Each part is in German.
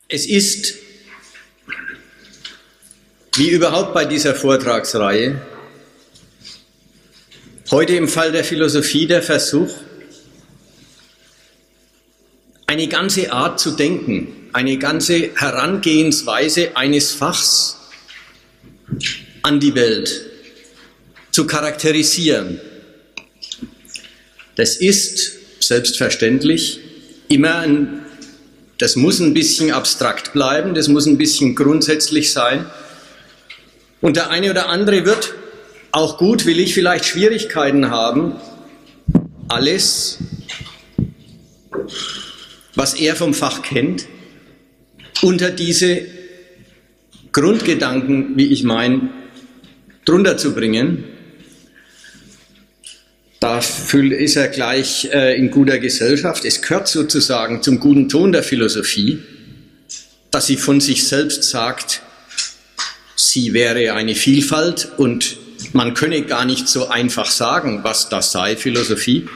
Es ist, wie überhaupt bei dieser Vortragsreihe, heute im Fall der Philosophie der Versuch, eine ganze Art zu denken, eine ganze Herangehensweise eines Fachs an die Welt zu charakterisieren. Das ist selbstverständlich immer das muss ein bisschen abstrakt bleiben, das muss ein bisschen grundsätzlich sein. Und der eine oder andere wird, auch gutwillig, vielleicht Schwierigkeiten haben, alles, was er vom Fach kennt, unter diese Grundgedanken, wie ich meine, drunter zu bringen. Dafür ist er gleich in guter Gesellschaft. Es gehört sozusagen zum guten Ton der Philosophie, dass sie von sich selbst sagt, sie wäre eine Vielfalt und man könne gar nicht so einfach sagen, was das sei, Philosophie.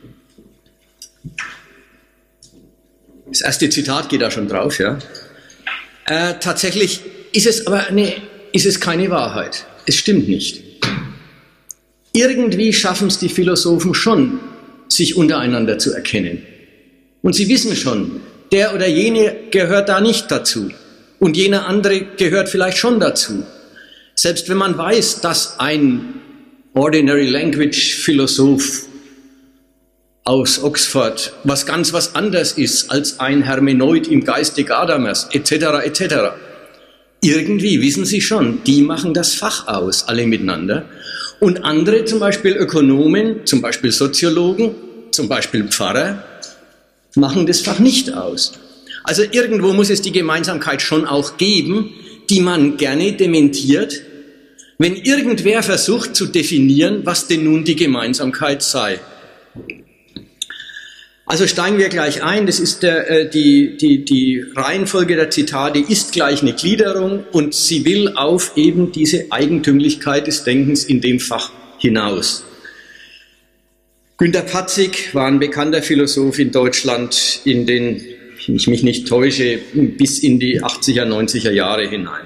Das erste Zitat geht da schon drauf, ja. Tatsächlich ist es keine Wahrheit. Es stimmt nicht. Irgendwie schaffen es die Philosophen schon, sich untereinander zu erkennen. Und sie wissen schon, der oder jene gehört da nicht dazu. Und jener andere gehört vielleicht schon dazu. Selbst wenn man weiß, dass ein Ordinary Language Philosoph aus Oxford was anderes ist als ein Hermeneut im Geiste Gadamers, etc., etc. Irgendwie wissen sie schon, die machen das Fach aus, alle miteinander. Und andere, zum Beispiel Ökonomen, zum Beispiel Soziologen, zum Beispiel Pfarrer, machen das Fach nicht aus. Also irgendwo muss es die Gemeinsamkeit schon auch geben, die man gerne dementiert, wenn irgendwer versucht zu definieren, was denn nun die Gemeinsamkeit sei. Also steigen wir gleich ein, das ist die Reihenfolge der Zitate ist gleich eine Gliederung und sie will auf eben diese Eigentümlichkeit des Denkens in dem Fach hinaus. Günter Patzig war ein bekannter Philosoph in Deutschland in den, wenn ich mich nicht täusche, bis in die 80er, 90er Jahre hinein.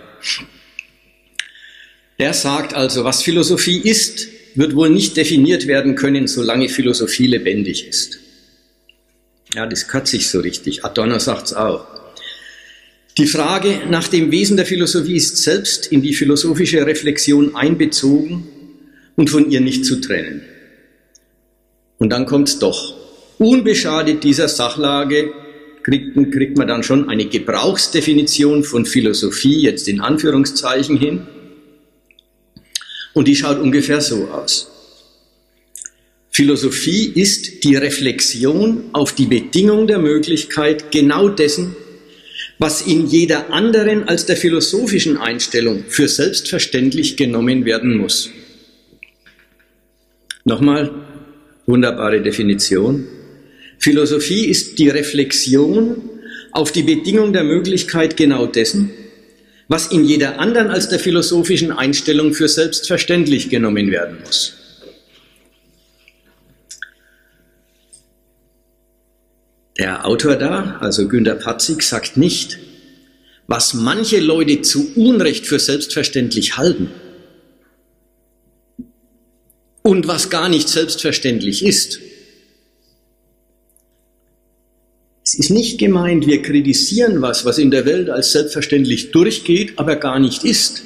Der sagt also, was Philosophie ist, wird wohl nicht definiert werden können, solange Philosophie lebendig ist. Ja, das gehört sich so richtig. Adorno sagt's auch. Die Frage nach dem Wesen der Philosophie ist selbst in die philosophische Reflexion einbezogen und von ihr nicht zu trennen. Und dann kommt's doch. Unbeschadet dieser Sachlage kriegt man dann schon eine Gebrauchsdefinition von Philosophie, jetzt in Anführungszeichen hin. Und die schaut ungefähr so aus. Philosophie ist die Reflexion auf die Bedingung der Möglichkeit genau dessen, was in jeder anderen als der philosophischen Einstellung für selbstverständlich genommen werden muss. Nochmal, wunderbare Definition. Philosophie ist die Reflexion auf die Bedingung der Möglichkeit genau dessen, was in jeder anderen als der philosophischen Einstellung für selbstverständlich genommen werden muss. Der Autor da, also Günter Patzig, sagt nicht, was manche Leute zu Unrecht für selbstverständlich halten und was gar nicht selbstverständlich ist. Es ist nicht gemeint, wir kritisieren was in der Welt als selbstverständlich durchgeht, aber gar nicht ist.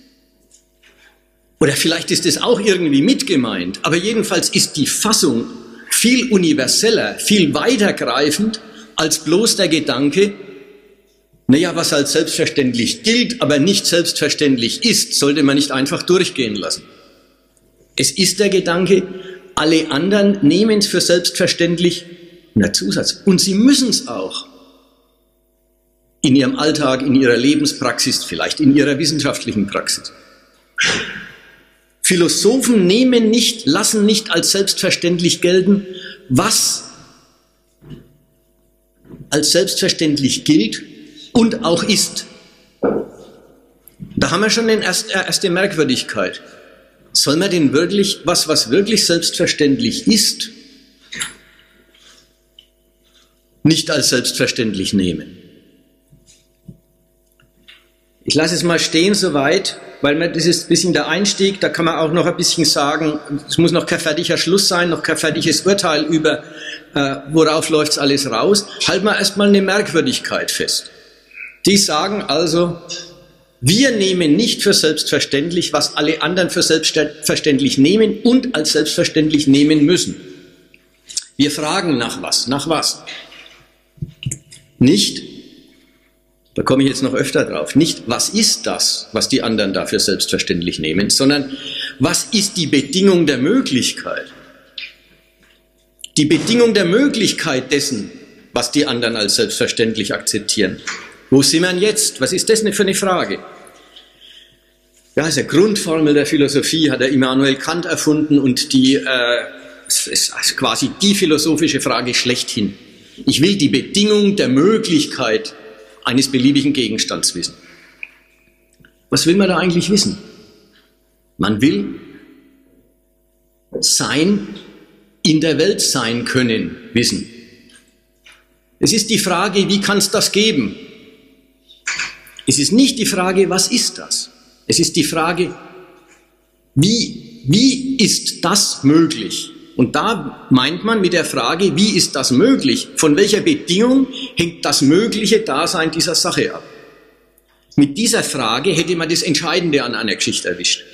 Oder vielleicht ist es auch irgendwie mit gemeint, aber jedenfalls ist die Fassung viel universeller, viel weitergreifend als bloß der Gedanke, naja, was als selbstverständlich gilt, aber nicht selbstverständlich ist, sollte man nicht einfach durchgehen lassen. Es ist der Gedanke, alle anderen nehmen es für selbstverständlich, der Zusatz, und sie müssen es auch. In ihrem Alltag, in ihrer Lebenspraxis, vielleicht in ihrer wissenschaftlichen Praxis. Philosophen lassen nicht als selbstverständlich gelten, was als selbstverständlich gilt und auch ist. Da haben wir schon die erste Merkwürdigkeit. Soll man denn wirklich, was wirklich selbstverständlich ist, nicht als selbstverständlich nehmen? Ich lasse es mal stehen soweit, weil das ist ein bisschen der Einstieg, da kann man auch noch ein bisschen sagen, es muss noch kein fertiger Schluss sein, noch kein fertiges Urteil über, worauf läuft's alles raus. Halten wir erstmal eine Merkwürdigkeit fest. Die sagen also, wir nehmen nicht für selbstverständlich, was alle anderen für selbstverständlich nehmen und als selbstverständlich nehmen müssen. Wir fragen nach was? Nach was? Nicht, da komme ich jetzt noch öfter drauf, nicht, was ist das, was die anderen dafür selbstverständlich nehmen, sondern was ist die Bedingung der Möglichkeit? Die Bedingung der Möglichkeit dessen, was die anderen als selbstverständlich akzeptieren. Wo sind wir denn jetzt? Was ist das denn für eine Frage? Ja, das ist eine Grundformel der Philosophie, hat der Immanuel Kant erfunden und es ist quasi die philosophische Frage schlechthin. Ich will die Bedingung der Möglichkeit eines beliebigen Gegenstands wissen. Was will man da eigentlich wissen? Man will sein, in der Welt sein können, wissen. Es ist die Frage, wie kann es das geben? Es ist nicht die Frage, was ist das? Es ist die Frage, wie ist das möglich? Und da meint man mit der Frage, wie ist das möglich? Von welcher Bedingung hängt das mögliche Dasein dieser Sache ab? Mit dieser Frage hätte man das Entscheidende an einer Geschichte erwischt.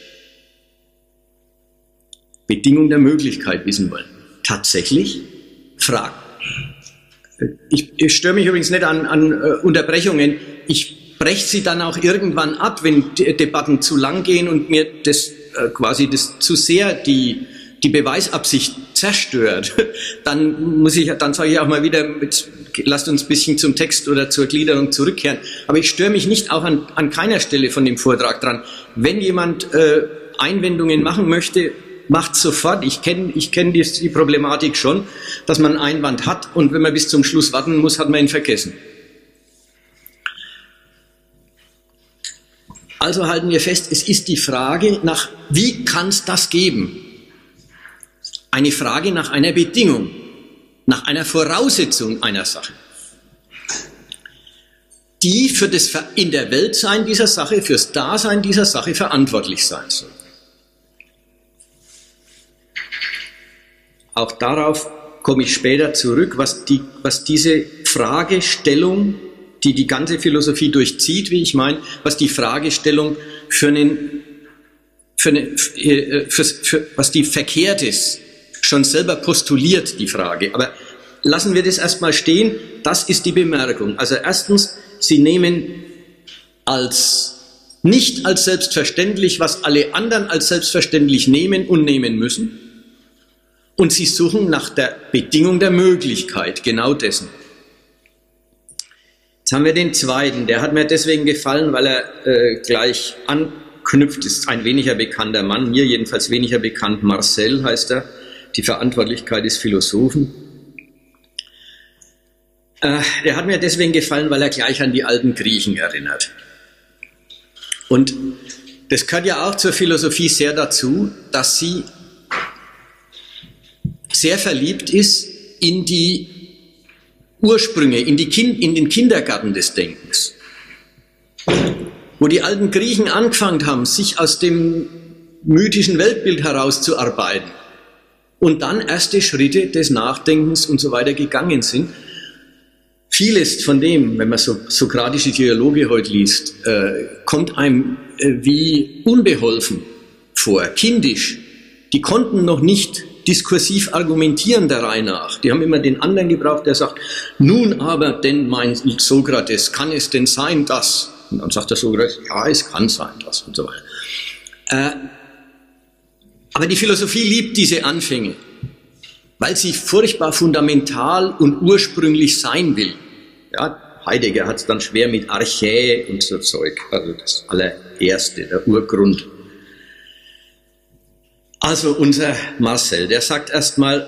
Bedingung der Möglichkeit wissen wollen. Tatsächlich fragt. Ich störe mich übrigens nicht an Unterbrechungen. Ich breche sie dann auch irgendwann ab, wenn die Debatten zu lang gehen und mir das zu sehr die Beweisabsicht zerstört, dann sage ich auch mal wieder, lasst uns ein bisschen zum Text oder zur Gliederung zurückkehren. Aber ich störe mich nicht auch an keiner Stelle von dem Vortrag dran. Wenn jemand Einwendungen machen möchte, macht sofort. Ich kenn die Problematik schon, dass man einen Einwand hat und wenn man bis zum Schluss warten muss, hat man ihn vergessen. Also halten wir fest, es ist die Frage nach, wie kann es das geben? Eine Frage nach einer Bedingung, nach einer Voraussetzung einer Sache, die für das in der Weltsein dieser Sache, fürs Dasein dieser Sache verantwortlich sein soll. Auch darauf komme ich später zurück, was diese Fragestellung, die die ganze Philosophie durchzieht, wie ich meine, was die Fragestellung was die verkehrt ist, schon selber postuliert, die Frage. Aber lassen wir das erstmal stehen. Das ist die Bemerkung. Also erstens, sie nehmen nicht als selbstverständlich, was alle anderen als selbstverständlich nehmen und nehmen müssen. Und sie suchen nach der Bedingung der Möglichkeit, genau dessen. Jetzt haben wir den zweiten. Der hat mir deswegen gefallen, weil er gleich anknüpft. Ist ein weniger bekannter Mann, mir jedenfalls weniger bekannt. Marcel heißt er. Die Verantwortlichkeit des Philosophen. Der hat mir deswegen gefallen, weil er gleich an die alten Griechen erinnert. Und das gehört ja auch zur Philosophie sehr dazu, dass sie sehr verliebt ist in die Ursprünge, in den Kindergarten des Denkens. Wo die alten Griechen angefangen haben, sich aus dem mythischen Weltbild herauszuarbeiten und dann erste Schritte des Nachdenkens und so weiter gegangen sind. Vieles von dem, wenn man so sokratische Dialoge heute liest, kommt einem wie unbeholfen vor, kindisch. Die konnten noch nicht diskursiv argumentieren der Reihe nach. Die haben immer den anderen gebraucht, der sagt, nun aber denn, mein Sokrates, kann es denn sein, dass? Und dann sagt der Sokrates, ja, es kann sein, dass und so weiter. Aber die Philosophie liebt diese Anfänge, weil sie furchtbar fundamental und ursprünglich sein will. Ja, Heidegger hat es dann schwer mit Archä und so Zeug, also das allererste, der Urgrund. Also unser Marcel, der sagt erstmal,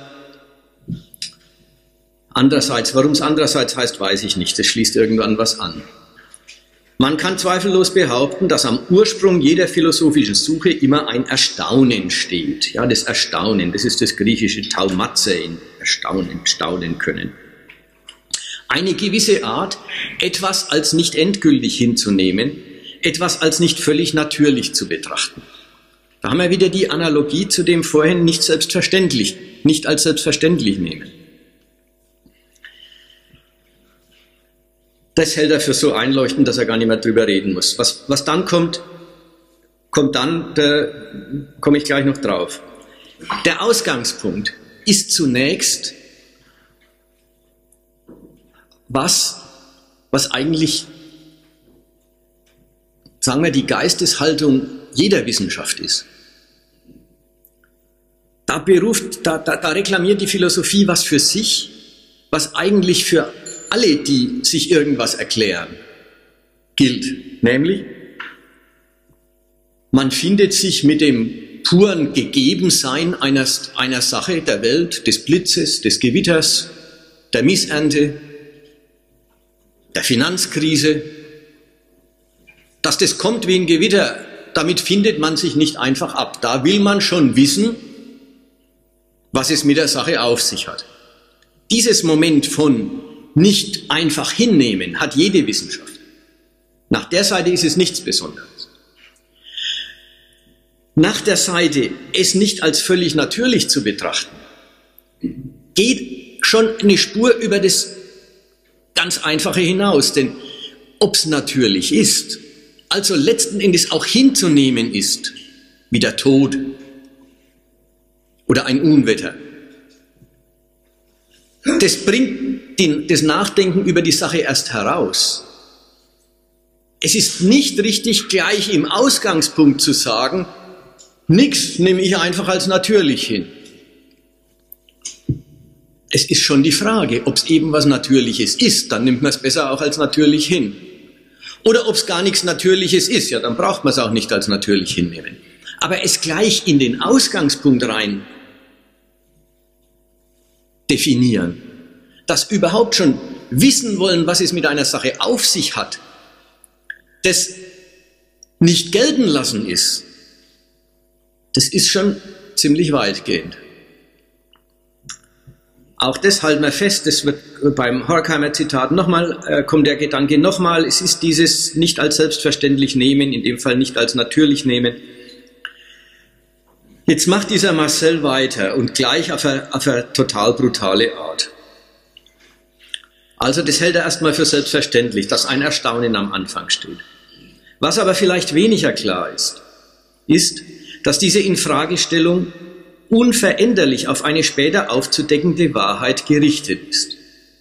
andererseits, warum es andererseits heißt, weiß ich nicht, das schließt irgendwann was an. Man kann zweifellos behaupten, dass am Ursprung jeder philosophischen Suche immer ein Erstaunen steht. Ja, das Erstaunen, das ist das griechische Taumazein, Erstaunen, staunen können. Eine gewisse Art, etwas als nicht endgültig hinzunehmen, etwas als nicht völlig natürlich zu betrachten. Da haben wir wieder die Analogie zu dem vorhin nicht als selbstverständlich nehmen. Das hält er für so einleuchtend, dass er gar nicht mehr drüber reden muss. Was dann kommt dann, da komme ich gleich noch drauf. Der Ausgangspunkt ist zunächst was eigentlich, sagen wir, die Geisteshaltung jeder Wissenschaft ist. Da reklamiert die Philosophie was für sich, was eigentlich für alle, die sich irgendwas erklären, gilt. Nämlich, man findet sich mit dem puren Gegebensein einer Sache, der Welt, des Blitzes, des Gewitters, der Missernte, der Finanzkrise, dass das kommt wie ein Gewitter, damit findet man sich nicht einfach ab. Da will man schon wissen, was es mit der Sache auf sich hat. Dieses Moment von nicht einfach hinnehmen hat jede Wissenschaft. Nach der Seite ist es nichts Besonderes. Nach der Seite, es nicht als völlig natürlich zu betrachten, geht schon eine Spur über das ganz Einfache hinaus. Denn ob es natürlich ist, also letzten Endes auch hinzunehmen ist, wie der Tod oder ein Unwetter, das bringt das Nachdenken über die Sache erst heraus. Es ist nicht richtig, gleich im Ausgangspunkt zu sagen, nichts nehme ich einfach als natürlich hin. Es ist schon die Frage, ob es eben was Natürliches ist, dann nimmt man es besser auch als natürlich hin. Oder ob es gar nichts Natürliches ist, ja, dann braucht man es auch nicht als natürlich hinnehmen. Aber es gleich in den Ausgangspunkt rein definieren, dass überhaupt schon wissen wollen, was es mit einer Sache auf sich hat, das nicht gelten lassen ist, das ist schon ziemlich weitgehend. Auch das halten wir fest, das wird beim Horkheimer Zitat nochmal, kommt der Gedanke nochmal, es ist dieses nicht als selbstverständlich nehmen, in dem Fall nicht als natürlich nehmen. Jetzt macht dieser Marcel weiter und gleich auf eine total brutale Art. Also das hält er erstmal für selbstverständlich, dass ein Erstaunen am Anfang steht. Was aber vielleicht weniger klar ist, dass diese Infragestellung unveränderlich auf eine später aufzudeckende Wahrheit gerichtet ist.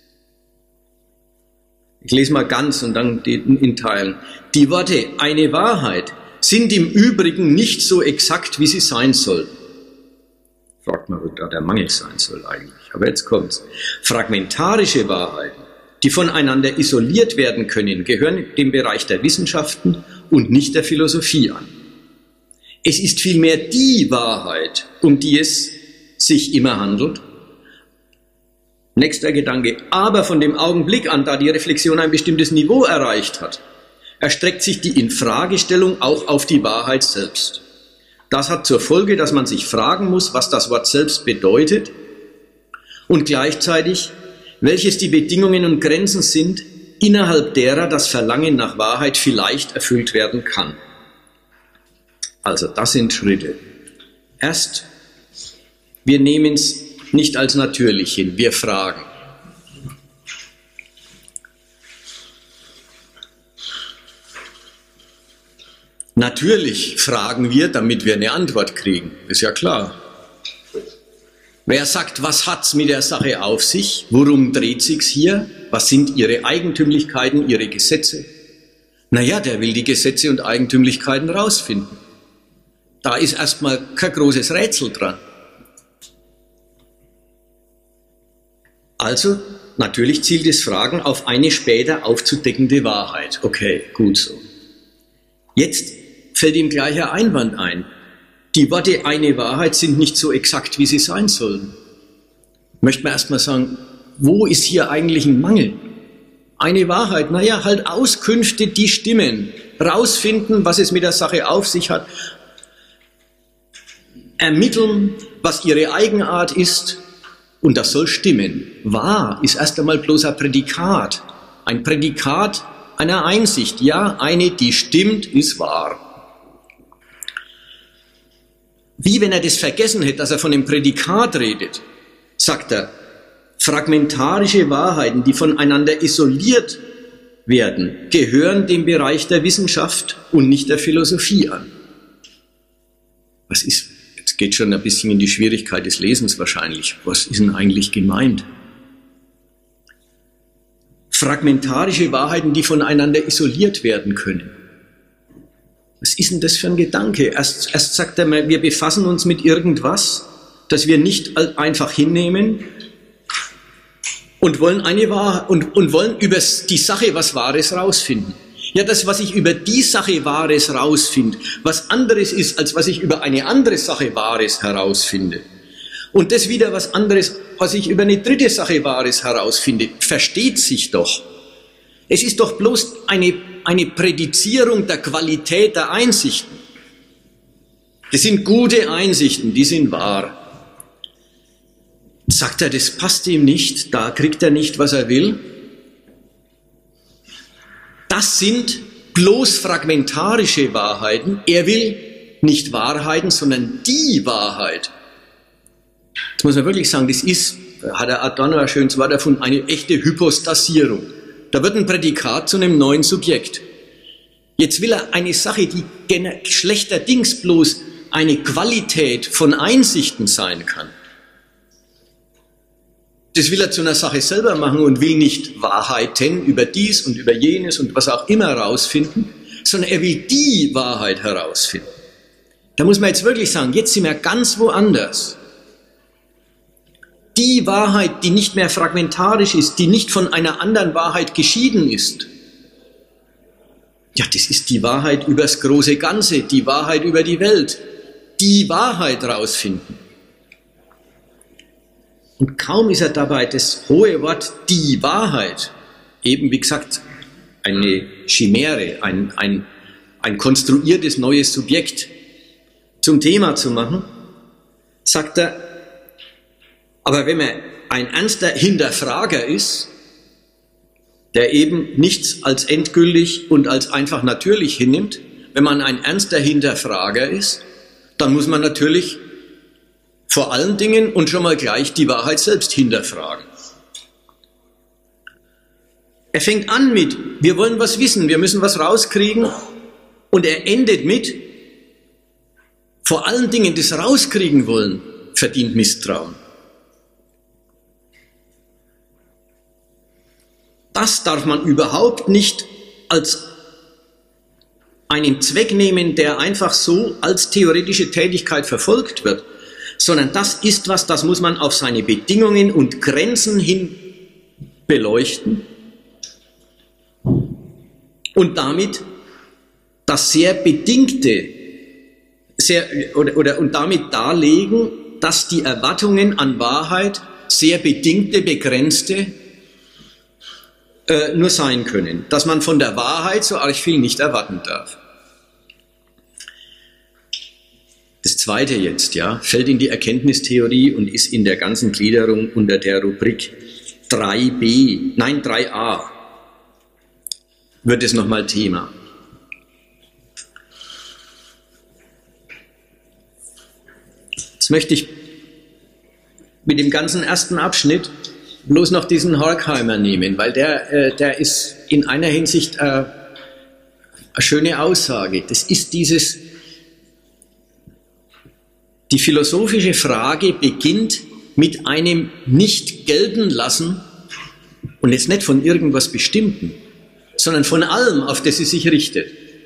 Ich lese mal ganz und dann in Teilen. Die Worte eine Wahrheit sind im Übrigen nicht so exakt, wie sie sein sollten. Fragt man, wo da der Mangel sein soll eigentlich. Aber jetzt kommt's. Fragmentarische Wahrheiten, die voneinander isoliert werden können, gehören dem Bereich der Wissenschaften und nicht der Philosophie an. Es ist vielmehr die Wahrheit, um die es sich immer handelt. Nächster Gedanke. Aber von dem Augenblick an, da die Reflexion ein bestimmtes Niveau erreicht hat, erstreckt sich die Infragestellung auch auf die Wahrheit selbst. Das hat zur Folge, dass man sich fragen muss, was das Wort selbst bedeutet und gleichzeitig, welches die Bedingungen und Grenzen sind, innerhalb derer das Verlangen nach Wahrheit vielleicht erfüllt werden kann. Also das sind Schritte. Erst, wir nehmen es nicht als natürlich hin, wir fragen. Natürlich fragen wir, damit wir eine Antwort kriegen, ist ja klar. Wer sagt, was hat's mit der Sache auf sich? Worum dreht sich's hier? Was sind ihre Eigentümlichkeiten, ihre Gesetze? Naja, der will die Gesetze und Eigentümlichkeiten rausfinden. Da ist erstmal kein großes Rätsel dran. Also, natürlich zielt das Fragen auf eine später aufzudeckende Wahrheit. Okay, gut so. Jetzt fällt ihm gleich ein Einwand ein. Die Worte eine Wahrheit sind nicht so exakt, wie sie sein sollen. Möchte man erstmal sagen, wo ist hier eigentlich ein Mangel? Eine Wahrheit, naja, halt Auskünfte, die stimmen. Rausfinden, was es mit der Sache auf sich hat. Ermitteln, was ihre Eigenart ist, und das soll stimmen. Wahr ist erst einmal bloß ein Prädikat einer Einsicht. Ja, eine, die stimmt, ist wahr. Wie wenn er das vergessen hätte, dass er von dem Prädikat redet, sagt er, fragmentarische Wahrheiten, die voneinander isoliert werden, gehören dem Bereich der Wissenschaft und nicht der Philosophie an. Jetzt geht schon ein bisschen in die Schwierigkeit des Lesens wahrscheinlich. Was ist denn eigentlich gemeint? Fragmentarische Wahrheiten, die voneinander isoliert werden können. Was ist denn das für ein Gedanke? Erst sagt er, wir befassen uns mit irgendwas, das wir nicht einfach hinnehmen und wollen und wollen über die Sache was Wahres rausfinden. Ja, das, was ich über die Sache Wahres rausfinde, was anderes ist, als was ich über eine andere Sache Wahres herausfinde. Und das wieder was anderes, was ich über eine dritte Sache Wahres herausfinde, versteht sich doch. Es ist doch bloß eine Prädizierung der Qualität der Einsichten. Das sind gute Einsichten, die sind wahr. Sagt er, das passt ihm nicht, da kriegt er nicht, was er will. Das sind bloß fragmentarische Wahrheiten. Er will nicht Wahrheiten, sondern die Wahrheit. Jetzt muss man wirklich sagen, das ist, hat der Adorno ein schönes Wort erfunden, eine echte Hypostasierung. Da wird ein Prädikat zu einem neuen Subjekt. Jetzt will er eine Sache, die schlechterdings bloß eine Qualität von Einsichten sein kann. Das will er zu einer Sache selber machen und will nicht Wahrheiten über dies und über jenes und was auch immer herausfinden, sondern er will die Wahrheit herausfinden. Da muss man jetzt wirklich sagen, jetzt sind wir ganz woanders. Die Wahrheit, die nicht mehr fragmentarisch ist, die nicht von einer anderen Wahrheit geschieden ist. Ja, das ist die Wahrheit über das große Ganze, die Wahrheit über die Welt. Die Wahrheit rausfinden. Und kaum ist er dabei, das hohe Wort, die Wahrheit, eben wie gesagt, eine Chimäre, ein konstruiertes neues Subjekt zum Thema zu machen, sagt er, aber wenn man ein ernster Hinterfrager ist, der eben nichts als endgültig und als einfach natürlich hinnimmt, wenn man ein ernster Hinterfrager ist, dann muss man natürlich vor allen Dingen und schon mal gleich die Wahrheit selbst hinterfragen. Er fängt an mit, wir wollen was wissen, wir müssen was rauskriegen, und er endet mit, vor allen Dingen das rauskriegen wollen, verdient Misstrauen. Das darf man überhaupt nicht als einen Zweck nehmen, der einfach so als theoretische Tätigkeit verfolgt wird, sondern das ist was, das muss man auf seine Bedingungen und Grenzen hin beleuchten und damit das sehr bedingte und damit darlegen, dass die Erwartungen an Wahrheit sehr bedingte, begrenzte nur sein können, dass man von der Wahrheit so arg viel nicht erwarten darf. Das zweite jetzt, fällt in die Erkenntnistheorie und ist in der ganzen Gliederung unter der Rubrik 3a, wird es nochmal Thema. Jetzt möchte ich mit dem ganzen ersten Abschnitt bloß noch diesen Horkheimer nehmen, weil der ist in einer Hinsicht eine schöne Aussage. Das ist die philosophische Frage beginnt mit einem nicht gelten lassen und jetzt nicht von irgendwas Bestimmten, sondern von allem, auf das sie sich richtet.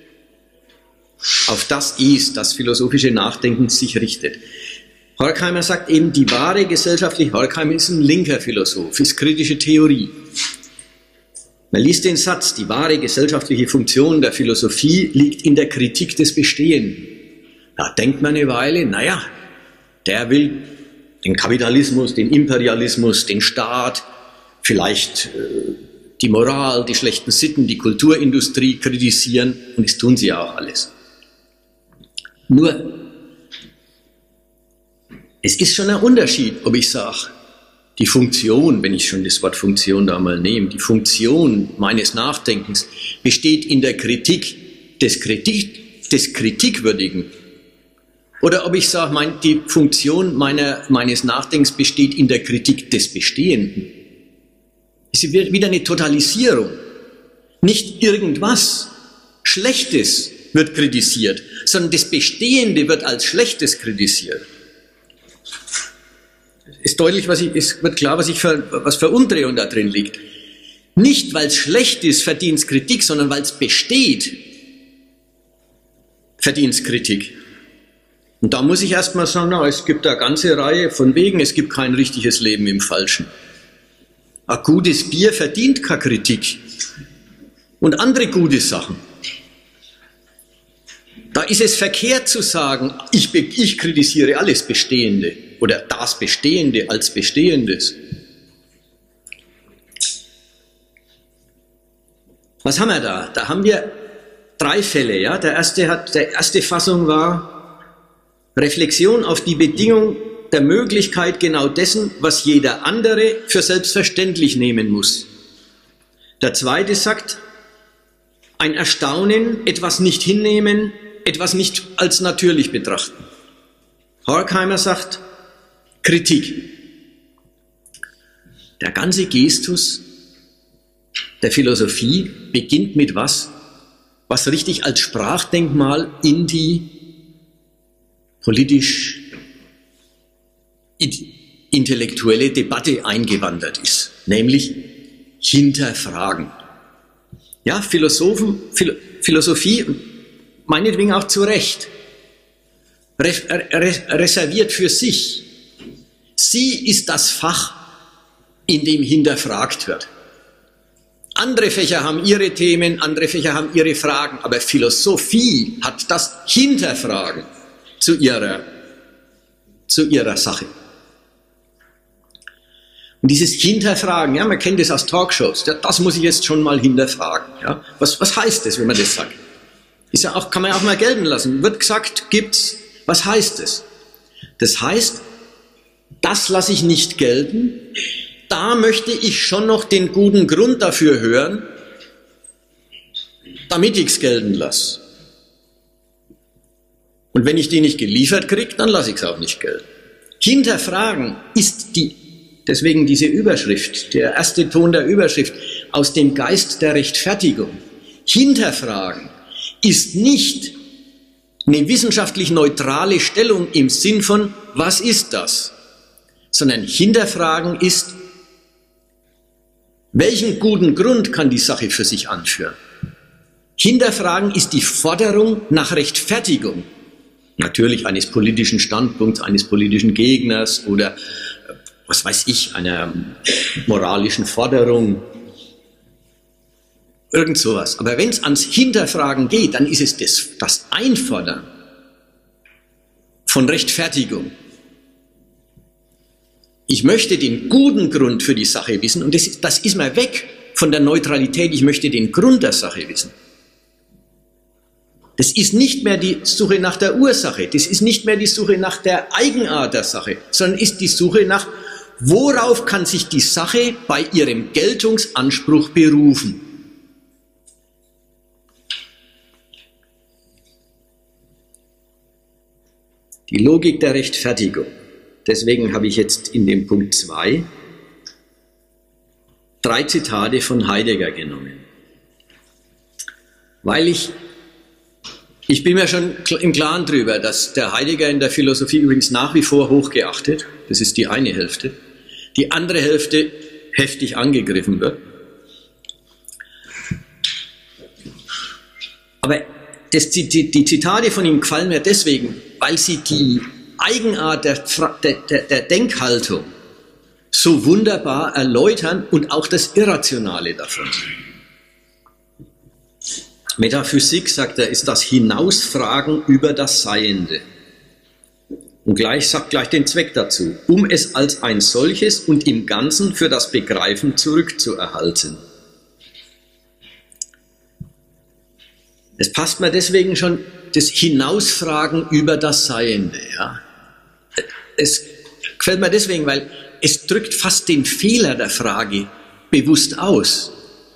Auf das das philosophische Nachdenken sich richtet. Horkheimer sagt eben, die wahre gesellschaftliche, Horkheimer ist ein linker Philosoph, ist kritische Theorie. Man liest den Satz, die wahre gesellschaftliche Funktion der Philosophie liegt in der Kritik des Bestehenden. Da denkt man eine Weile, der will den Kapitalismus, den Imperialismus, den Staat, vielleicht die Moral, die schlechten Sitten, die Kulturindustrie kritisieren, und das tun sie auch alles. Nur, es ist schon ein Unterschied, ob ich sage, die Funktion, wenn ich schon das Wort Funktion da mal nehme, die Funktion meines Nachdenkens besteht in der Kritik des Kritikwürdigen. Oder ob ich sage, die Funktion meines Nachdenkens besteht in der Kritik des Bestehenden. Es wird wieder eine Totalisierung. Nicht irgendwas Schlechtes wird kritisiert, sondern das Bestehende wird als Schlechtes kritisiert. Ist deutlich, es wird klar, was für Umdrehung da drin liegt. Nicht, weil es schlecht ist, verdient es Kritik, sondern weil es besteht, verdient es Kritik. Und da muss ich erstmal sagen, es gibt eine ganze Reihe von Wegen, es gibt kein richtiges Leben im Falschen. Ein gutes Bier verdient keine Kritik. Und andere gute Sachen. Da ist es verkehrt zu sagen, ich kritisiere alles Bestehende oder das Bestehende als Bestehendes. Was haben wir da? Da haben wir 3 Fälle. Ja? Der erste Fassung war Reflexion auf die Bedingung der Möglichkeit genau dessen, was jeder andere für selbstverständlich nehmen muss. Der zweite sagt, ein Erstaunen, etwas nicht hinnehmen, etwas nicht als natürlich betrachten. Horkheimer sagt, Kritik. Der ganze Gestus der Philosophie beginnt mit was richtig als Sprachdenkmal in die politisch-intellektuelle Debatte eingewandert ist, nämlich hinterfragen. Ja, Philosophie, meinetwegen auch zu Recht, reserviert für sich. Sie ist das Fach, in dem hinterfragt wird. Andere Fächer haben ihre Themen, andere Fächer haben ihre Fragen, aber Philosophie hat das Hinterfragen zu ihrer Sache. Und dieses Hinterfragen, ja, man kennt das aus Talkshows, das muss ich jetzt schon mal hinterfragen. Ja. Was heißt das, wenn man das sagt? Ist ja auch, kann man ja auch mal gelten lassen. Wird gesagt, gibt's, was heißt das? Das heißt, das lasse ich nicht gelten, da möchte ich schon noch den guten Grund dafür hören, damit ich es gelten lasse. Und wenn ich die nicht geliefert kriege, dann lasse ich es auch nicht gelten. Hinterfragen ist deswegen diese Überschrift, der erste Ton der Überschrift, aus dem Geist der Rechtfertigung. Hinterfragen ist nicht eine wissenschaftlich neutrale Stellung im Sinn von, was ist das? Sondern hinterfragen ist, welchen guten Grund kann die Sache für sich anführen? Hinterfragen ist die Forderung nach Rechtfertigung. Natürlich eines politischen Standpunkts, eines politischen Gegners oder, was weiß ich, einer moralischen Forderung. Irgend sowas. Aber wenn es ans Hinterfragen geht, dann ist es das Einfordern von Rechtfertigung. Ich möchte den guten Grund für die Sache wissen und das ist mal weg von der Neutralität. Ich möchte den Grund der Sache wissen. Das ist nicht mehr die Suche nach der Ursache, das ist nicht mehr die Suche nach der Eigenart der Sache, sondern ist die Suche nach, worauf kann sich die Sache bei ihrem Geltungsanspruch berufen. Die Logik der Rechtfertigung. Deswegen habe ich jetzt in dem Punkt 2 3 Zitate von Heidegger genommen. Weil ich bin mir schon im Klaren darüber, dass der Heidegger in der Philosophie übrigens nach wie vor hochgeachtet, das ist die eine Hälfte, die andere Hälfte heftig angegriffen wird. Aber die Zitate von ihm gefallen mir deswegen, weil sie die Eigenart der Denkhaltung so wunderbar erläutern und auch das Irrationale davon. Metaphysik, sagt er, ist das Hinausfragen über das Seiende. Und sagt gleich den Zweck dazu, um es als ein solches und im Ganzen für das Begreifen zurückzuerhalten. Es passt mir deswegen schon das Hinausfragen über das Seiende. Ja. Es gefällt mir deswegen, weil es drückt fast den Fehler der Frage bewusst aus.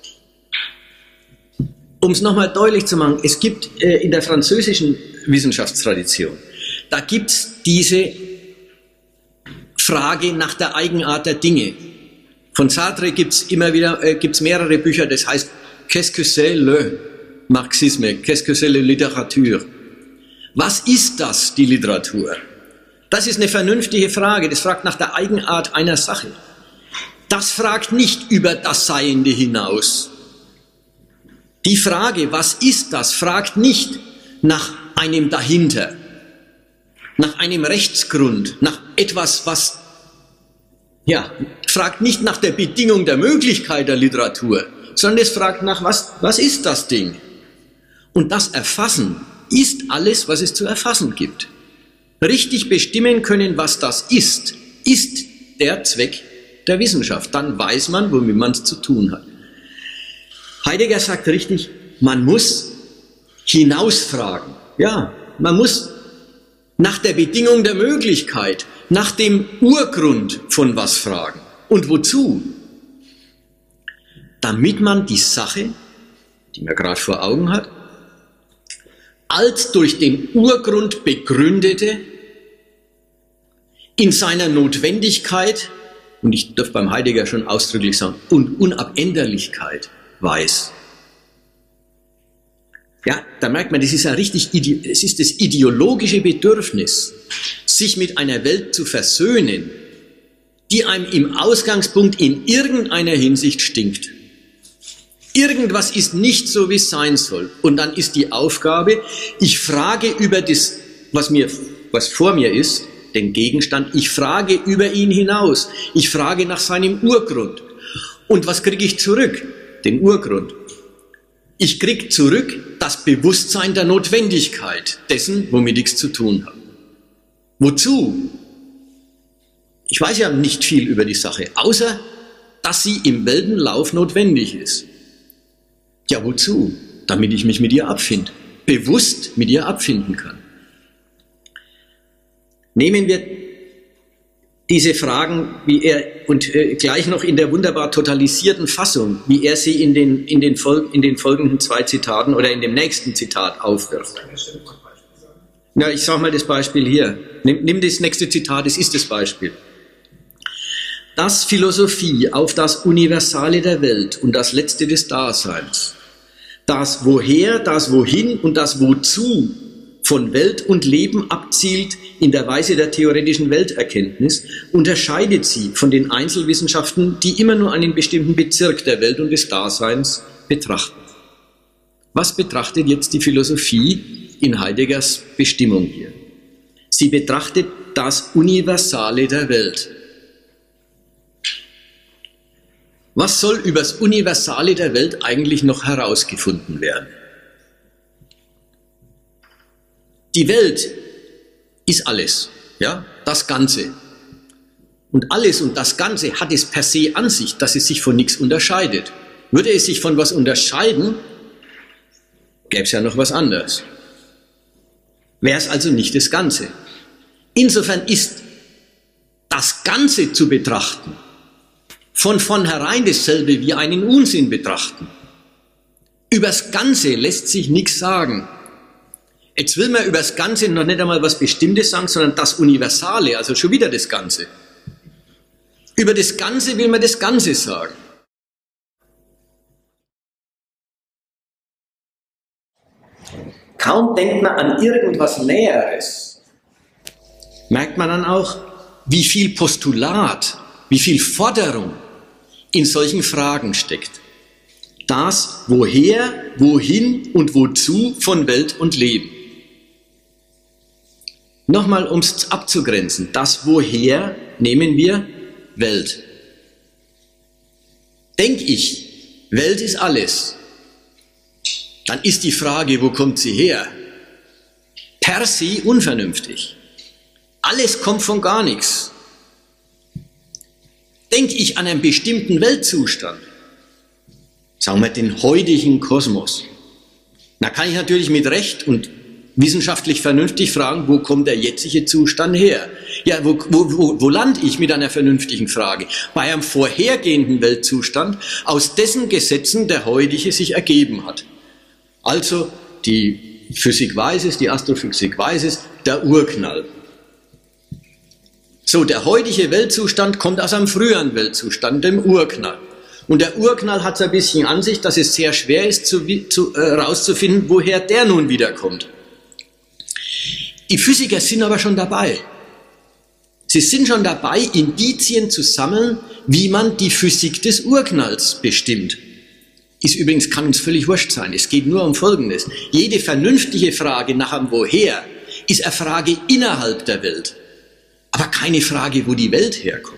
Um es nochmal deutlich zu machen, es gibt in der französischen Wissenschaftstradition, da gibt es diese Frage nach der Eigenart der Dinge. Von Sartre gibt es immer wieder mehrere Bücher, das heißt Qu'est-ce que c'est le Marxisme, qu'est-ce que c'est la littérature? Was ist das, die Literatur? Das ist eine vernünftige Frage, das fragt nach der Eigenart einer Sache. Das fragt nicht über das Seiende hinaus. Die Frage, was ist das, fragt nicht nach einem dahinter, nach einem Rechtsgrund, nach etwas, fragt nicht nach der Bedingung der Möglichkeit der Literatur, sondern es fragt nach, was ist das Ding? Und das Erfassen ist alles, was es zu erfassen gibt. Richtig bestimmen können, was das ist der Zweck der Wissenschaft. Dann weiß man, womit man es zu tun hat. Heidegger sagt richtig, man muss hinausfragen. Ja, man muss nach der Bedingung der Möglichkeit, nach dem Urgrund von was fragen. Und wozu? Damit man die Sache, die man gerade vor Augen hat, als durch den Urgrund begründete, in seiner Notwendigkeit, und ich darf beim Heidegger schon ausdrücklich sagen, und Unabänderlichkeit weiß. Ja, da merkt man, das ist es ist das ideologische Bedürfnis, sich mit einer Welt zu versöhnen, die einem im Ausgangspunkt in irgendeiner Hinsicht stinkt. Irgendwas ist nicht so, wie es sein soll. Und dann ist die Aufgabe, ich frage über das, was vor mir ist, den Gegenstand, ich frage über ihn hinaus. Ich frage nach seinem Urgrund. Und was kriege ich zurück? Den Urgrund. Ich kriege zurück das Bewusstsein der Notwendigkeit dessen, womit ich es zu tun habe. Wozu? Ich weiß ja nicht viel über die Sache, außer dass sie im Weltenlauf notwendig ist. Ja, wozu? Damit ich mich mit ihr abfinde, bewusst mit ihr abfinden kann. Nehmen wir diese Fragen, wie er, und gleich noch in der wunderbar totalisierten Fassung, wie er sie in den folgenden 2 Zitaten oder in dem nächsten Zitat aufwirft. Na, ich sage mal das Beispiel hier. Nimm das nächste Zitat, das ist das Beispiel. Dass Philosophie auf das Universale der Welt und das Letzte des Daseins, das Woher, das Wohin und das Wozu von Welt und Leben abzielt in der Weise der theoretischen Welterkenntnis, unterscheidet sie von den Einzelwissenschaften, die immer nur einen bestimmten Bezirk der Welt und des Daseins betrachten. Was betrachtet jetzt die Philosophie in Heideggers Bestimmung hier? Sie betrachtet das Universale der Welt. Was soll über das Universale der Welt eigentlich noch herausgefunden werden? Die Welt ist alles, ja, das Ganze. Und alles und das Ganze hat es per se an sich, dass es sich von nichts unterscheidet. Würde es sich von was unterscheiden, gäbe es ja noch was anderes. Wäre es also nicht das Ganze. Insofern ist das Ganze zu betrachten von vornherein dasselbe wie einen Unsinn betrachten. Übers Ganze lässt sich nichts sagen. Jetzt will man übers Ganze noch nicht einmal was Bestimmtes sagen, sondern das Universale, also schon wieder das Ganze. Über das Ganze will man das Ganze sagen. Kaum denkt man an irgendwas Näheres, merkt man dann auch, wie viel Postulat, wie viel Forderung in solchen Fragen steckt. Das Woher, Wohin und Wozu von Welt und Leben. Nochmal, um es abzugrenzen. Das Woher nehmen wir Welt. Denk ich, Welt ist alles, dann ist die Frage, wo kommt sie her? Per se unvernünftig. Alles kommt von gar nichts. Denke ich an einen bestimmten Weltzustand, sagen wir den heutigen Kosmos, da kann ich natürlich mit Recht und wissenschaftlich vernünftig fragen, wo kommt der jetzige Zustand her? Ja, wo lande ich mit einer vernünftigen Frage? Bei einem vorhergehenden Weltzustand, aus dessen Gesetzen der heutige sich ergeben hat. Also die Physik weiß es, die Astrophysik weiß es, der Urknall. So, der heutige Weltzustand kommt aus einem früheren Weltzustand, dem Urknall. Und der Urknall hat es ein bisschen an sich, dass es sehr schwer ist, herauszufinden, woher der nun wiederkommt. Die Physiker sind aber schon dabei. Sie sind schon dabei, Indizien zu sammeln, wie man die Physik des Urknalls bestimmt. Ist übrigens, kann uns völlig wurscht sein. Es geht nur um Folgendes. Jede vernünftige Frage nach dem Woher ist eine Frage innerhalb der Welt, aber keine Frage, wo die Welt herkommt.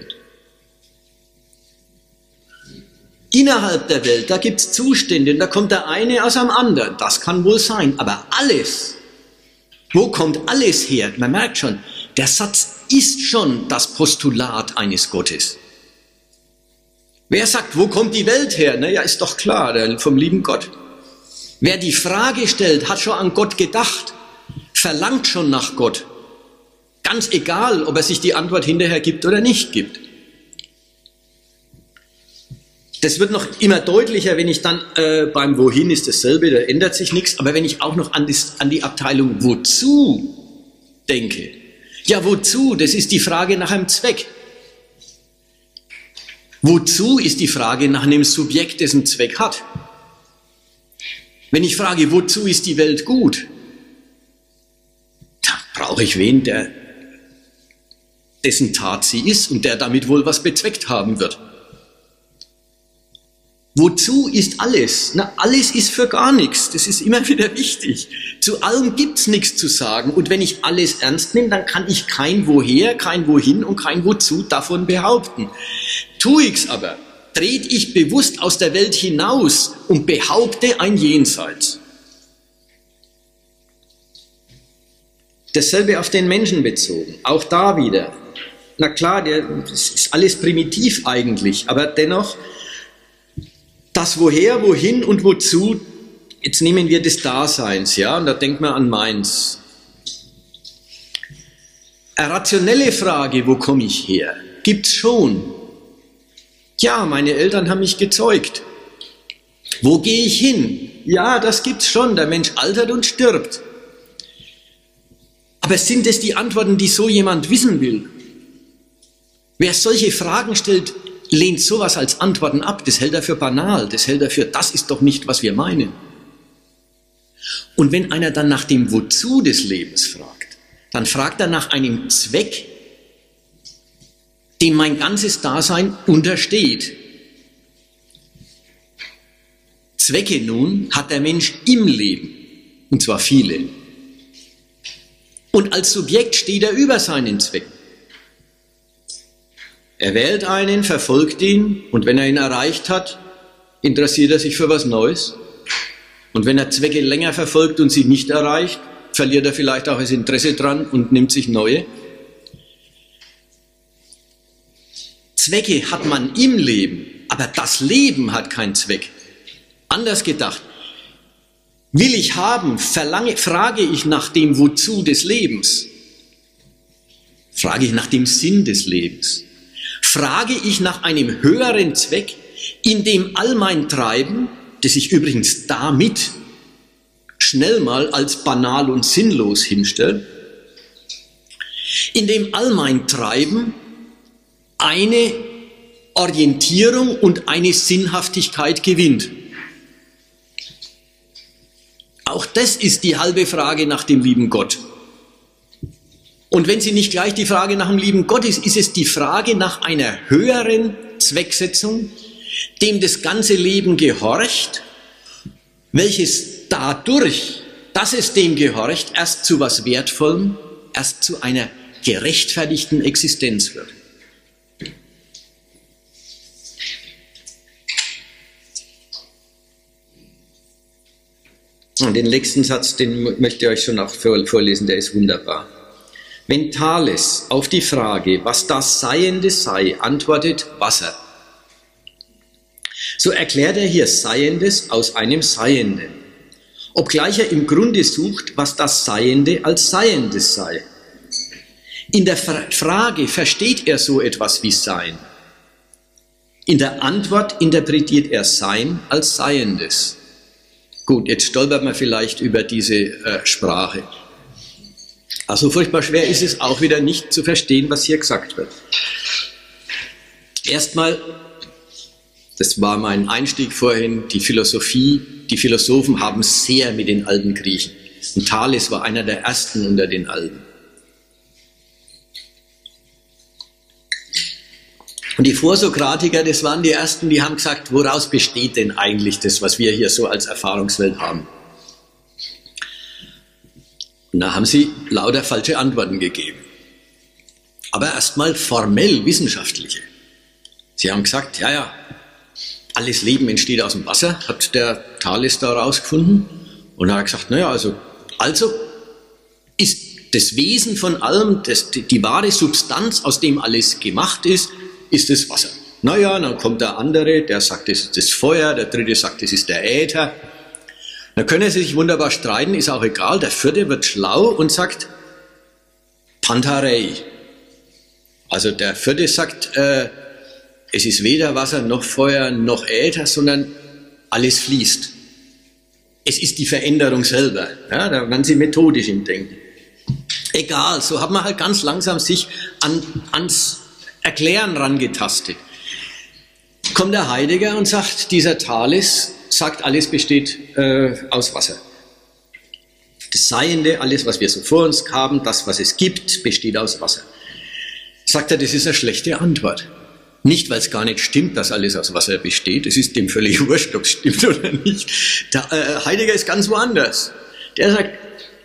Innerhalb der Welt, da gibt es Zustände und da kommt der eine aus dem anderen. Das kann wohl sein, aber alles, wo kommt alles her? Man merkt schon, der Satz ist schon das Postulat eines Gottes. Wer sagt, wo kommt die Welt her? Naja, ist doch klar, vom lieben Gott. Wer die Frage stellt, hat schon an Gott gedacht, verlangt schon nach Gott. Ganz egal, ob er sich die Antwort hinterher gibt oder nicht gibt. Das wird noch immer deutlicher, wenn ich dann beim Wohin ist dasselbe, da ändert sich nichts, aber wenn ich auch noch an die Abteilung Wozu denke. Ja, wozu? Das ist die Frage nach einem Zweck. Wozu ist die Frage nach einem Subjekt, dessen Zweck hat. Wenn ich frage, wozu ist die Welt gut, dann brauche ich wen, dessen Tat sie ist und der damit wohl was bezweckt haben wird. Wozu ist alles? Na, alles ist für gar nichts. Das ist immer wieder wichtig. Zu allem gibt's nichts zu sagen. Und wenn ich alles ernst nehme, dann kann ich kein Woher, kein Wohin und kein Wozu davon behaupten. Tue ich's aber, trete ich bewusst aus der Welt hinaus und behaupte ein Jenseits. Dasselbe auf den Menschen bezogen. Auch da wieder. Na klar, das ist alles primitiv eigentlich, aber dennoch, das Woher, Wohin und Wozu, jetzt nehmen wir des Daseins, ja, und da denkt man an meins. Eine rationelle Frage, wo komme ich her, gibt's schon. Ja, meine Eltern haben mich gezeugt. Wo gehe ich hin? Ja, das gibt's schon, der Mensch altert und stirbt. Aber sind es die Antworten, die so jemand wissen will? Wer solche Fragen stellt, lehnt sowas als Antworten ab, das hält er für banal, das hält er für, das ist doch nicht, was wir meinen. Und wenn einer dann nach dem Wozu des Lebens fragt, dann fragt er nach einem Zweck, dem mein ganzes Dasein untersteht. Zwecke nun hat der Mensch im Leben, und zwar viele. Und als Subjekt steht er über seinen Zwecken. Er wählt einen, verfolgt ihn und wenn er ihn erreicht hat, interessiert er sich für was Neues. Und wenn er Zwecke länger verfolgt und sie nicht erreicht, verliert er vielleicht auch das Interesse dran und nimmt sich neue. Zwecke hat man im Leben, aber das Leben hat keinen Zweck. Anders gedacht, will ich haben, frage ich nach dem Wozu des Lebens, frage ich nach dem Sinn des Lebens. Frage ich nach einem höheren Zweck, in dem all mein Treiben, das ich übrigens damit schnell mal als banal und sinnlos hinstelle, in dem all mein Treiben eine Orientierung und eine Sinnhaftigkeit gewinnt. Auch das ist die halbe Frage nach dem lieben Gott. Und wenn sie nicht gleich die Frage nach dem lieben Gott ist, ist es die Frage nach einer höheren Zwecksetzung, dem das ganze Leben gehorcht, welches dadurch, dass es dem gehorcht, erst zu was Wertvollem, erst zu einer gerechtfertigten Existenz wird. Und den letzten Satz, den möchte ich euch schon auch vorlesen, der ist wunderbar. Wenn Thales auf die Frage, was das Seiende sei, antwortet Wasser, so erklärt er hier Seiendes aus einem Seienden. obgleich er im Grunde sucht, was das Seiende als Seiendes sei. In der Frage versteht er so etwas wie Sein. In der Antwort interpretiert er Sein als Seiendes. Gut, jetzt stolpert man vielleicht über diese Sprache. Also furchtbar schwer ist es auch wieder nicht zu verstehen, was hier gesagt wird. Erstmal, das war mein Einstieg vorhin, die Philosophie. Die Philosophen haben sehr mit den alten Griechen. Und Thales war einer der ersten unter den Alten. Und die Vorsokratiker, das waren die ersten, die haben gesagt, woraus besteht denn eigentlich das, was wir hier so als Erfahrungswelt haben? Und da haben sie lauter falsche Antworten gegeben. Aber erstmal formell wissenschaftliche. Sie haben gesagt, ja, alles Leben entsteht aus dem Wasser, hat der Thales da rausgefunden. Und er hat gesagt, also ist das Wesen von allem, die wahre Substanz, aus dem alles gemacht ist das Wasser. Dann kommt der andere, der sagt, das ist das Feuer, der dritte sagt, das ist der Äther. Dann können sie sich wunderbar streiten, ist auch egal. Der vierte wird schlau und sagt Pantarei. Also der vierte sagt, es ist weder Wasser noch Feuer noch Äther, sondern alles fließt. Es ist die Veränderung selber. Ja, da werden sie methodisch im Denken. Egal, so hat man halt ganz langsam sich ans Erklären rangetastet. Kommt der Heidegger und sagt, dieser Thales sagt, alles besteht aus Wasser. Das Seiende, alles, was wir so vor uns haben, das, was es gibt, besteht aus Wasser. Sagt er, das ist eine schlechte Antwort. Nicht, weil es gar nicht stimmt, dass alles aus Wasser besteht. Es ist dem völlig wurscht, ob es stimmt oder nicht. Der Heidegger ist ganz woanders. Der sagt,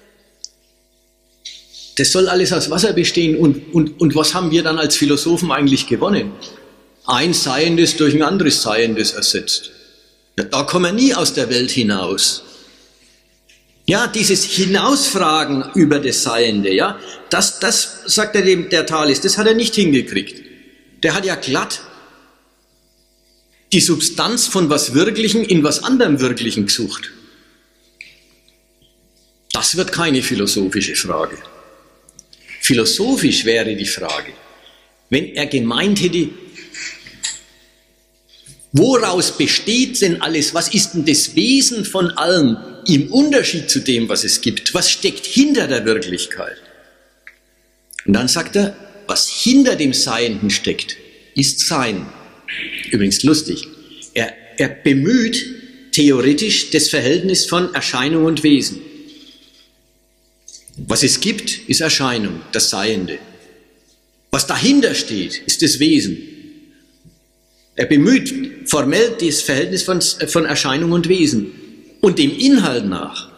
das soll alles aus Wasser bestehen und was haben wir dann als Philosophen eigentlich gewonnen? Ein Seiendes durch ein anderes Seiendes ersetzt. Ja, da kommen wir nie aus der Welt hinaus. Ja, dieses Hinausfragen über das Seiende, ja, das sagt er der Thales, das hat er nicht hingekriegt. Der hat ja glatt die Substanz von was Wirklichem in was anderem Wirklichem gesucht. Das wird keine philosophische Frage. Philosophisch wäre die Frage, wenn er gemeint hätte, woraus besteht denn alles? Was ist denn das Wesen von allem im Unterschied zu dem, was es gibt? Was steckt hinter der Wirklichkeit? Und dann sagt er, was hinter dem Seienden steckt, ist Sein. Übrigens lustig, er bemüht theoretisch das Verhältnis von Erscheinung und Wesen. Was es gibt, ist Erscheinung, das Seiende. Was dahinter steht, ist das Wesen. Er bemüht formell das Verhältnis von Erscheinung und Wesen. Und dem Inhalt nach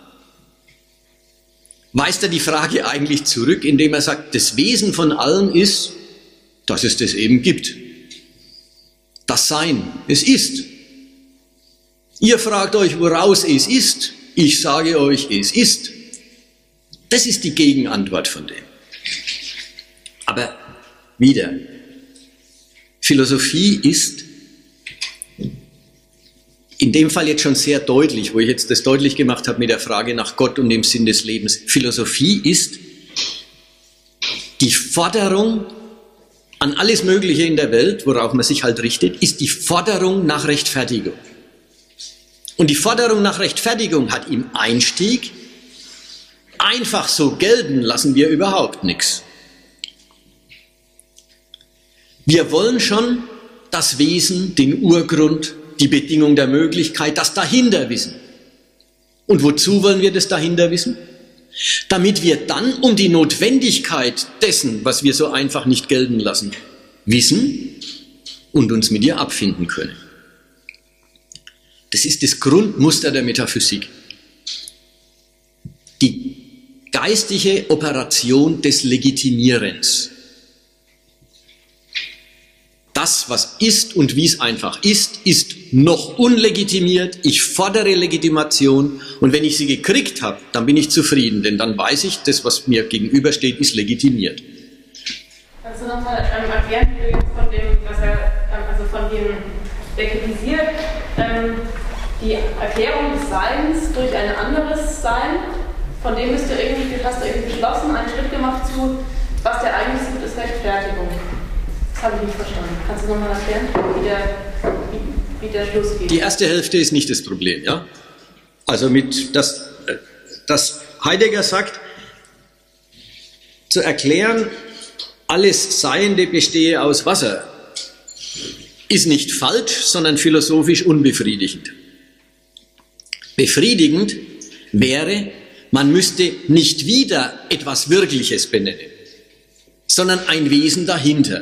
weist er die Frage eigentlich zurück, indem er sagt, das Wesen von allem ist, dass es das eben gibt. Das Sein, es ist. Ihr fragt euch, woraus es ist. Ich sage euch, es ist. Das ist die Gegenantwort von dem. Aber wieder, Philosophie ist in dem Fall jetzt schon sehr deutlich, wo ich jetzt das deutlich gemacht habe mit der Frage nach Gott und dem Sinn des Lebens. Philosophie ist die Forderung an alles Mögliche in der Welt, worauf man sich halt richtet, ist die Forderung nach Rechtfertigung. Und die Forderung nach Rechtfertigung hat im Einstieg einfach so gelten lassen wir überhaupt nichts. Wir wollen schon das Wesen, den Urgrund, die Bedingung der Möglichkeit, das dahinter wissen. Und wozu wollen wir das dahinter wissen? Damit wir dann um die Notwendigkeit dessen, was wir so einfach nicht gelten lassen, wissen und uns mit ihr abfinden können. Das ist das Grundmuster der Metaphysik. Die geistige Operation des Legitimierens. Das, was ist und wie es einfach ist, ist noch unlegitimiert. Ich fordere Legitimation und wenn ich sie gekriegt habe, dann bin ich zufrieden, denn dann weiß ich, das, was mir gegenübersteht, ist legitimiert. Kannst du nochmal erklären, wie du jetzt von dem, was er, also von dem, der kritisiert, die Erklärung des Seins durch ein anderes Sein, von dem hast du irgendwie beschlossen, einen Schritt gemacht zu, was der eigentlich sucht, ist Rechtfertigung. Das habe ich nicht verstanden. Kannst du nochmal erklären, wie der Schluss geht? Die erste Hälfte ist nicht das Problem, ja? Also dass Heidegger sagt, zu erklären, alles Seiende bestehe aus Wasser, ist nicht falsch, sondern philosophisch unbefriedigend. Befriedigend wäre, man müsste nicht wieder etwas Wirkliches benennen, sondern ein Wesen dahinter.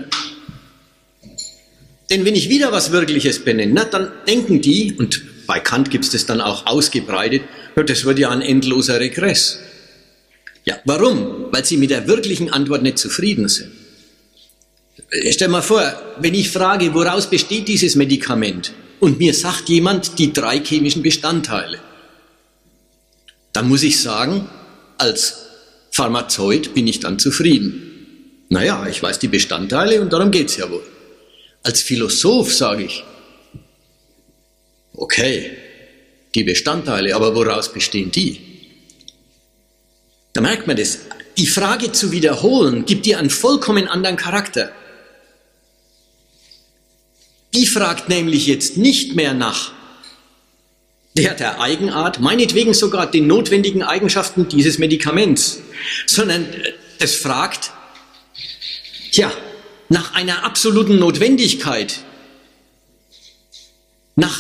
Denn wenn ich wieder was Wirkliches benenne, dann denken die, und bei Kant gibt es das dann auch ausgebreitet, das wird ja ein endloser Regress. Ja, warum? Weil sie mit der wirklichen Antwort nicht zufrieden sind. Stell mal vor, wenn ich frage, woraus besteht dieses Medikament, und mir sagt jemand die 3 chemischen Bestandteile, dann muss ich sagen, als Pharmazeut bin ich dann zufrieden. Naja, ich weiß die Bestandteile und darum geht es ja wohl. Als Philosoph sage ich, okay, die Bestandteile, aber woraus bestehen die? Da merkt man das. Die Frage zu wiederholen, gibt dir einen vollkommen anderen Charakter. Die fragt nämlich jetzt nicht mehr nach der Eigenart, meinetwegen sogar den notwendigen Eigenschaften dieses Medikaments, sondern es fragt, nach einer absoluten Notwendigkeit, nach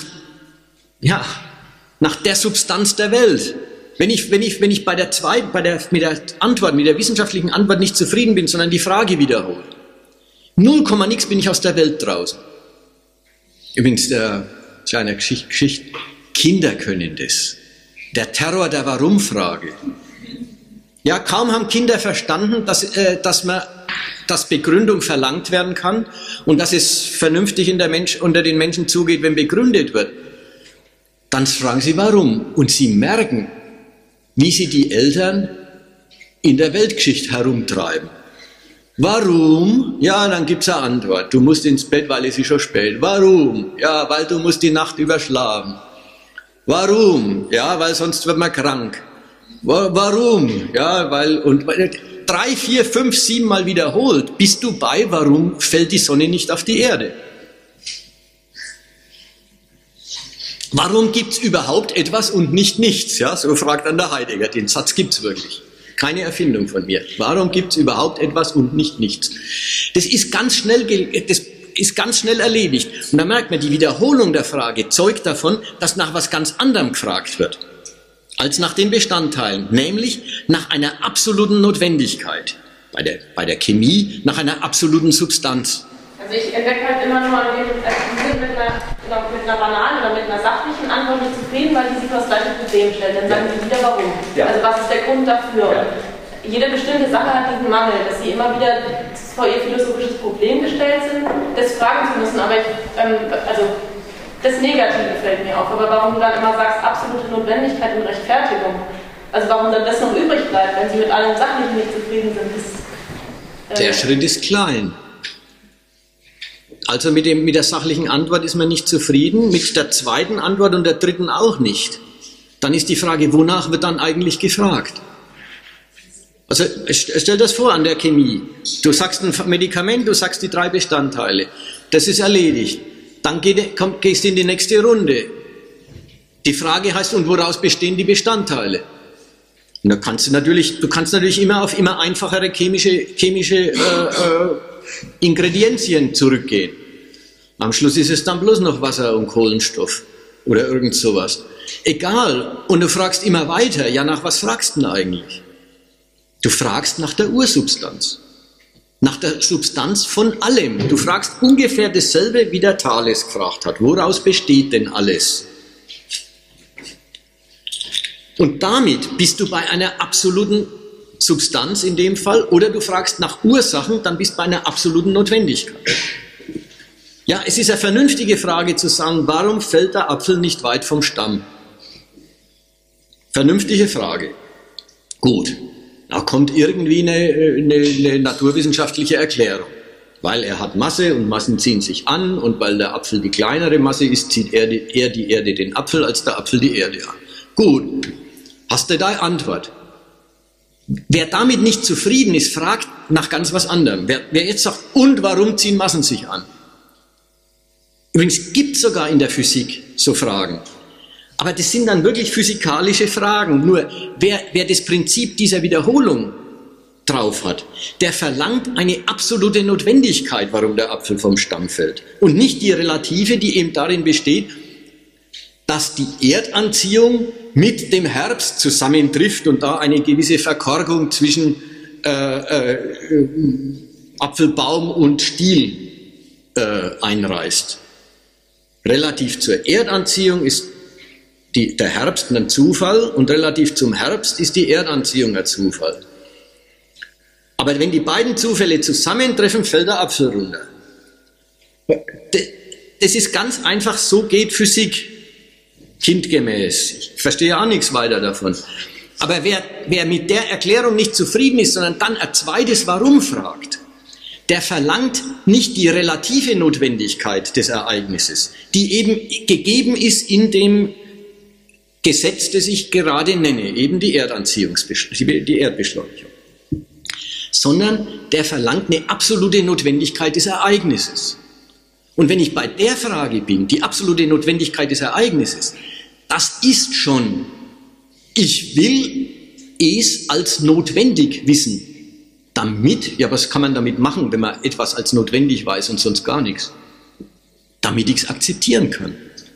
der Substanz der Welt. Wenn ich mit der wissenschaftlichen Antwort nicht zufrieden bin, sondern die Frage wiederhole, 0, nix bin ich aus der Welt draußen. Übrigens, kleine Geschichte, Kinder können das. Der Terror der Warum-Frage. Ja, kaum haben Kinder verstanden, dass Begründung verlangt werden kann und dass es vernünftig unter den Menschen zugeht, wenn begründet wird. Dann fragen sie, warum? Und sie merken, wie sie die Eltern in der Weltgeschichte herumtreiben. Warum? Ja, dann gibt's eine Antwort. Du musst ins Bett, weil es ist schon spät. Warum? Ja, weil du musst die Nacht überschlafen. Warum? Ja, weil sonst wird man krank. Warum? Ja, weil 3, 4, 5, 7 Mal wiederholt, bist du bei, warum fällt die Sonne nicht auf die Erde? Warum gibt's überhaupt etwas und nicht nichts? Ja, so fragt dann der Heidegger. Den Satz gibt's wirklich. Keine Erfindung von mir. Warum gibt's überhaupt etwas und nicht nichts? Das ist ganz schnell erledigt. Und da merkt man, die Wiederholung der Frage zeugt davon, dass nach was ganz anderem gefragt wird, als nach den Bestandteilen, nämlich nach einer absoluten Notwendigkeit. Bei der Chemie nach einer absoluten Substanz. Also ich entdecke halt immer nur mit einer banalen oder mit einer sachlichen Antwort nicht zufrieden, weil die sich das gleiche Problem stellt. Dann sagen sie wieder, warum. Ja. Also was ist der Grund dafür? Ja. Jede bestimmte Sache hat diesen Mangel, dass sie immer wieder vor ihr philosophisches Problem gestellt sind, das fragen zu müssen. Aber das Negative fällt mir auf. Aber warum du dann immer sagst, absolute Notwendigkeit und Rechtfertigung? Also warum dann das noch übrig bleibt, wenn sie mit allem Sachlichen nicht zufrieden sind? Der Schritt ist klein. Also mit der sachlichen Antwort ist man nicht zufrieden, mit der zweiten Antwort und der dritten auch nicht. Dann ist die Frage, wonach wird dann eigentlich gefragt? Also stell das vor an der Chemie. Du sagst ein Medikament, du sagst die 3 Bestandteile. Das ist erledigt. Dann gehst du in die nächste Runde. Die Frage heißt, und woraus bestehen die Bestandteile? Und du kannst natürlich immer auf immer einfachere chemische Ingredienzien zurückgehen. Am Schluss ist es dann bloß noch Wasser und Kohlenstoff oder irgend sowas. Egal. Und du fragst immer weiter. Ja, nach was fragst du denn eigentlich? Du fragst nach der Ursubstanz. Nach der Substanz von allem. Du fragst ungefähr dasselbe, wie der Thales gefragt hat. Woraus besteht denn alles? Und damit bist du bei einer absoluten Substanz in dem Fall, oder du fragst nach Ursachen, dann bist du bei einer absoluten Notwendigkeit. Ja, es ist eine vernünftige Frage zu sagen, warum fällt der Apfel nicht weit vom Stamm? Vernünftige Frage. Gut, da kommt irgendwie eine naturwissenschaftliche Erklärung. Weil er hat Masse und Massen ziehen sich an und weil der Apfel die kleinere Masse ist, zieht eher die Erde den Apfel als der Apfel die Erde an. Gut, hast du deine Antwort. Wer damit nicht zufrieden ist, fragt nach ganz was anderem. Wer jetzt sagt, und warum ziehen Massen sich an? Übrigens gibt es sogar in der Physik so Fragen. Aber das sind dann wirklich physikalische Fragen. Nur wer das Prinzip dieser Wiederholung drauf hat, der verlangt eine absolute Notwendigkeit, warum der Apfel vom Stamm fällt. Und nicht die relative, die eben darin besteht, dass die Erdanziehung mit dem Herbst zusammentrifft und da eine gewisse Verkorkung zwischen Apfelbaum und Stiel einreißt. Relativ zur Erdanziehung ist der Herbst ein Zufall und relativ zum Herbst ist die Erdanziehung ein Zufall. Aber wenn die beiden Zufälle zusammentreffen, fällt der Apfel runter. Das ist ganz einfach, so geht Physik. Kindgemäß. Ich verstehe auch nichts weiter davon. Aber wer mit der Erklärung nicht zufrieden ist, sondern dann ein zweites Warum fragt, der verlangt nicht die relative Notwendigkeit des Ereignisses, die eben gegeben ist in dem Gesetz, das ich gerade nenne, eben die Erdbeschleunigung. Sondern der verlangt eine absolute Notwendigkeit des Ereignisses. Und wenn ich bei der Frage bin, die absolute Notwendigkeit des Ereignisses, das ist schon, ich will es als notwendig wissen. Damit, ja, was kann man damit machen, wenn man etwas als notwendig weiß und sonst gar nichts? Damit ich es akzeptieren kann.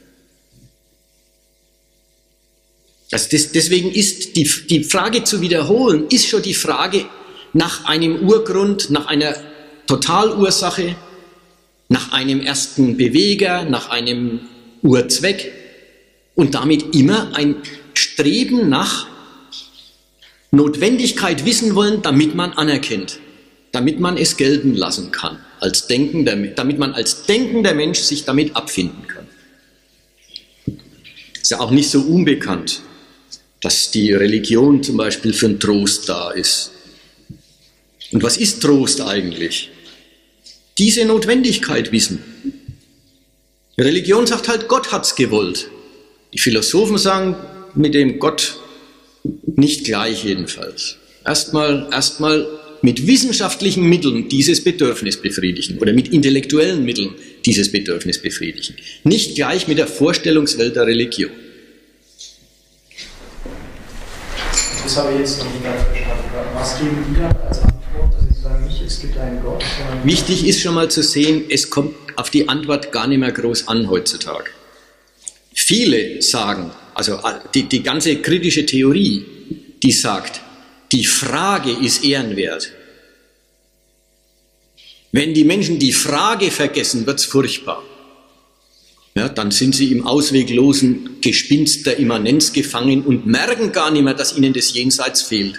Also deswegen ist die Frage zu wiederholen, ist schon die Frage nach einem Urgrund, nach einer Totalursache, nach einem ersten Beweger, nach einem Urzweck und damit immer ein Streben nach Notwendigkeit wissen wollen, damit man anerkennt, damit man es gelten lassen kann, damit man als denkender Mensch sich damit abfinden kann. Ist ja auch nicht so unbekannt, dass die Religion zum Beispiel für einen Trost da ist. Und was ist Trost eigentlich? Diese Notwendigkeit wissen. Die Religion sagt halt, Gott hat's gewollt. Die Philosophen sagen mit dem Gott nicht gleich jedenfalls. Erstmal mit wissenschaftlichen Mitteln dieses Bedürfnis befriedigen oder mit intellektuellen Mitteln dieses Bedürfnis befriedigen. Nicht gleich mit der Vorstellungswelt der Religion. Das habe ich jetzt noch nicht ganz verstanden. Was geben die dann als Antwort, dass sie sagen, nicht, es gibt einen Gott? Wichtig ist schon mal zu sehen, es kommt auf die Antwort gar nicht mehr groß an heutzutage. Viele sagen, also die ganze kritische Theorie, die sagt, die Frage ist ehrenwert. Wenn die Menschen die Frage vergessen, wird's furchtbar. Ja, dann sind sie im ausweglosen Gespinst der Immanenz gefangen und merken gar nicht mehr, dass ihnen das Jenseits fehlt.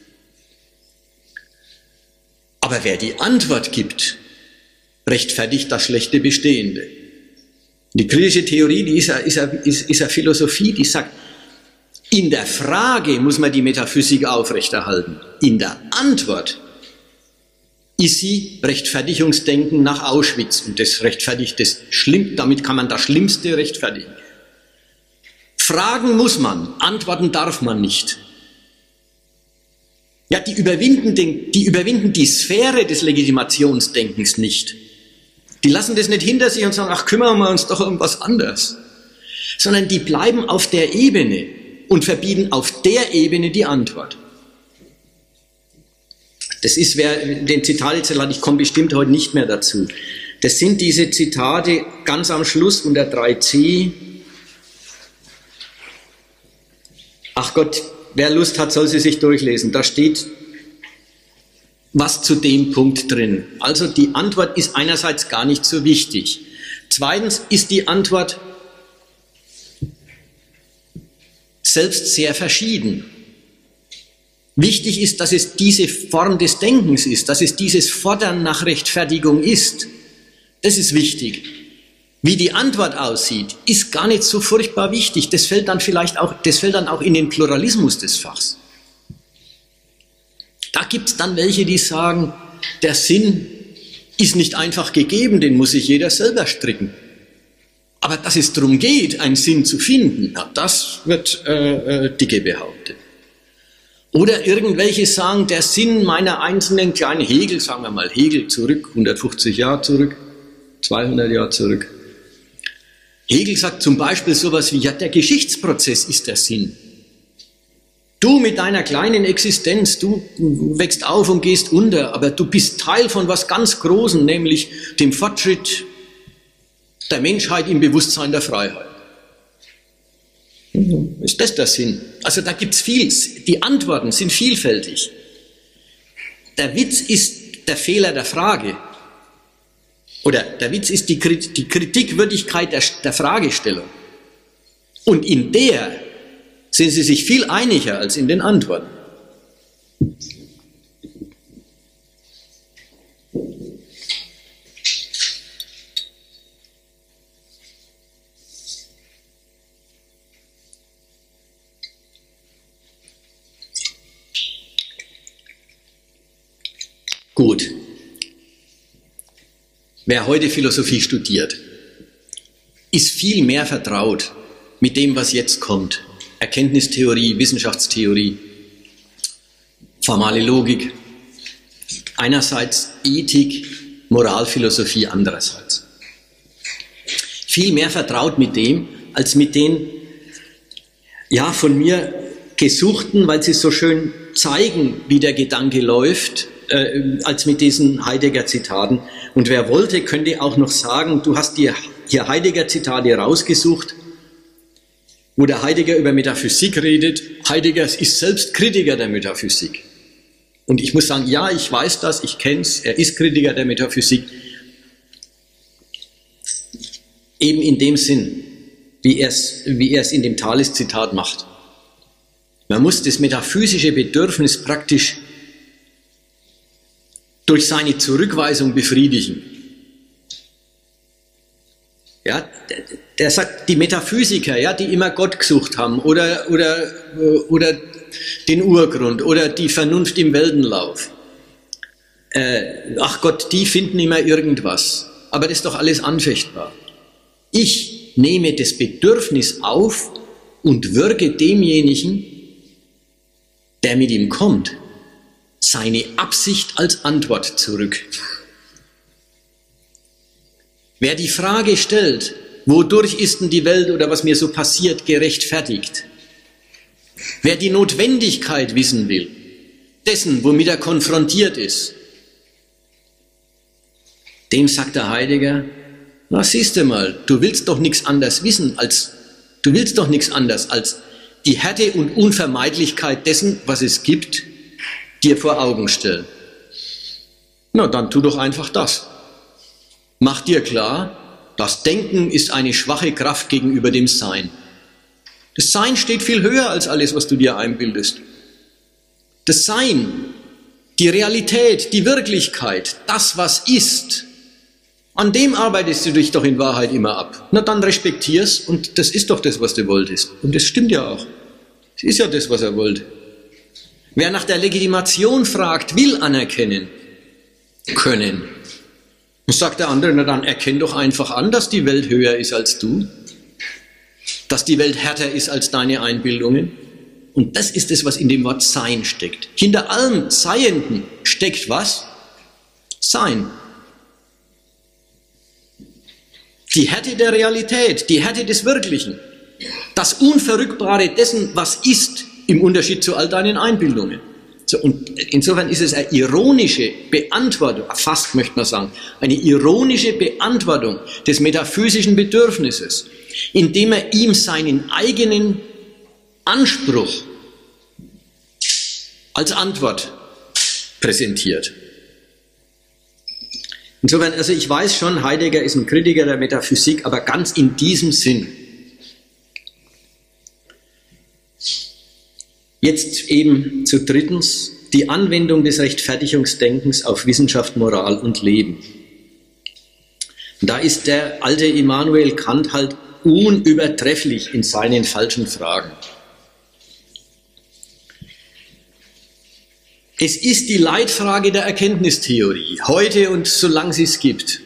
Aber wer die Antwort gibt, rechtfertigt das schlechte Bestehende. Die kritische Theorie, die ist eine Philosophie, die sagt, in der Frage muss man die Metaphysik aufrechterhalten. In der Antwort ist sie Rechtfertigungsdenken nach Auschwitz. Und das rechtfertigt damit kann man das Schlimmste rechtfertigen. Fragen muss man, antworten darf man nicht. Ja, die überwinden die Sphäre des Legitimationsdenkens nicht. Die lassen das nicht hinter sich und sagen, ach, kümmern wir uns doch um was anderes. Sondern die bleiben auf der Ebene und verbieten auf der Ebene die Antwort. Das ist, wer den Zitat jetzt hat, ich komme bestimmt heute nicht mehr dazu. Das sind diese Zitate ganz am Schluss unter 3c. Ach Gott, wer Lust hat, soll sie sich durchlesen. Da steht was zu dem Punkt drin. Also die Antwort ist einerseits gar nicht so wichtig. Zweitens ist die Antwort selbst sehr verschieden. Wichtig ist, dass es diese Form des Denkens ist, dass es dieses Fordern nach Rechtfertigung ist. Das ist wichtig. Wie die Antwort aussieht, ist gar nicht so furchtbar wichtig. Das fällt dann auch in den Pluralismus des Fachs. Da gibt es dann welche, die sagen, der Sinn ist nicht einfach gegeben, den muss sich jeder selber stricken. Aber dass es darum geht, einen Sinn zu finden, das wird dicke behauptet. Oder irgendwelche sagen, der Sinn meiner einzelnen kleinen Hegel, sagen wir mal Hegel zurück, 150 Jahre zurück, 200 Jahre zurück. Hegel sagt zum Beispiel sowas wie, ja, der Geschichtsprozess ist der Sinn. Du mit deiner kleinen Existenz, du wächst auf und gehst unter, aber du bist Teil von was ganz Großem, nämlich dem Fortschritt der Menschheit im Bewusstsein der Freiheit. Ist das der Sinn? Also da gibt's viel. Die Antworten sind vielfältig. Der Witz ist der Fehler der Frage. Oder der Witz ist die Kritikwürdigkeit der Fragestellung. Und in der sind sie sich viel einiger als in den Antworten. Gut. Wer heute Philosophie studiert, ist viel mehr vertraut mit dem, was jetzt kommt. Erkenntnistheorie, Wissenschaftstheorie, formale Logik, einerseits Ethik, Moralphilosophie andererseits. Viel mehr vertraut mit dem, als mit den, ja, von mir gesuchten, weil sie so schön zeigen, wie der Gedanke läuft, als mit diesen Heidegger-Zitaten. Und wer wollte, könnte auch noch sagen, du hast dir hier Heidegger-Zitate rausgesucht, wo der Heidegger über Metaphysik redet. Heidegger ist selbst Kritiker der Metaphysik. Und ich muss sagen, ja, ich weiß das, ich kenne es, er ist Kritiker der Metaphysik. Eben in dem Sinn, wie er es in dem Thales-Zitat macht. Man muss das metaphysische Bedürfnis praktisch durch seine Zurückweisung befriedigen. Ja, der sagt, die Metaphysiker, ja, die immer Gott gesucht haben oder den Urgrund oder die Vernunft im Weltenlauf. Ach Gott, die finden immer irgendwas. Aber das ist doch alles anfechtbar. Ich nehme das Bedürfnis auf und wirke demjenigen, der mit ihm kommt, seine Absicht als Antwort zurück. Wer die Frage stellt, wodurch ist denn die Welt oder was mir so passiert, gerechtfertigt? Wer die Notwendigkeit wissen will, dessen, womit er konfrontiert ist, dem sagt der Heidegger, na siehst du mal, du willst doch nichts anderes wissen, als die Härte und Unvermeidlichkeit dessen, was es gibt, dir vor Augen stellen. Na, dann tu doch einfach das. Mach dir klar, das Denken ist eine schwache Kraft gegenüber dem Sein. Das Sein steht viel höher als alles, was du dir einbildest. Das Sein, die Realität, die Wirklichkeit, das, was ist, an dem arbeitest du dich doch in Wahrheit immer ab. Na, dann respektier's und das ist doch das, was du wolltest. Und das stimmt ja auch. Es ist ja das, was er wollte. Wer nach der Legitimation fragt, will anerkennen können. Und sagt der andere, na dann erkenn doch einfach an, dass die Welt höher ist als du, dass die Welt härter ist als deine Einbildungen. Und das ist es, was in dem Wort Sein steckt. Hinter allem Seienden steckt was? Sein. Die Härte der Realität, die Härte des Wirklichen, das Unverrückbare dessen, was ist, im Unterschied zu all deinen Einbildungen. So, und insofern ist es eine ironische Beantwortung, fast möchte man sagen, eine ironische Beantwortung des metaphysischen Bedürfnisses, indem er ihm seinen eigenen Anspruch als Antwort präsentiert. Insofern, also ich weiß schon, Heidegger ist ein Kritiker der Metaphysik, aber ganz in diesem Sinn. Jetzt eben zu drittens, die Anwendung des Rechtfertigungsdenkens auf Wissenschaft, Moral und Leben. Und da ist der alte Immanuel Kant halt unübertrefflich in seinen falschen Fragen. Es ist die Leitfrage der Erkenntnistheorie, heute und solange sie es gibt.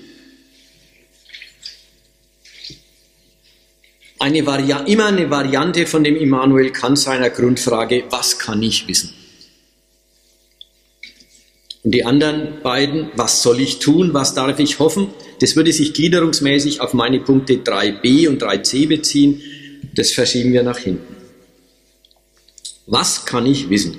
Immer eine Variante von dem Immanuel Kant seiner Grundfrage, was kann ich wissen? Und die anderen beiden, was soll ich tun, was darf ich hoffen? Das würde sich gliederungsmäßig auf meine Punkte 3b und 3c beziehen. Das verschieben wir nach hinten. Was kann ich wissen?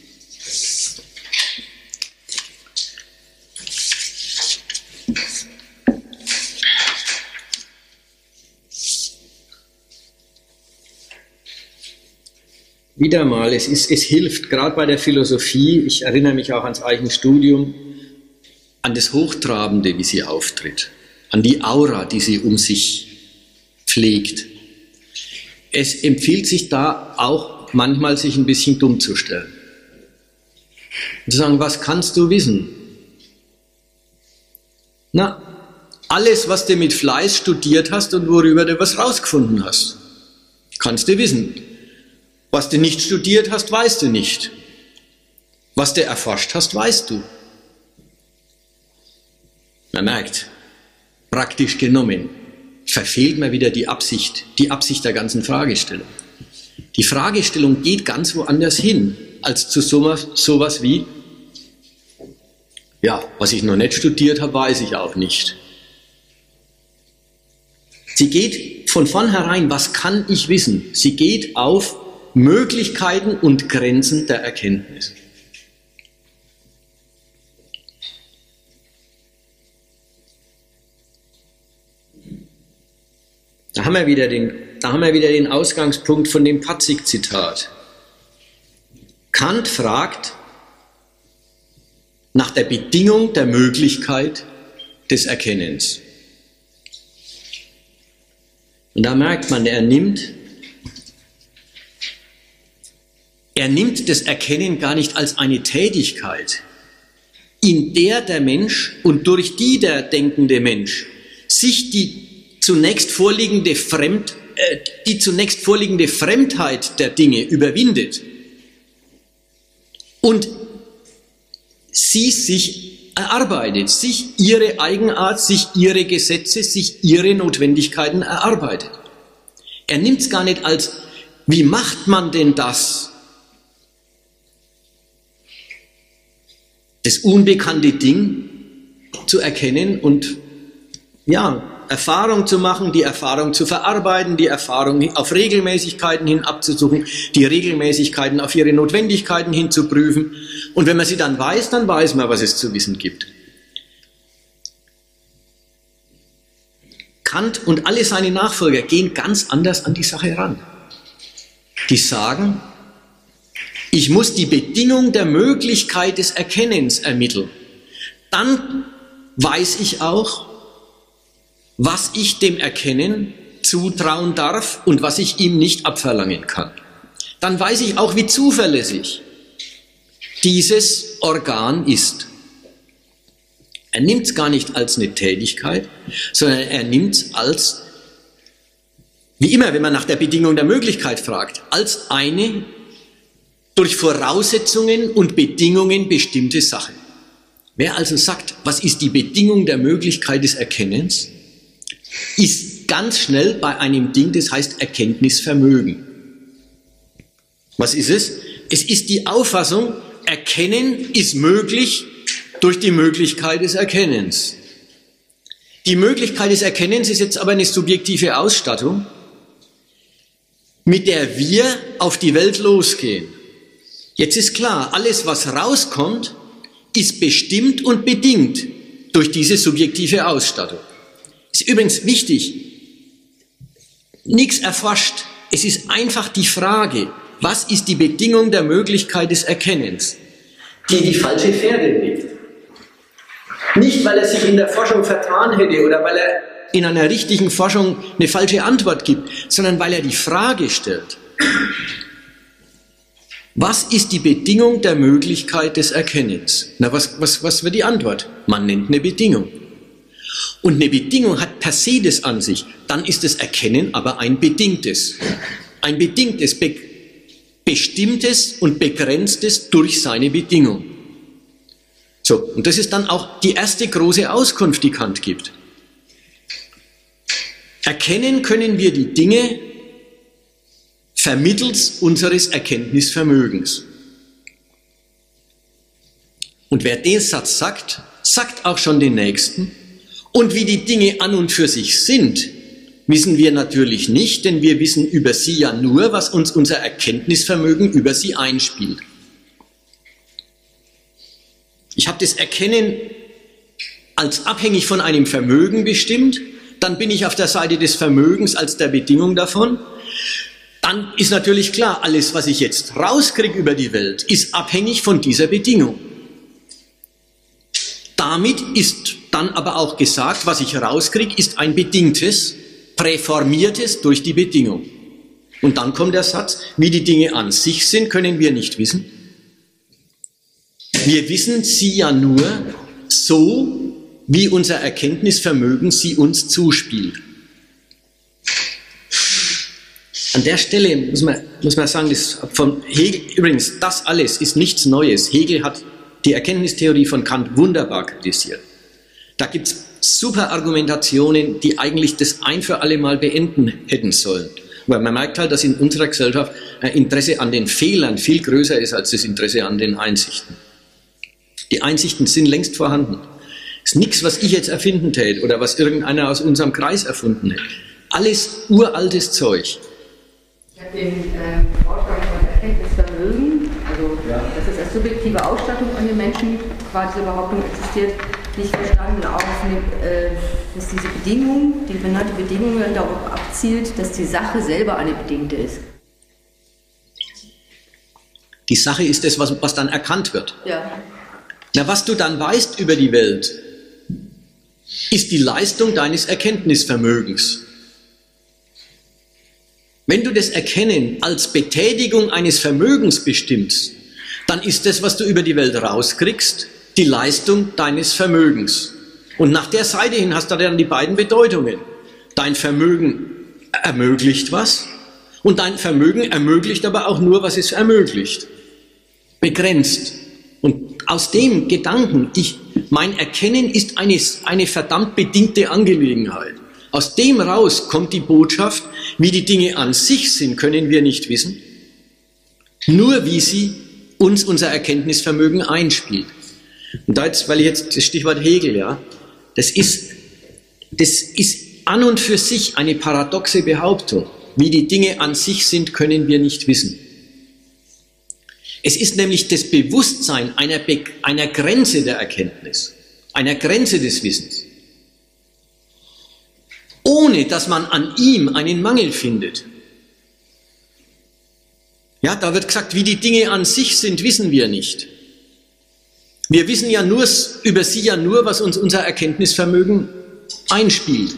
Wieder mal, es hilft, gerade bei der Philosophie, ich erinnere mich auch ans Eichenstudium, an das Hochtrabende, wie sie auftritt, an die Aura, die sie um sich pflegt. Es empfiehlt sich da auch manchmal, sich ein bisschen dumm zu stellen. Und zu sagen, was kannst du wissen? Na, alles, was du mit Fleiß studiert hast und worüber du was rausgefunden hast, kannst du wissen. Was du nicht studiert hast, weißt du nicht. Was du erforscht hast, weißt du. Man merkt, praktisch genommen, verfehlt man wieder die Absicht der ganzen Fragestellung. Die Fragestellung geht ganz woanders hin, als zu sowas wie, ja, was ich noch nicht studiert habe, weiß ich auch nicht. Sie geht von vornherein, was kann ich wissen? Sie geht auf Möglichkeiten und Grenzen der Erkenntnis. Da haben wir wieder den Ausgangspunkt von dem Patzig-Zitat. Kant fragt nach der Bedingung der Möglichkeit des Erkennens. Und da merkt man, er nimmt das Erkennen gar nicht als eine Tätigkeit, in der der Mensch und durch die der denkende Mensch sich die zunächst vorliegende Fremdheit der Dinge überwindet und sie sich erarbeitet, sich ihre Eigenart, sich ihre Gesetze, sich ihre Notwendigkeiten erarbeitet. Er nimmt es gar nicht als, wie macht man denn das? Das unbekannte Ding zu erkennen und ja, Erfahrung zu machen, die Erfahrung zu verarbeiten, die Erfahrung auf Regelmäßigkeiten hin abzusuchen, die Regelmäßigkeiten auf ihre Notwendigkeiten hin zu prüfen. Und wenn man sie dann weiß man, was es zu wissen gibt. Kant und alle seine Nachfolger gehen ganz anders an die Sache ran. Die sagen, ich muss die Bedingung der Möglichkeit des Erkennens ermitteln. Dann weiß ich auch, was ich dem Erkennen zutrauen darf und was ich ihm nicht abverlangen kann. Dann weiß ich auch, wie zuverlässig dieses Organ ist. Er nimmt es gar nicht als eine Tätigkeit, sondern er nimmt es als, wie immer, wenn man nach der Bedingung der Möglichkeit fragt, als eine durch Voraussetzungen und Bedingungen bestimmte Sache. Wer also sagt, was ist die Bedingung der Möglichkeit des Erkennens, ist ganz schnell bei einem Ding, das heißt Erkenntnisvermögen. Was ist es? Es ist die Auffassung, Erkennen ist möglich durch die Möglichkeit des Erkennens. Die Möglichkeit des Erkennens ist jetzt aber eine subjektive Ausstattung, mit der wir auf die Welt losgehen. Jetzt ist klar, alles, was rauskommt, ist bestimmt und bedingt durch diese subjektive Ausstattung. Ist übrigens wichtig, nichts erforscht. Es ist einfach die Frage, was ist die Bedingung der Möglichkeit des Erkennens, die falsche Fährte legt. Nicht, weil er sich in der Forschung vertan hätte oder weil er in einer richtigen Forschung eine falsche Antwort gibt, sondern weil er die Frage stellt, was ist die Bedingung der Möglichkeit des Erkennens? Na, was wird die Antwort? Man nennt eine Bedingung. Und eine Bedingung hat per se das an sich. Dann ist das Erkennen aber ein bedingtes. Ein bedingtes, bestimmtes und begrenztes durch seine Bedingung. So, und das ist dann auch die erste große Auskunft, die Kant gibt. Erkennen können wir die Dinge vermittels unseres Erkenntnisvermögens. Und wer den Satz sagt, sagt auch schon den nächsten. Und wie die Dinge an und für sich sind, wissen wir natürlich nicht, denn wir wissen über sie ja nur, was uns unser Erkenntnisvermögen über sie einspielt. Ich habe das Erkennen als abhängig von einem Vermögen bestimmt, dann bin ich auf der Seite des Vermögens als der Bedingung davon. Dann ist natürlich klar, alles, was ich jetzt rauskriege über die Welt, ist abhängig von dieser Bedingung. Damit ist dann aber auch gesagt, was ich rauskriege, ist ein bedingtes, präformiertes durch die Bedingung. Und dann kommt der Satz, wie die Dinge an sich sind, können wir nicht wissen. Wir wissen sie ja nur so, wie unser Erkenntnisvermögen sie uns zuspielt. An der Stelle muss man sagen, das von Hegel, übrigens, das alles ist nichts Neues. Hegel hat die Erkenntnistheorie von Kant wunderbar kritisiert. Da gibt es super Argumentationen, die eigentlich das ein für alle Mal beenden hätten sollen. Aber man merkt halt, dass in unserer Gesellschaft ein Interesse an den Fehlern viel größer ist als das Interesse an den Einsichten. Die Einsichten sind längst vorhanden. Es ist nichts, was ich jetzt erfinden täte oder was irgendeiner aus unserem Kreis erfunden hätte. Alles uraltes Zeug. Ich habe den Vortrag von Erkenntnisvermögen, also dass es als subjektive Ausstattung an den Menschen quasi diese Behauptung existiert, nicht verstanden, auch dass diese Bedingung, die benannte Bedingung darauf abzielt, dass die Sache selber eine bedingte ist. Die Sache ist das, was dann erkannt wird. Ja. Na, was du dann weißt über die Welt, ist die Leistung deines Erkenntnisvermögens. Wenn du das Erkennen als Betätigung eines Vermögens bestimmst, dann ist das, was du über die Welt rauskriegst, die Leistung deines Vermögens. Und nach der Seite hin hast du dann die beiden Bedeutungen. Dein Vermögen ermöglicht was und dein Vermögen ermöglicht aber auch nur, was es ermöglicht. Begrenzt. Und aus dem Gedanken, mein Erkennen ist eine verdammt bedingte Angelegenheit. Aus dem raus kommt die Botschaft, wie die Dinge an sich sind, können wir nicht wissen. Nur wie sie uns unser Erkenntnisvermögen einspielt. Und da jetzt, weil ich jetzt das Stichwort Hegel, ja, das ist an und für sich eine paradoxe Behauptung. Wie die Dinge an sich sind, können wir nicht wissen. Es ist nämlich das Bewusstsein einer Grenze der Erkenntnis, einer Grenze des Wissens, ohne dass man an ihm einen Mangel findet. Ja, da wird gesagt, wie die Dinge an sich sind, wissen wir nicht. Wir wissen ja nur über sie ja nur, was uns unser Erkenntnisvermögen einspielt.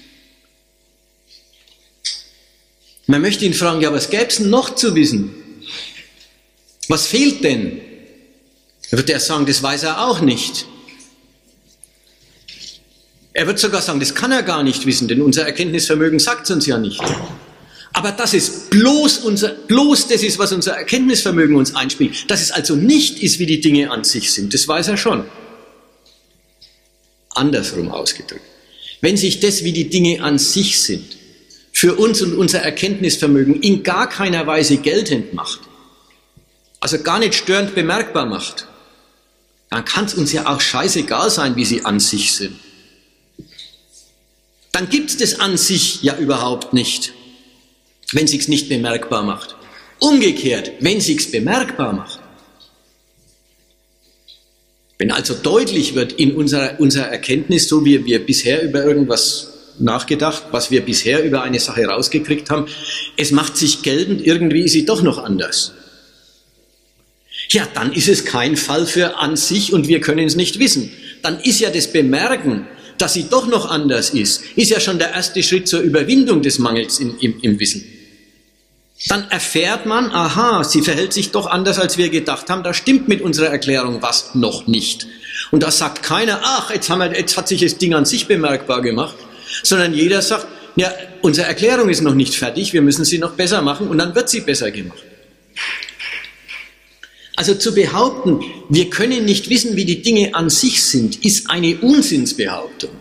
Man möchte ihn fragen, ja, was gäbe es denn noch zu wissen? Was fehlt denn? Da wird er sagen, das weiß er auch nicht. Er wird sogar sagen, das kann er gar nicht wissen, denn unser Erkenntnisvermögen sagt es uns ja nicht. Aber dass es bloß das ist, was unser Erkenntnisvermögen uns einspielt, dass es also nicht ist, wie die Dinge an sich sind, das weiß er schon. Andersrum ausgedrückt. Wenn sich das, wie die Dinge an sich sind, für uns und unser Erkenntnisvermögen in gar keiner Weise geltend macht, also gar nicht störend bemerkbar macht, dann kann es uns ja auch scheißegal sein, wie sie an sich sind. Dann gibt es das an sich ja überhaupt nicht, wenn sich's nicht bemerkbar macht. Umgekehrt, wenn sich's bemerkbar macht. Wenn also deutlich wird in unserer Erkenntnis, so wie wir bisher über irgendwas nachgedacht, was wir bisher über eine Sache rausgekriegt haben, es macht sich geltend, irgendwie ist sie doch noch anders. Ja, dann ist es kein Fall für an sich und wir können es nicht wissen. Dann ist ja das Bemerken, dass sie doch noch anders ist ja schon der erste Schritt zur Überwindung des Mangels im Wissen. Dann erfährt man, aha, sie verhält sich doch anders, als wir gedacht haben, da stimmt mit unserer Erklärung was noch nicht. Und da sagt keiner, ach, jetzt hat sich das Ding an sich bemerkbar gemacht, sondern jeder sagt, ja, unsere Erklärung ist noch nicht fertig, wir müssen sie noch besser machen und dann wird sie besser gemacht. Also zu behaupten, wir können nicht wissen, wie die Dinge an sich sind, ist eine Unsinnsbehauptung.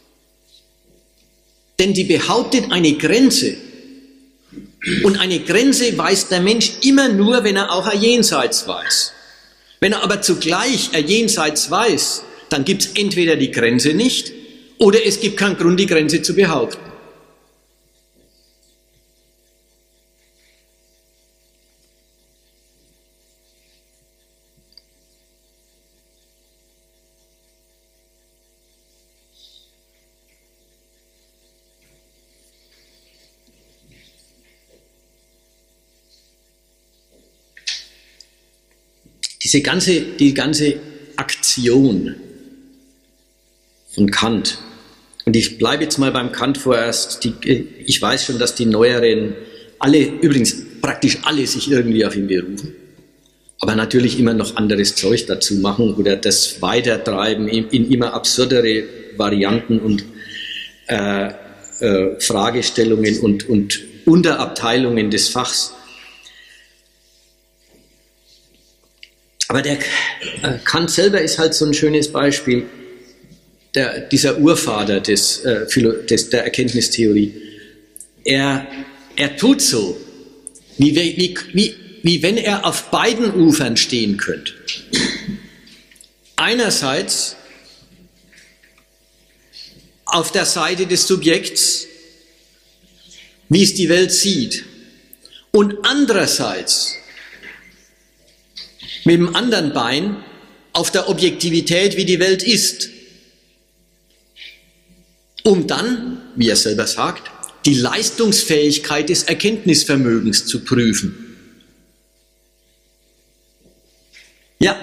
Denn die behauptet eine Grenze. Und eine Grenze weiß der Mensch immer nur, wenn er auch ein Jenseits weiß. Wenn er aber zugleich ein Jenseits weiß, dann gibt es entweder die Grenze nicht oder es gibt keinen Grund, die Grenze zu behaupten. Die ganze Aktion von Kant, und ich bleibe jetzt mal beim Kant vorerst, ich weiß schon, dass die Neueren, übrigens praktisch alle sich irgendwie auf ihn berufen, aber natürlich immer noch anderes Zeug dazu machen oder das weitertreiben in immer absurdere Varianten und Fragestellungen und Unterabteilungen des Fachs. Aber der Kant selber ist halt so ein schönes Beispiel, dieser Urvater der Erkenntnistheorie. Er tut so, wie wenn er auf beiden Ufern stehen könnte. Einerseits auf der Seite des Subjekts, wie es die Welt sieht, und andererseits mit dem anderen Bein auf der Objektivität, wie die Welt ist, um dann, wie er selber sagt, die Leistungsfähigkeit des Erkenntnisvermögens zu prüfen. Ja,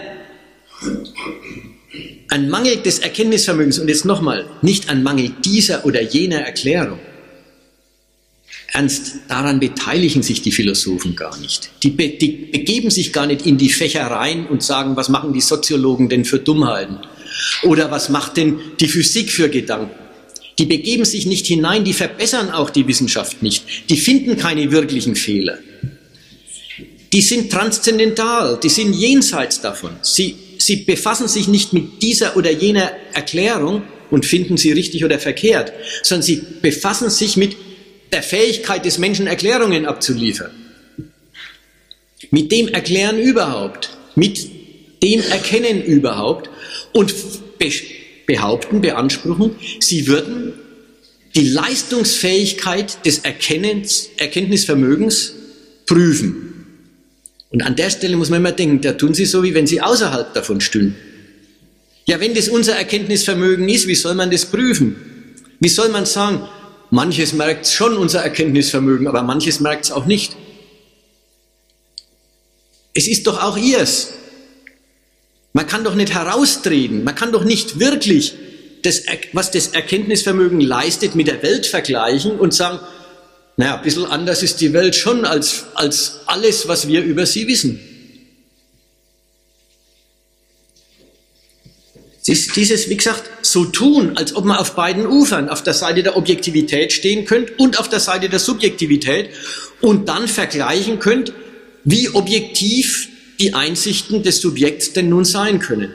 ein Mangel des Erkenntnisvermögens, und jetzt nochmal, nicht ein Mangel dieser oder jener Erklärung. Ernst, daran beteiligen sich die Philosophen gar nicht. Die begeben sich gar nicht in die Fächer rein und sagen, was machen die Soziologen denn für Dummheiten? Oder was macht denn die Physik für Gedanken? Die begeben sich nicht hinein, die verbessern auch die Wissenschaft nicht. Die finden keine wirklichen Fehler. Die sind transzendental, die sind jenseits davon. Sie befassen sich nicht mit dieser oder jener Erklärung und finden sie richtig oder verkehrt, sondern sie befassen sich mit der Fähigkeit des Menschen, Erklärungen abzuliefern. Mit dem Erklären überhaupt, mit dem Erkennen überhaupt und beanspruchen, sie würden die Leistungsfähigkeit des Erkenntnisvermögens prüfen. Und an der Stelle muss man immer denken, da tun sie so, wie wenn sie außerhalb davon stünden. Ja, wenn das unser Erkenntnisvermögen ist, wie soll man das prüfen? Wie soll man sagen, manches merkt schon unser Erkenntnisvermögen, aber manches merkt es auch nicht. Es ist doch auch ihrs. Man kann doch nicht heraustreten, man kann doch nicht wirklich das, was das Erkenntnisvermögen leistet, mit der Welt vergleichen und sagen, naja, ein bisschen anders ist die Welt schon als alles, was wir über sie wissen. Dieses, wie gesagt, so tun, als ob man auf beiden Ufern, auf der Seite der Objektivität stehen könnte und auf der Seite der Subjektivität und dann vergleichen könnt, wie objektiv die Einsichten des Subjekts denn nun sein können.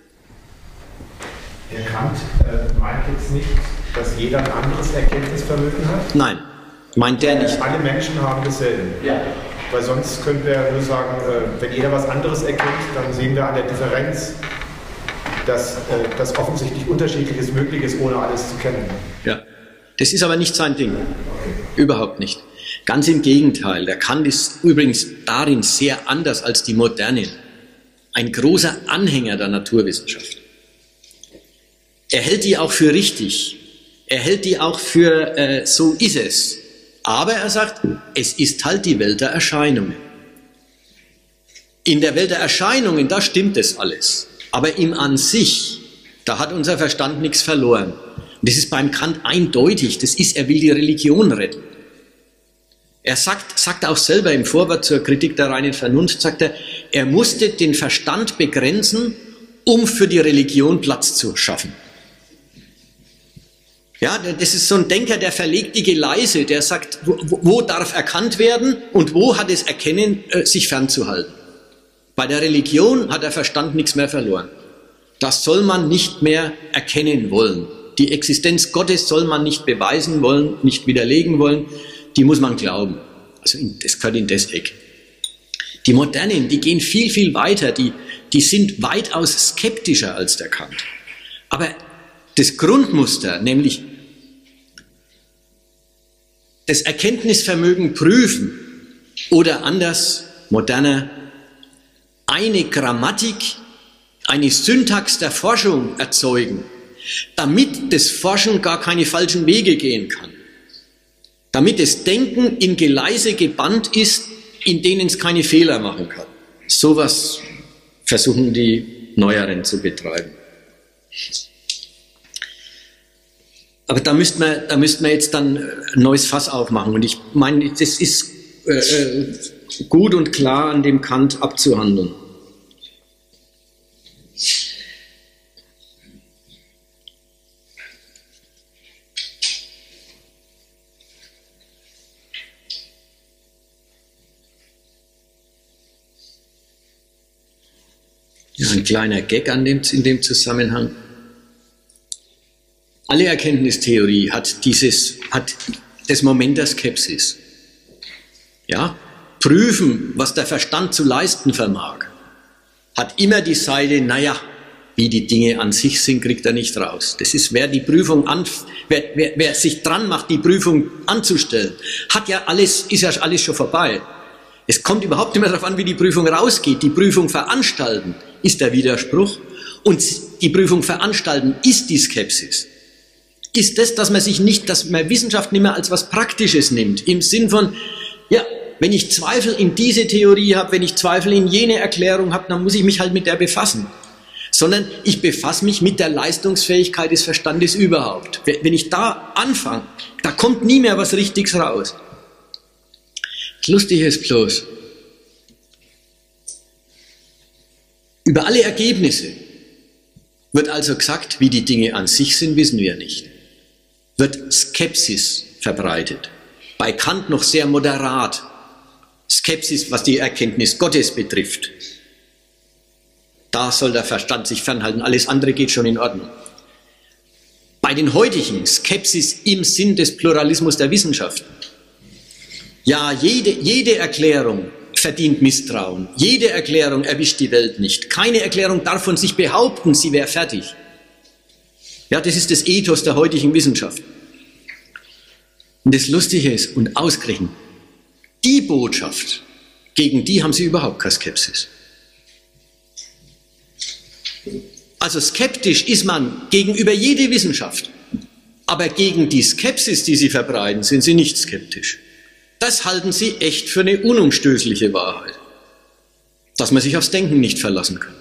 Herr Kant meint jetzt nicht, dass jeder ein anderes Erkenntnisvermögen hat? Nein, meint der nicht. Alle Menschen haben dasselbe. Ja. Weil sonst könnten wir nur sagen, wenn jeder was anderes erkennt, dann sehen wir an der Differenz, dass offensichtlich Unterschiedliches möglich ist, ohne alles zu kennen. Ja, das ist aber nicht sein Ding. Überhaupt nicht. Ganz im Gegenteil. Der Kant ist übrigens darin sehr anders als die Modernen. Ein großer Anhänger der Naturwissenschaft. Er hält die auch für richtig. Er hält die auch für, so ist es. Aber er sagt, es ist halt die Welt der Erscheinungen. In der Welt der Erscheinungen, da stimmt es alles. Aber im An sich, da hat unser Verstand nichts verloren. Und das ist beim Kant eindeutig. Das ist, er will die Religion retten. Er sagt auch selber im Vorwort zur Kritik der reinen Vernunft, sagt er musste den Verstand begrenzen, um für die Religion Platz zu schaffen. Ja, das ist so ein Denker, der verlegt die Gleise, der sagt, wo darf erkannt werden und wo hat es Erkennen, sich fernzuhalten. Bei der Religion hat der Verstand nichts mehr verloren. Das soll man nicht mehr erkennen wollen. Die Existenz Gottes soll man nicht beweisen wollen, nicht widerlegen wollen. Die muss man glauben. Also das gehört in das Eck. Die Modernen, die gehen viel, viel weiter. Die sind weitaus skeptischer als der Kant. Aber das Grundmuster, nämlich das Erkenntnisvermögen prüfen oder anders, moderner, eine Grammatik, eine Syntax der Forschung erzeugen, damit das Forschen gar keine falschen Wege gehen kann, damit das Denken in Gleise gebannt ist, in denen es keine Fehler machen kann. Sowas versuchen die Neueren zu betreiben. Aber da müssten wir jetzt dann ein neues Fass aufmachen. Und ich meine, das ist gut und klar an dem Kant abzuhandeln. Ja, ein kleiner Gag in dem Zusammenhang. Alle Erkenntnistheorie hat das Moment der Skepsis. Ja? Prüfen, was der Verstand zu leisten vermag, hat immer die Seite, naja, wie die Dinge an sich sind, kriegt er nicht raus. Das ist, wer sich dran macht, die Prüfung anzustellen, ist ja alles schon vorbei. Es kommt überhaupt nicht mehr darauf an, wie die Prüfung rausgeht. Die Prüfung veranstalten ist der Widerspruch und die Prüfung veranstalten ist die Skepsis. Ist das, dass man Wissenschaft nicht mehr als was Praktisches nimmt, im Sinn von, ja, wenn ich Zweifel in diese Theorie habe, wenn ich Zweifel in jene Erklärung habe, dann muss ich mich halt mit der befassen. Sondern ich befasse mich mit der Leistungsfähigkeit des Verstandes überhaupt. Wenn ich da anfange, da kommt nie mehr was Richtiges raus. Das Lustige ist bloß, über alle Ergebnisse wird also gesagt, wie die Dinge an sich sind, wissen wir nicht. Wird Skepsis verbreitet. Bei Kant noch sehr moderat. Skepsis, was die Erkenntnis Gottes betrifft. Da soll der Verstand sich fernhalten, alles andere geht schon in Ordnung. Bei den heutigen Skepsis im Sinn des Pluralismus der Wissenschaften. Ja, jede Erklärung verdient Misstrauen. Jede Erklärung erwischt die Welt nicht. Keine Erklärung darf von sich behaupten, sie wäre fertig. Ja, das ist das Ethos der heutigen Wissenschaft. Und das Lustige ist, und ausgerechnet, die Botschaft, gegen die haben sie überhaupt keine Skepsis. Also skeptisch ist man gegenüber jeder Wissenschaft, aber gegen die Skepsis, die sie verbreiten, sind sie nicht skeptisch. Das halten sie echt für eine unumstößliche Wahrheit, dass man sich aufs Denken nicht verlassen kann.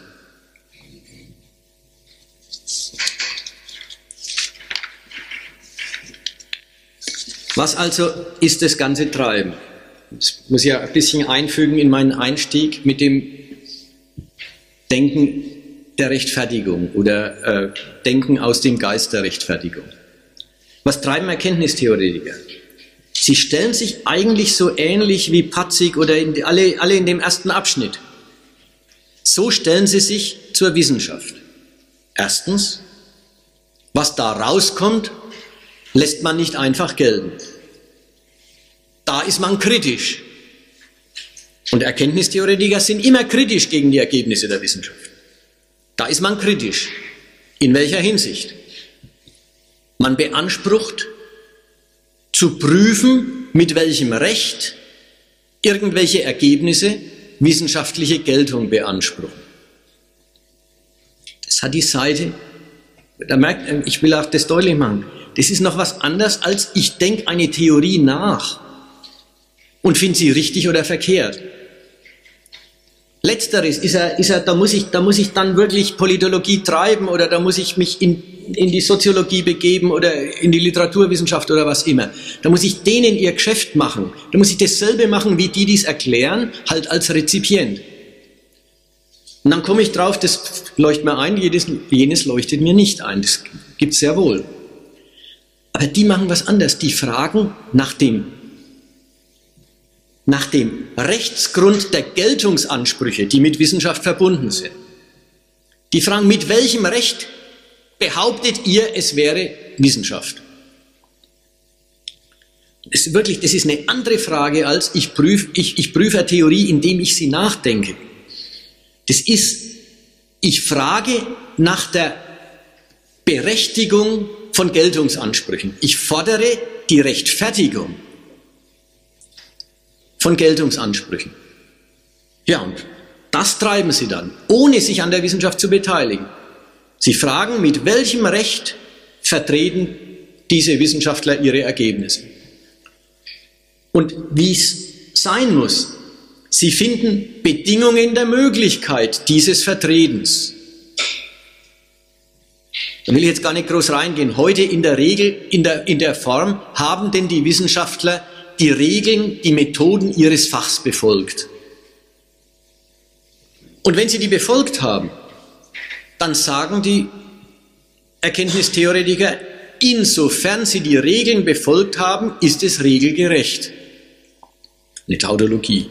Was also ist das ganze Treiben? Das muss ich ja ein bisschen einfügen in meinen Einstieg mit dem Denken der Rechtfertigung oder Denken aus dem Geist der Rechtfertigung. Was treiben Erkenntnistheoretiker? Sie stellen sich eigentlich so ähnlich wie Patzig oder alle in dem ersten Abschnitt. So stellen sie sich zur Wissenschaft. Erstens, was da rauskommt, lässt man nicht einfach gelten. Da ist man kritisch. Und Erkenntnistheoretiker sind immer kritisch gegen die Ergebnisse der Wissenschaft. Da ist man kritisch. In welcher Hinsicht? Man beansprucht, zu prüfen, mit welchem Recht irgendwelche Ergebnisse wissenschaftliche Geltung beanspruchen. Das hat die Seite, ich will auch das deutlich machen, das ist noch was anderes als ich denke eine Theorie nach und finde sie richtig oder verkehrt. Letzteres da muss ich dann wirklich Politologie treiben oder da muss ich mich in die Soziologie begeben oder in die Literaturwissenschaft oder was immer. Da muss ich denen ihr Geschäft machen. Da muss ich dasselbe machen, wie die es erklären, halt als Rezipient. Und dann komme ich drauf, das leuchtet mir ein, jenes leuchtet mir nicht ein. Das gibt es sehr wohl. Aber die machen was anderes. Die fragen nach dem nach dem Rechtsgrund der Geltungsansprüche, die mit Wissenschaft verbunden sind. Die fragen, mit welchem Recht behauptet ihr, es wäre Wissenschaft? Das ist eine andere Frage als ich prüfe eine Theorie, indem ich sie nachdenke. Ich frage nach der Berechtigung von Geltungsansprüchen. Ich fordere die Rechtfertigung von Geltungsansprüchen. Ja, und das treiben sie dann, ohne sich an der Wissenschaft zu beteiligen. Sie fragen, mit welchem Recht vertreten diese Wissenschaftler ihre Ergebnisse? Und wie es sein muss, sie finden Bedingungen der Möglichkeit dieses Vertretens. Da will ich jetzt gar nicht groß reingehen. Heute in der Regel, in der Form, haben denn die Wissenschaftler die Regeln, die Methoden ihres Fachs befolgt. Und wenn sie die befolgt haben, dann sagen die Erkenntnistheoretiker, insofern sie die Regeln befolgt haben, ist es regelgerecht. Eine Tautologie.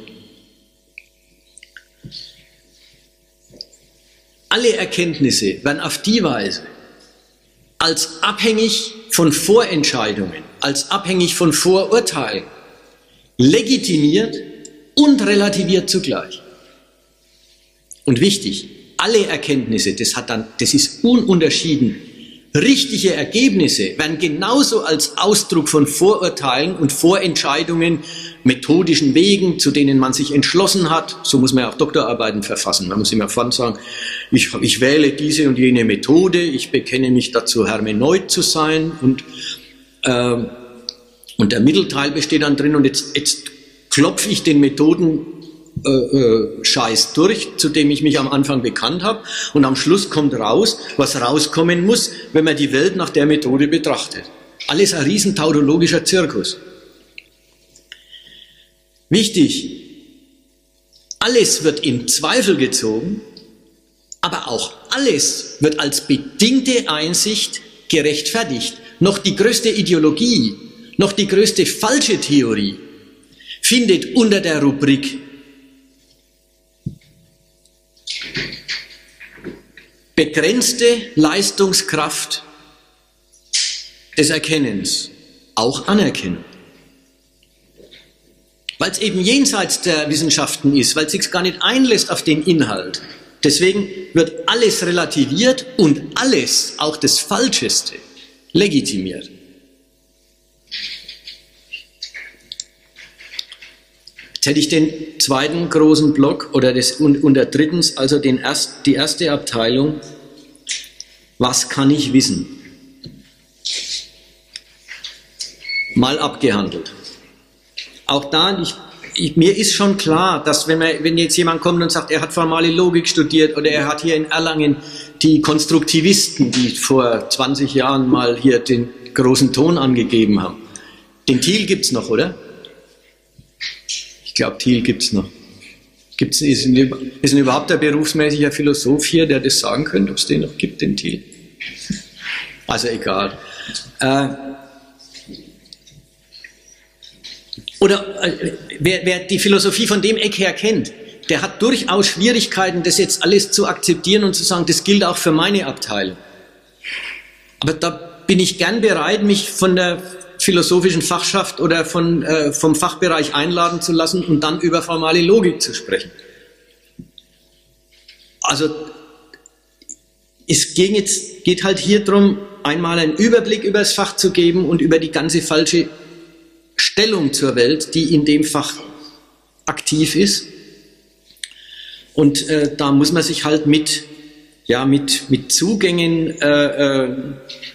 Alle Erkenntnisse werden auf die Weise als abhängig von Vorentscheidungen, als abhängig von Vorurteilen legitimiert und relativiert zugleich. Und wichtig, alle Erkenntnisse, das ist ununterschieden, richtige Ergebnisse werden genauso als Ausdruck von Vorurteilen und Vorentscheidungen, methodischen Wegen, zu denen man sich entschlossen hat. So muss man ja auch Doktorarbeiten verfassen. Man muss immer vorne sagen, ich wähle diese und jene Methode, ich bekenne mich dazu, Hermeneut zu sein und der Mittelteil besteht dann drin und jetzt klopfe ich den Methoden Scheiß durch, zu dem ich mich am Anfang bekannt habe, und am Schluss kommt raus, was rauskommen muss, wenn man die Welt nach der Methode betrachtet. Alles ein riesen tautologischer Zirkus. Wichtig, alles wird in Zweifel gezogen, aber auch alles wird als bedingte Einsicht gerechtfertigt. Noch die größte Ideologie, noch die größte falsche Theorie findet unter der Rubrik begrenzte Leistungskraft des Erkennens auch Anerkennung. Weil es eben jenseits der Wissenschaften ist, weil es sich gar nicht einlässt auf den Inhalt. Deswegen wird alles relativiert und alles, auch das Falscheste, legitimiert. Jetzt hätte ich den zweiten großen Block oder unter drittens, also die erste Abteilung, was kann ich wissen? Mal abgehandelt. Auch da, mir ist schon klar, dass wenn jetzt jemand kommt und sagt, er hat formale Logik studiert oder er hat hier in Erlangen die Konstruktivisten, die vor 20 Jahren mal hier den großen Ton angegeben haben. Den Thiel gibt's noch, oder? Ich glaube, Thiel gibt's noch. Ist denn überhaupt ein berufsmäßiger Philosoph hier, der das sagen könnte, ob es den noch gibt, den Thiel? Also egal. Wer die Philosophie von dem Eck her kennt, der hat durchaus Schwierigkeiten, das jetzt alles zu akzeptieren und zu sagen, das gilt auch für meine Abteilung. Aber da bin ich gern bereit, mich von der philosophischen Fachschaft oder vom Fachbereich einladen zu lassen und dann über formale Logik zu sprechen. Also es geht halt hier darum, einmal einen Überblick über das Fach zu geben und über die ganze falsche Stellung zur Welt, die in dem Fach aktiv ist. Und da muss man sich halt mit Zugängen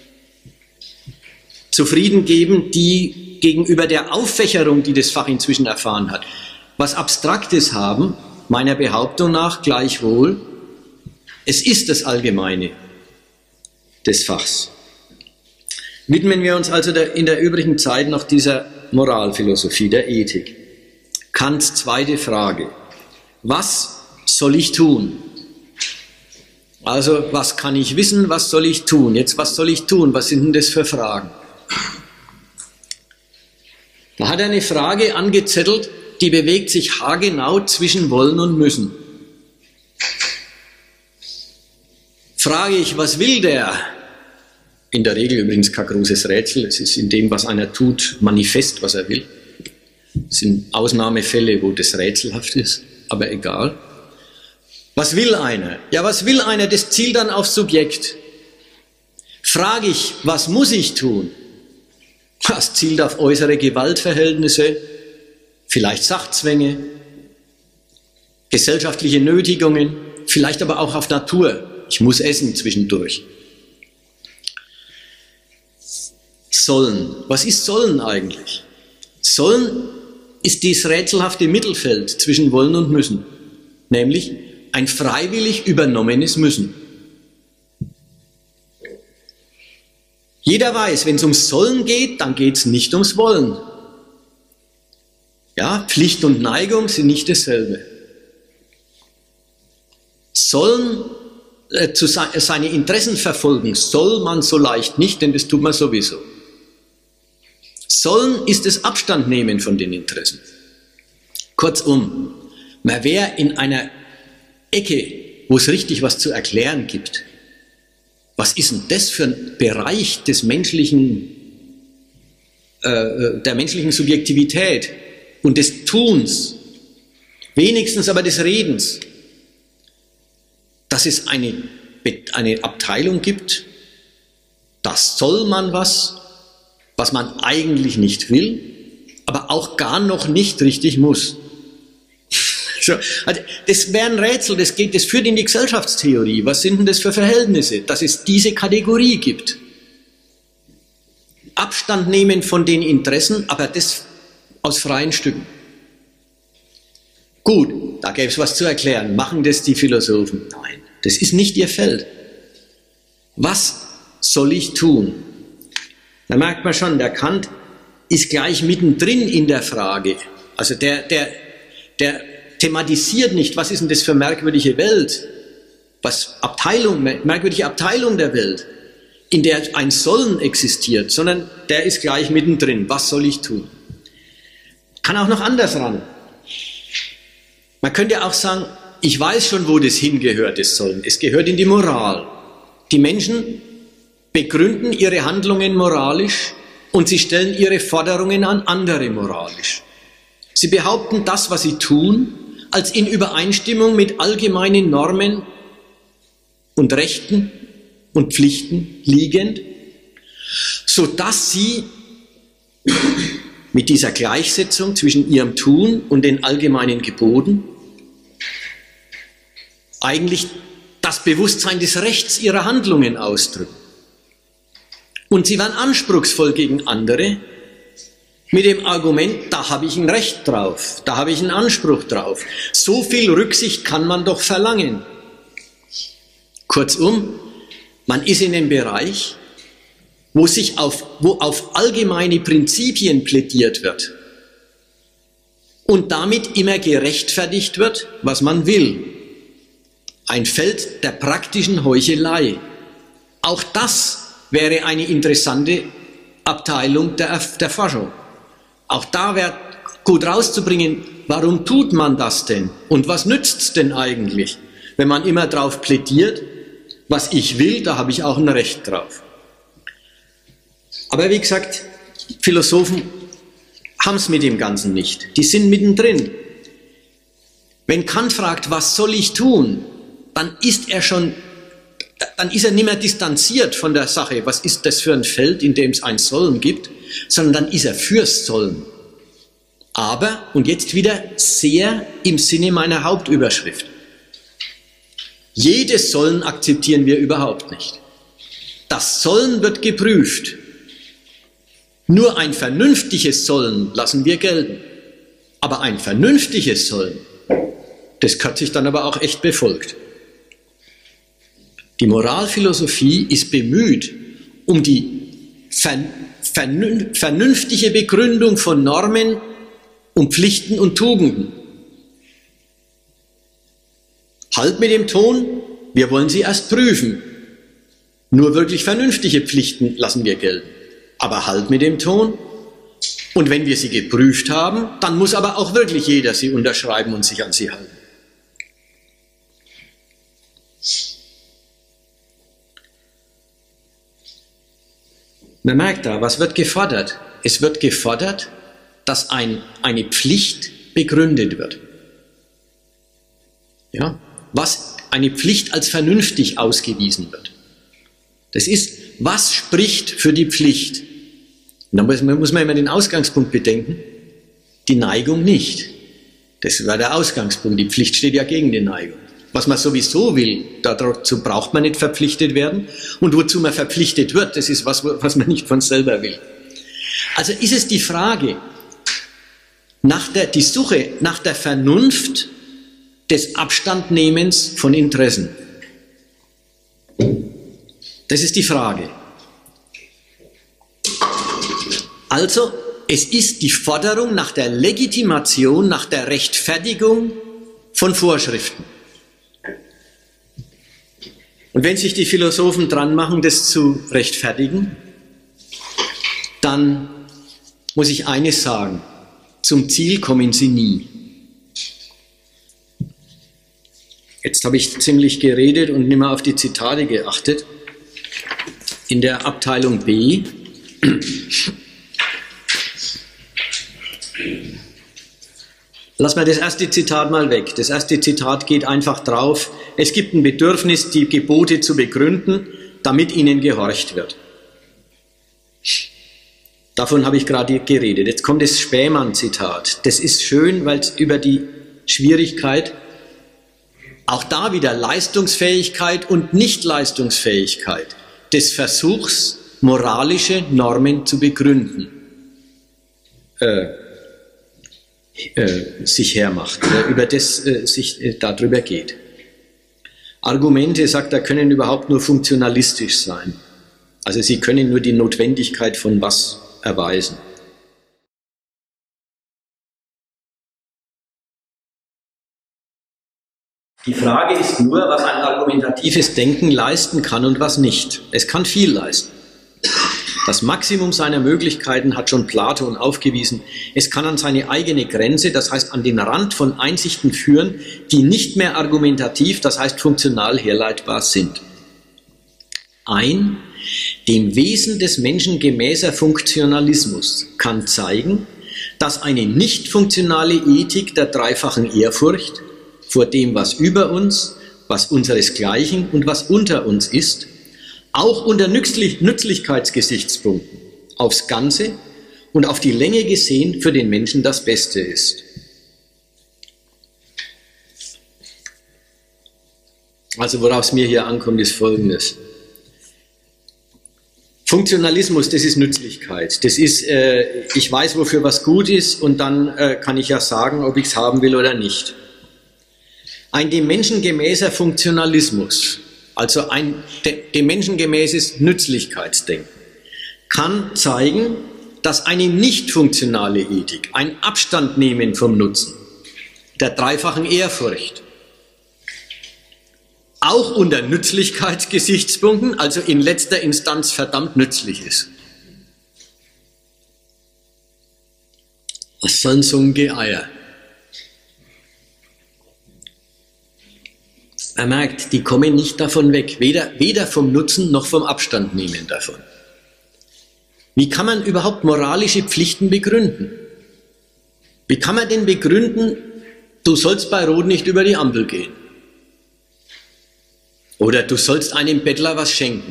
zufrieden geben, die gegenüber der Auffächerung, die das Fach inzwischen erfahren hat, was Abstraktes haben, meiner Behauptung nach gleichwohl, es ist das Allgemeine des Fachs. Widmen wir uns also in der übrigen Zeit noch dieser Moralphilosophie, der Ethik. Kants zweite Frage. Was soll ich tun? Also, was kann ich wissen, was soll ich tun? Jetzt, was soll ich tun? Was sind denn das für Fragen? Da hat er eine Frage angezettelt, die bewegt sich haargenau zwischen wollen und müssen. Frage ich, was will der? In der Regel übrigens kein großes Rätsel. Es ist in dem, was einer tut, manifest, was er will. Es sind Ausnahmefälle, wo das rätselhaft ist, aber egal. Was will einer? Ja, was will einer? Das zielt dann aufs Subjekt. Frage ich, was muss ich tun? Das zielt auf äußere Gewaltverhältnisse, vielleicht Sachzwänge, gesellschaftliche Nötigungen, vielleicht aber auch auf Natur. Ich muss essen zwischendurch. Sollen. Was ist sollen eigentlich? Sollen ist dieses rätselhafte Mittelfeld zwischen wollen und müssen, nämlich ein freiwillig übernommenes Müssen. Jeder weiß, wenn es ums Sollen geht, dann geht es nicht ums Wollen. Ja, Pflicht und Neigung sind nicht dasselbe. Sollen, seine Interessen verfolgen, soll man so leicht nicht, denn das tut man sowieso. Sollen ist das Abstandnehmen von den Interessen. Kurzum, man wäre in einer Ecke, wo es richtig was zu erklären gibt. Was ist denn das für ein Bereich des menschlichen, der menschlichen Subjektivität und des Tuns, wenigstens aber des Redens, dass es eine Abteilung gibt, das soll man was man eigentlich nicht will, aber auch gar noch nicht richtig muss. Also, das wäre ein Rätsel, das führt in die Gesellschaftstheorie. Was sind denn das für Verhältnisse, dass es diese Kategorie gibt? Abstand nehmen von den Interessen, aber das aus freien Stücken. Gut, da gäbe es was zu erklären. Machen das die Philosophen? Nein, das ist nicht ihr Feld. Was soll ich tun? Da merkt man schon, der Kant ist gleich mittendrin in der Frage. Also der thematisiert nicht, was ist denn das für merkwürdige Welt, merkwürdige Abteilung der Welt, in der ein Sollen existiert, sondern der ist gleich mittendrin. Was soll ich tun? Kann auch noch anders ran. Man könnte auch sagen, ich weiß schon, wo das hingehört, das Sollen. Es gehört in die Moral. Die Menschen begründen ihre Handlungen moralisch und sie stellen ihre Forderungen an andere moralisch. Sie behaupten das, was sie tun, als in Übereinstimmung mit allgemeinen Normen und Rechten und Pflichten liegend, sodass sie mit dieser Gleichsetzung zwischen ihrem Tun und den allgemeinen Geboten eigentlich das Bewusstsein des Rechts ihrer Handlungen ausdrücken. Und sie waren anspruchsvoll gegen andere mit dem Argument, da habe ich ein Recht drauf, da habe ich einen Anspruch drauf. So viel Rücksicht kann man doch verlangen. Kurzum, man ist in einem Bereich, wo auf allgemeine Prinzipien plädiert wird und damit immer gerechtfertigt wird, was man will. Ein Feld der praktischen Heuchelei. Auch das wäre eine interessante Abteilung der Forschung. Auch da wäre gut rauszubringen, warum tut man das denn? Und was nützt es denn eigentlich? Wenn man immer darauf plädiert, was ich will, da habe ich auch ein Recht drauf. Aber wie gesagt, Philosophen haben es mit dem Ganzen nicht. Die sind mittendrin. Wenn Kant fragt, was soll ich tun, dann ist er nicht mehr distanziert von der Sache, was ist das für ein Feld, in dem es ein Sollen gibt, sondern dann ist er fürs Sollen. Aber, und jetzt wieder sehr im Sinne meiner Hauptüberschrift, jedes Sollen akzeptieren wir überhaupt nicht. Das Sollen wird geprüft. Nur ein vernünftiges Sollen lassen wir gelten. Aber ein vernünftiges Sollen, das gehört sich dann aber auch echt befolgt. Die Moralphilosophie ist bemüht, um die vernünftige Begründung von Normen und Pflichten und Tugenden. Halt mit dem Ton, wir wollen sie erst prüfen. Nur wirklich vernünftige Pflichten lassen wir gelten. Aber halt mit dem Ton, Und wenn wir sie geprüft haben, dann muss aber auch wirklich jeder sie unterschreiben und sich an sie halten. Man merkt da, was wird gefordert? Es wird gefordert, dass eine Pflicht begründet wird. Ja? Was eine Pflicht als vernünftig ausgewiesen wird. Das ist, was spricht für die Pflicht? Und da muss man immer den Ausgangspunkt bedenken. Die Neigung nicht. Das war der Ausgangspunkt. Die Pflicht steht ja gegen die Neigung. Was man sowieso will, dazu braucht man nicht verpflichtet werden. Und wozu man verpflichtet wird, das ist was man nicht von selber will. Also ist es die Frage, die Suche nach der Vernunft des Abstandnehmens von Interessen. Das ist die Frage. Also, es ist die Forderung nach der Legitimation, nach der Rechtfertigung von Vorschriften. Und wenn sich die Philosophen dran machen, das zu rechtfertigen, dann muss ich eines sagen, zum Ziel kommen sie nie. Jetzt habe ich ziemlich geredet und nicht mehr auf die Zitate geachtet. In der Abteilung B lassen wir das erste Zitat mal weg. Das erste Zitat geht einfach drauf, es gibt ein Bedürfnis, die Gebote zu begründen, damit ihnen gehorcht wird. Davon habe ich gerade geredet. Jetzt kommt das Spähmann-Zitat. Das ist schön, weil es über die Schwierigkeit, auch da wieder Leistungsfähigkeit und Nichtleistungsfähigkeit des Versuchs, moralische Normen zu begründen, sich hermacht, oder über das sich darüber geht. Argumente, sagt er, können überhaupt nur funktionalistisch sein. Also sie können nur die Notwendigkeit von was erweisen. Die Frage ist nur, was ein argumentatives Denken leisten kann und was nicht. Es kann viel leisten. Das Maximum seiner Möglichkeiten hat schon Platon aufgewiesen. Es kann an seine eigene Grenze, das heißt an den Rand von Einsichten führen, die nicht mehr argumentativ, das heißt funktional herleitbar sind. Ein dem Wesen des Menschen gemäßer Funktionalismus kann zeigen, dass eine nicht funktionale Ethik der dreifachen Ehrfurcht vor dem, was über uns, was unseresgleichen und was unter uns ist, auch unter Nützlichkeitsgesichtspunkten aufs Ganze und auf die Länge gesehen für den Menschen das Beste ist. Also worauf es mir hier ankommt, ist Folgendes. Funktionalismus, das ist Nützlichkeit. Das ist, ich weiß, wofür was gut ist und dann kann ich ja sagen, ob ich es haben will oder nicht. Ein dem Menschen gemäßer Funktionalismus, also ein dem Menschen gemäßes Nützlichkeitsdenken, kann zeigen, dass eine nicht funktionale Ethik, ein Abstandnehmen vom Nutzen, der dreifachen Ehrfurcht, auch unter Nützlichkeitsgesichtspunkten, also in letzter Instanz verdammt nützlich ist. Was sollen so ein Geeier? Er merkt, die kommen nicht davon weg, weder vom Nutzen noch vom Abstandnehmen davon. Wie kann man überhaupt moralische Pflichten begründen? Wie kann man denn begründen, du sollst bei Rot nicht über die Ampel gehen? Oder du sollst einem Bettler was schenken?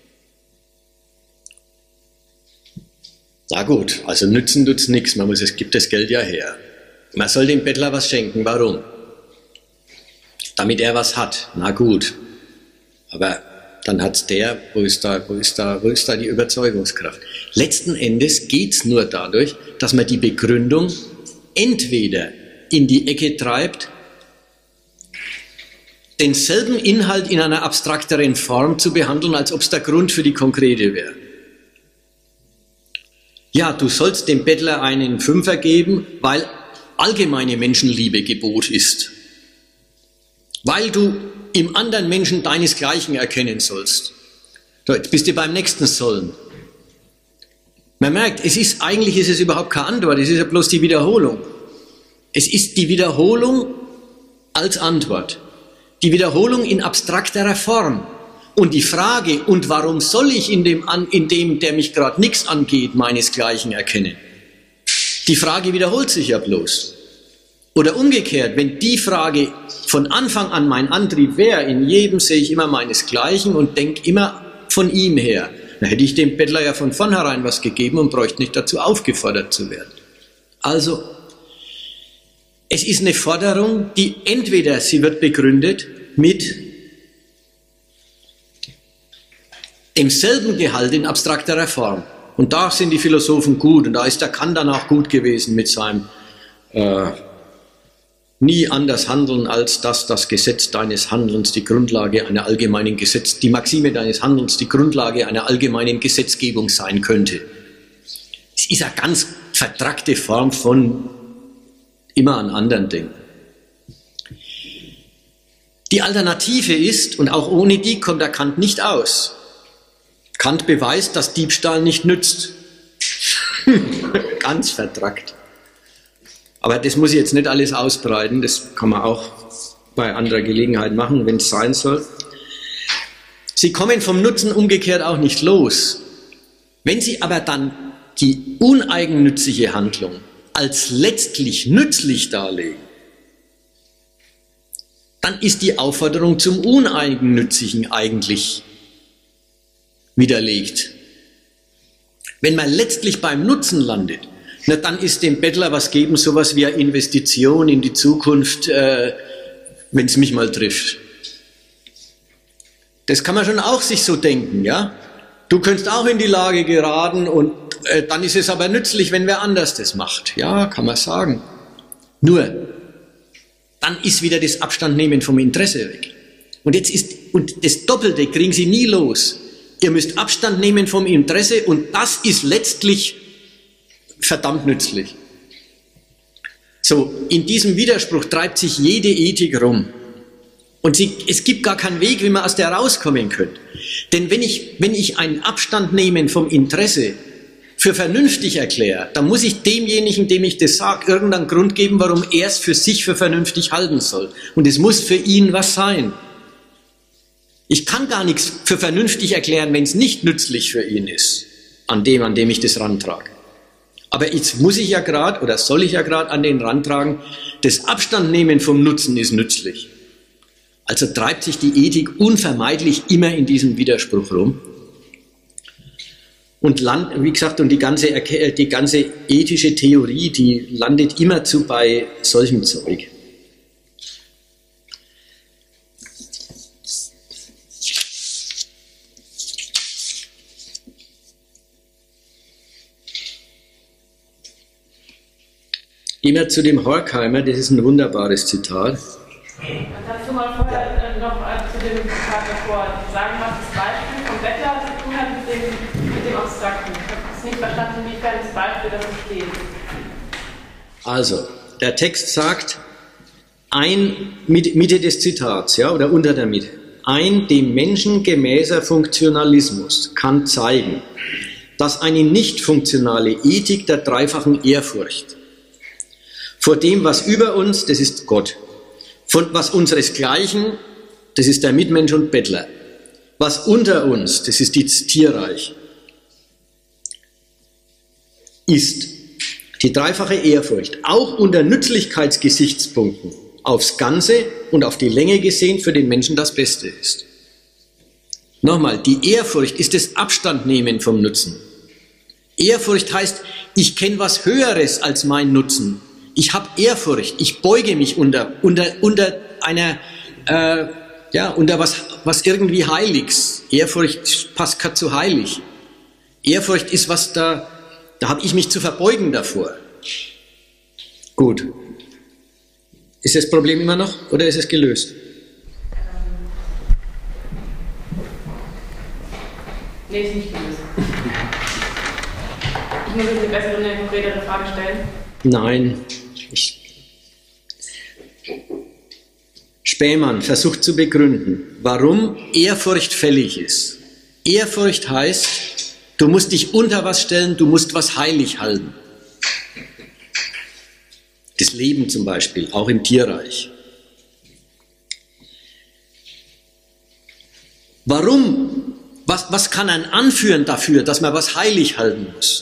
Na gut, also nützen tut's nichts, es gibt das Geld ja her. Man soll dem Bettler was schenken, warum? Damit er was hat, na gut. Aber dann hat's der, wo ist da die Überzeugungskraft? Letzten Endes geht's nur dadurch, dass man die Begründung entweder in die Ecke treibt, denselben Inhalt in einer abstrakteren Form zu behandeln, als ob es der Grund für die konkrete wäre. Ja, du sollst dem Bettler einen Fünfer geben, weil allgemeine Menschenliebe Gebot ist. Weil du im anderen Menschen deinesgleichen erkennen sollst. So, jetzt bist du beim nächsten Sollen. Man merkt, eigentlich ist es überhaupt keine Antwort, es ist ja bloß die Wiederholung. Es ist die Wiederholung als Antwort. Die Wiederholung in abstrakterer Form. Und die Frage, und warum soll ich in dem, der mich gerade nichts angeht, meinesgleichen erkennen? Die Frage wiederholt sich ja bloß. Oder umgekehrt, wenn die Frage von Anfang an mein Antrieb wäre, in jedem sehe ich immer meinesgleichen und denke immer von ihm her, dann hätte ich dem Bettler ja von vornherein was gegeben und bräuchte nicht dazu aufgefordert zu werden. Also, es ist eine Forderung, die entweder sie wird begründet mit demselben Gehalt in abstrakterer Form. Und da sind die Philosophen gut und da ist der Kant dann auch gut gewesen mit seinem nie anders handeln, als dass das Gesetz deines Handelns die Grundlage einer allgemeinen die Maxime deines Handelns die Grundlage einer allgemeinen Gesetzgebung sein könnte. Es ist eine ganz vertrackte Form von immer an anderen denken. Die Alternative ist, und auch ohne die kommt der Kant nicht aus. Kant beweist, dass Diebstahl nicht nützt. Ganz vertrackt. Aber das muss ich jetzt nicht alles ausbreiten, das kann man auch bei anderer Gelegenheit machen, wenn es sein soll. Sie kommen vom Nutzen umgekehrt auch nicht los. Wenn Sie aber dann die uneigennützige Handlung als letztlich nützlich darlegen, dann ist die Aufforderung zum Uneigennützigen eigentlich widerlegt. Wenn man letztlich beim Nutzen landet, na, dann ist dem Bettler was geben, sowas wie eine Investition in die Zukunft, wenn es mich mal trifft. Das kann man schon auch sich so denken, ja? Du könntest auch in die Lage geraten und dann ist es aber nützlich, wenn wer anders das macht. Ja, kann man sagen. Nur, dann ist wieder das Abstandnehmen vom Interesse weg. Und das Doppelte kriegen Sie nie los. Ihr müsst Abstand nehmen vom Interesse und das ist letztlich verdammt nützlich. So, in diesem Widerspruch treibt sich jede Ethik rum. Und es gibt gar keinen Weg, wie man aus der rauskommen könnte. Denn wenn ich einen Abstand nehmen vom Interesse für vernünftig erkläre, dann muss ich demjenigen, dem ich das sage, irgendeinen Grund geben, warum er es für sich für vernünftig halten soll. Und es muss für ihn was sein. Ich kann gar nichts für vernünftig erklären, wenn es nicht nützlich für ihn ist, an dem ich das rantrage. Aber jetzt muss ich ja gerade, oder soll ich ja gerade an den Rand tragen, das Abstandnehmen vom Nutzen ist nützlich. Also treibt sich die Ethik unvermeidlich immer in diesem Widerspruch rum. Und wie gesagt, und die ganze ethische Theorie, die landet immerzu bei solchem Zeug. Immer zu dem Horkheimer, das ist ein wunderbares Zitat. Kannst du mal vorher noch zu dem Zitat davor sagen, was das Beispiel vom Bettler zu tun hat mit dem Abstrakten? Ich habe es nicht verstanden, inwiefern das Beispiel dazu steht. Also, der Text sagt, Mitte des Zitats, ja, oder unter der Mitte, ein dem Menschen gemäßer Funktionalismus kann zeigen, dass eine nicht funktionale Ethik der dreifachen Ehrfurcht vor dem, was über uns, das ist Gott, von was unseresgleichen, das ist der Mitmensch und Bettler, was unter uns, das ist das Tierreich, ist die dreifache Ehrfurcht, auch unter Nützlichkeitsgesichtspunkten aufs Ganze und auf die Länge gesehen für den Menschen das Beste ist. Nochmal, die Ehrfurcht ist das Abstandnehmen vom Nutzen. Ehrfurcht heißt, ich kenne was Höheres als mein Nutzen. Ich habe Ehrfurcht, ich beuge mich unter einer, unter was irgendwie Heiliges. Ehrfurcht passt gerade zu heilig. Ehrfurcht ist was da habe ich mich zu verbeugen davor. Gut. Ist das Problem immer noch oder ist es gelöst? Nee, ist nicht gelöst. Ich muss jetzt eine bessere, eine konkretere Frage stellen. Nein. Spähmann versucht zu begründen, warum Ehrfurcht fällig ist. Ehrfurcht heißt, Du musst dich unter was stellen, du musst was heilig halten. Das Leben zum Beispiel, auch im Tierreich. Warum? Was kann einen anführen dafür, dass man was heilig halten muss?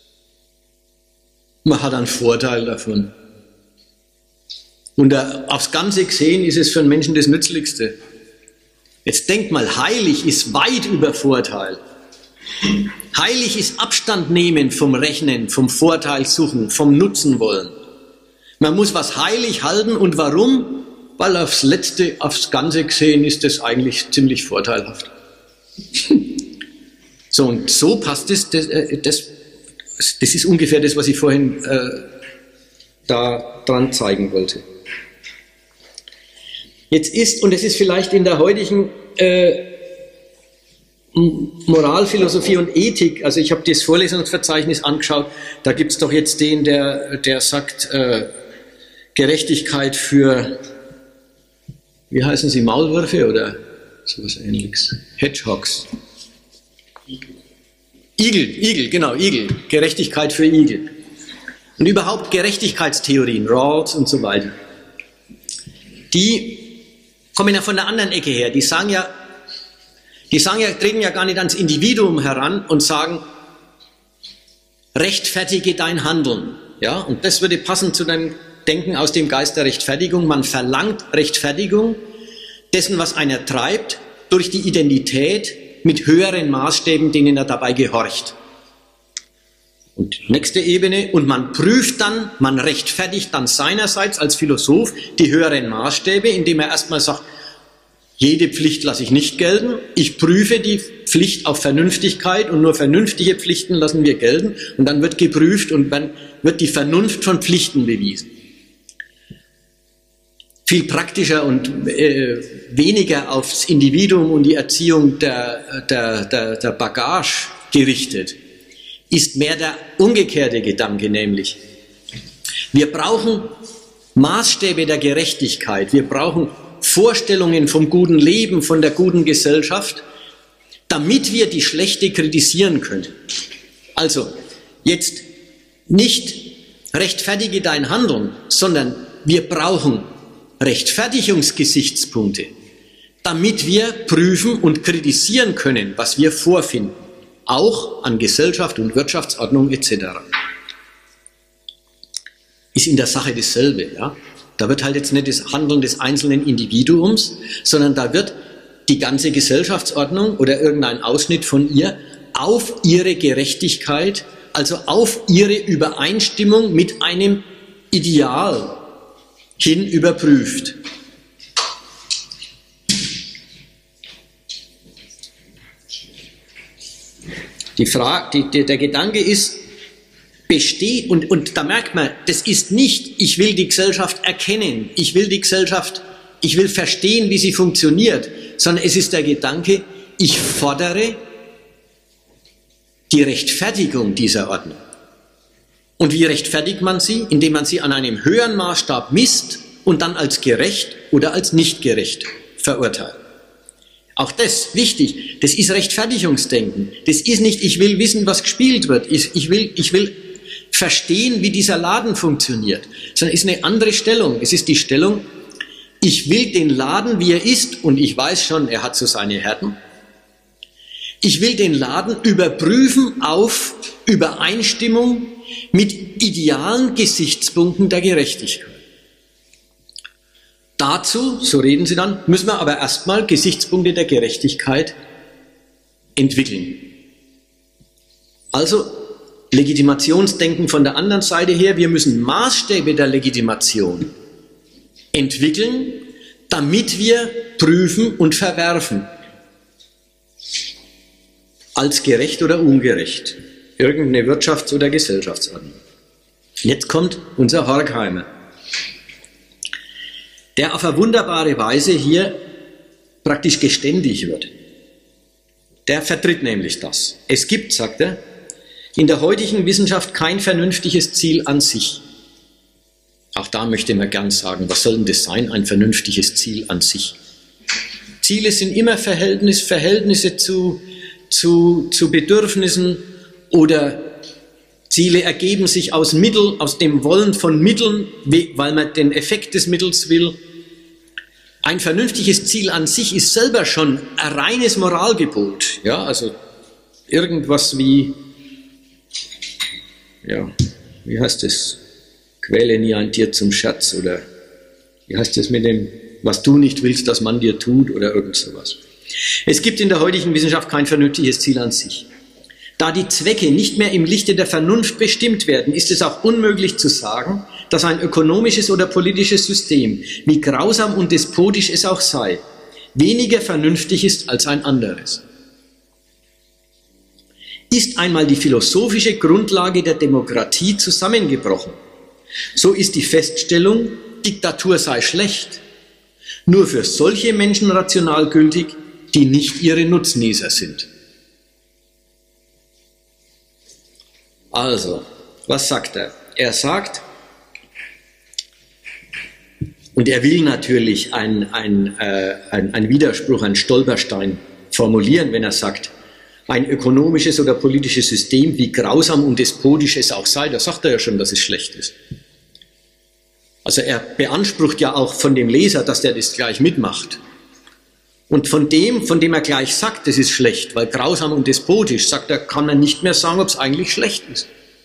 Man hat einen Vorteil davon. Und aufs Ganze gesehen ist es für einen Menschen das Nützlichste. Jetzt denk mal, heilig ist weit über Vorteil. Heilig ist Abstand nehmen vom Rechnen, vom Vorteil suchen, vom Nutzen wollen. Man muss was heilig halten und warum? Weil aufs Ganze gesehen ist das eigentlich ziemlich vorteilhaft. So, und so passt es. Das ist ungefähr das, was ich vorhin da dran zeigen wollte. Jetzt ist, und es ist vielleicht in der heutigen Moralphilosophie und Ethik, also ich habe das Vorlesungsverzeichnis angeschaut, da gibt es doch jetzt den, der sagt, Gerechtigkeit für, wie heißen sie, Maulwürfe oder sowas Ähnliches? Hedgehogs. Igel, genau, Igel. Gerechtigkeit für Igel. Und überhaupt Gerechtigkeitstheorien, Rawls und so weiter. Die kommen ja von der anderen Ecke her. Die treten ja gar nicht ans Individuum heran und sagen, rechtfertige dein Handeln. Ja, und das würde passen zu dem Denken aus dem Geist der Rechtfertigung. Man verlangt Rechtfertigung dessen, was einer treibt, durch die Identität mit höheren Maßstäben, denen er dabei gehorcht. Und nächste Ebene, und man prüft dann, man rechtfertigt dann seinerseits als Philosoph die höheren Maßstäbe, indem er erstmal sagt, jede Pflicht lasse ich nicht gelten, ich prüfe die Pflicht auf Vernünftigkeit und nur vernünftige Pflichten lassen wir gelten und dann wird geprüft und dann wird die Vernunft von Pflichten bewiesen. Viel praktischer und weniger aufs Individuum und die Erziehung der Bagage gerichtet, ist mehr der umgekehrte Gedanke, nämlich wir brauchen Maßstäbe der Gerechtigkeit, wir brauchen Vorstellungen vom guten Leben, von der guten Gesellschaft, damit wir die schlechte kritisieren können. Also jetzt nicht rechtfertige dein Handeln, sondern wir brauchen Rechtfertigungsgesichtspunkte, damit wir prüfen und kritisieren können, was wir vorfinden, auch an Gesellschaft und Wirtschaftsordnung etc. Ist in der Sache dasselbe. Ja? Da wird halt jetzt nicht das Handeln des einzelnen Individuums, sondern da wird die ganze Gesellschaftsordnung oder irgendein Ausschnitt von ihr auf ihre Gerechtigkeit, also auf ihre Übereinstimmung mit einem Ideal hin überprüft. Der Gedanke ist, besteht, und da merkt man, das ist nicht, ich will die Gesellschaft erkennen, ich will verstehen, wie sie funktioniert, sondern es ist der Gedanke, ich fordere die Rechtfertigung dieser Ordnung. Und wie rechtfertigt man sie? Indem man sie an einem höheren Maßstab misst und dann als gerecht oder als nicht gerecht verurteilt. Auch das, wichtig, das ist Rechtfertigungsdenken. Das ist nicht, ich will wissen, was gespielt wird. Ich will verstehen, wie dieser Laden funktioniert. Sondern es ist eine andere Stellung. Es ist die Stellung, ich will den Laden, wie er ist, und ich weiß schon, er hat so seine Härten. Ich will den Laden überprüfen auf Übereinstimmung mit idealen Gesichtspunkten der Gerechtigkeit. Dazu, so reden sie dann, müssen wir aber erstmal Gesichtspunkte der Gerechtigkeit entwickeln. Also Legitimationsdenken von der anderen Seite her, wir müssen Maßstäbe der Legitimation entwickeln, damit wir prüfen und verwerfen. Als gerecht oder ungerecht. Irgendeine Wirtschafts- oder Gesellschaftsordnung. Jetzt kommt unser Horkheimer, der auf eine wunderbare Weise hier praktisch geständig wird. Der vertritt nämlich das. Es gibt, sagt er, in der heutigen Wissenschaft kein vernünftiges Ziel an sich. Auch da möchte man gern sagen, was soll denn das sein, ein vernünftiges Ziel an sich? Ziele sind immer Verhältnisse zu zu Bedürfnissen oder Ziele ergeben sich aus dem Wollen von Mitteln, weil man den Effekt des Mittels will. Ein vernünftiges Ziel an sich ist selber schon ein reines Moralgebot. Ja, also irgendwas wie, ja, wie heißt es? Quäle nie ein Tier zum Scherz, oder wie heißt es mit dem, was du nicht willst, dass man dir tut, oder irgend sowas. Es gibt in der heutigen Wissenschaft kein vernünftiges Ziel an sich. Da die Zwecke nicht mehr im Lichte der Vernunft bestimmt werden, ist es auch unmöglich zu sagen, dass ein ökonomisches oder politisches System, wie grausam und despotisch es auch sei, weniger vernünftig ist als ein anderes. Ist einmal die philosophische Grundlage der Demokratie zusammengebrochen, so ist die Feststellung, Diktatur sei schlecht, nur für solche Menschen rational gültig, die nicht ihre Nutznießer sind. Also, was sagt er? Er sagt, und er will natürlich einen Widerspruch, einen Stolperstein formulieren, wenn er sagt, ein ökonomisches oder politisches System, wie grausam und despotisch es auch sei, da sagt er ja schon, dass es schlecht ist. Also er beansprucht ja auch von dem Leser, dass der das gleich mitmacht. Und von dem er gleich sagt, das ist schlecht, weil grausam und despotisch, sagt er, kann man nicht mehr sagen, ob es eigentlich schlecht ist.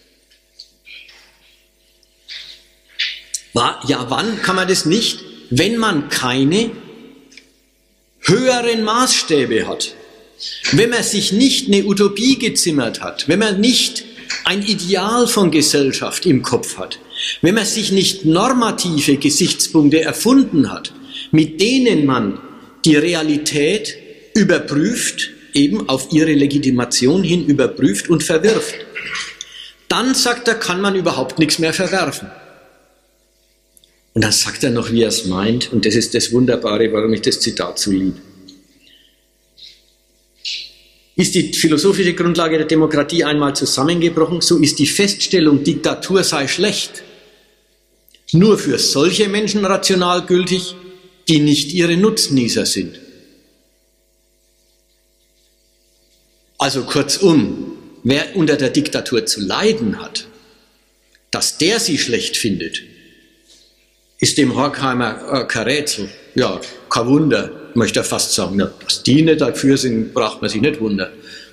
Ja, wann kann man das nicht? Wenn man keine höheren Maßstäbe hat. Wenn man sich nicht eine Utopie gezimmert hat, wenn man nicht ein Ideal von Gesellschaft im Kopf hat, wenn man sich nicht normative Gesichtspunkte erfunden hat, mit denen man die Realität überprüft, eben auf ihre Legitimation hin überprüft und verwirft, dann, sagt er, kann man überhaupt nichts mehr verwerfen. Und dann sagt er noch, wie er es meint, und das ist das Wunderbare, warum ich das Zitat so liebe. Ist die philosophische Grundlage der Demokratie einmal zusammengebrochen, so ist die Feststellung, Diktatur sei schlecht, nur für solche Menschen rational gültig, die nicht ihre Nutznießer sind. Also kurzum, wer unter der Diktatur zu leiden hat, dass der sie schlecht findet, ist dem Horkheimer kein Rätsel. Ja, kein Wunder, möchte er fast sagen. Ja, dass die nicht dafür sind, braucht man sich nicht wundern.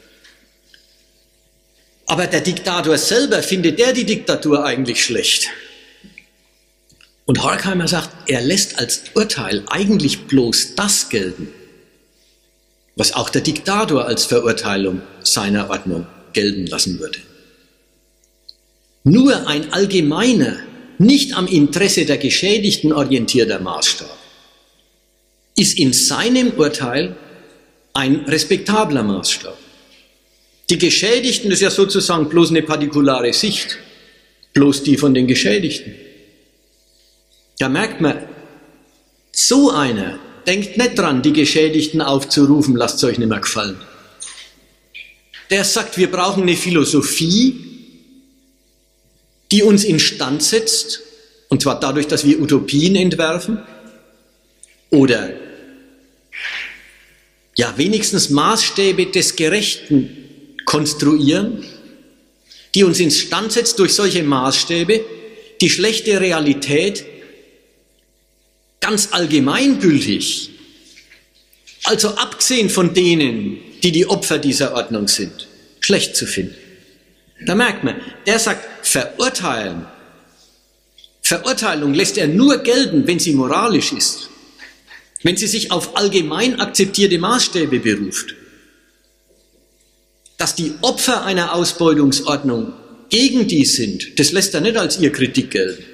Aber der Diktator selber, findet der die Diktatur eigentlich schlecht? Und Horkheimer sagt, er lässt als Urteil eigentlich bloß das gelten, was auch der Diktator als Verurteilung seiner Ordnung gelten lassen würde. Nur ein allgemeiner, nicht am Interesse der Geschädigten orientierter Maßstab ist in seinem Urteil ein respektabler Maßstab. Die Geschädigten, das ist ja sozusagen bloß eine partikulare Sicht, bloß die von den Geschädigten. Da merkt man, so einer denkt nicht dran, die Geschädigten aufzurufen, lasst es euch nicht mehr gefallen. Der sagt, wir brauchen eine Philosophie, die uns instand setzt, und zwar dadurch, dass wir Utopien entwerfen oder ja wenigstens Maßstäbe des Gerechten konstruieren, die uns instand setzt durch solche Maßstäbe, die schlechte Realität ganz allgemeingültig, also abgesehen von denen, die die Opfer dieser Ordnung sind, schlecht zu finden. Da merkt man, der sagt, verurteilen. Verurteilung lässt er nur gelten, wenn sie moralisch ist, wenn sie sich auf allgemein akzeptierte Maßstäbe beruft. Dass die Opfer einer Ausbeutungsordnung gegen die sind, das lässt er nicht als ihr Kritik gelten.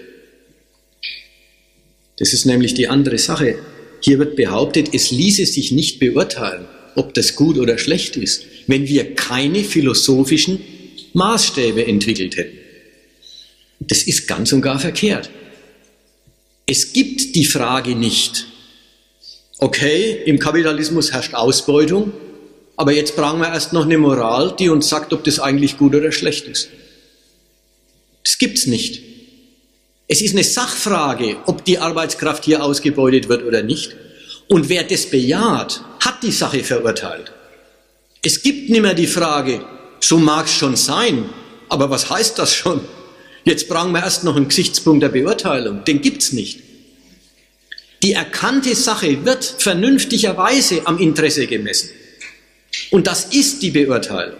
Das ist nämlich die andere Sache. Hier wird behauptet, es ließe sich nicht beurteilen, ob das gut oder schlecht ist, wenn wir keine philosophischen Maßstäbe entwickelt hätten. Das ist ganz und gar verkehrt. Es gibt die Frage nicht, okay, im Kapitalismus herrscht Ausbeutung, aber jetzt brauchen wir erst noch eine Moral, die uns sagt, ob das eigentlich gut oder schlecht ist. Das gibt's nicht. Es ist eine Sachfrage, ob die Arbeitskraft hier ausgebeutet wird oder nicht. Und wer das bejaht, hat die Sache verurteilt. Es gibt nicht mehr die Frage, so mag es schon sein, aber was heißt das schon? Jetzt brauchen wir erst noch einen Gesichtspunkt der Beurteilung, den gibt's nicht. Die erkannte Sache wird vernünftigerweise am Interesse gemessen. Und das ist die Beurteilung.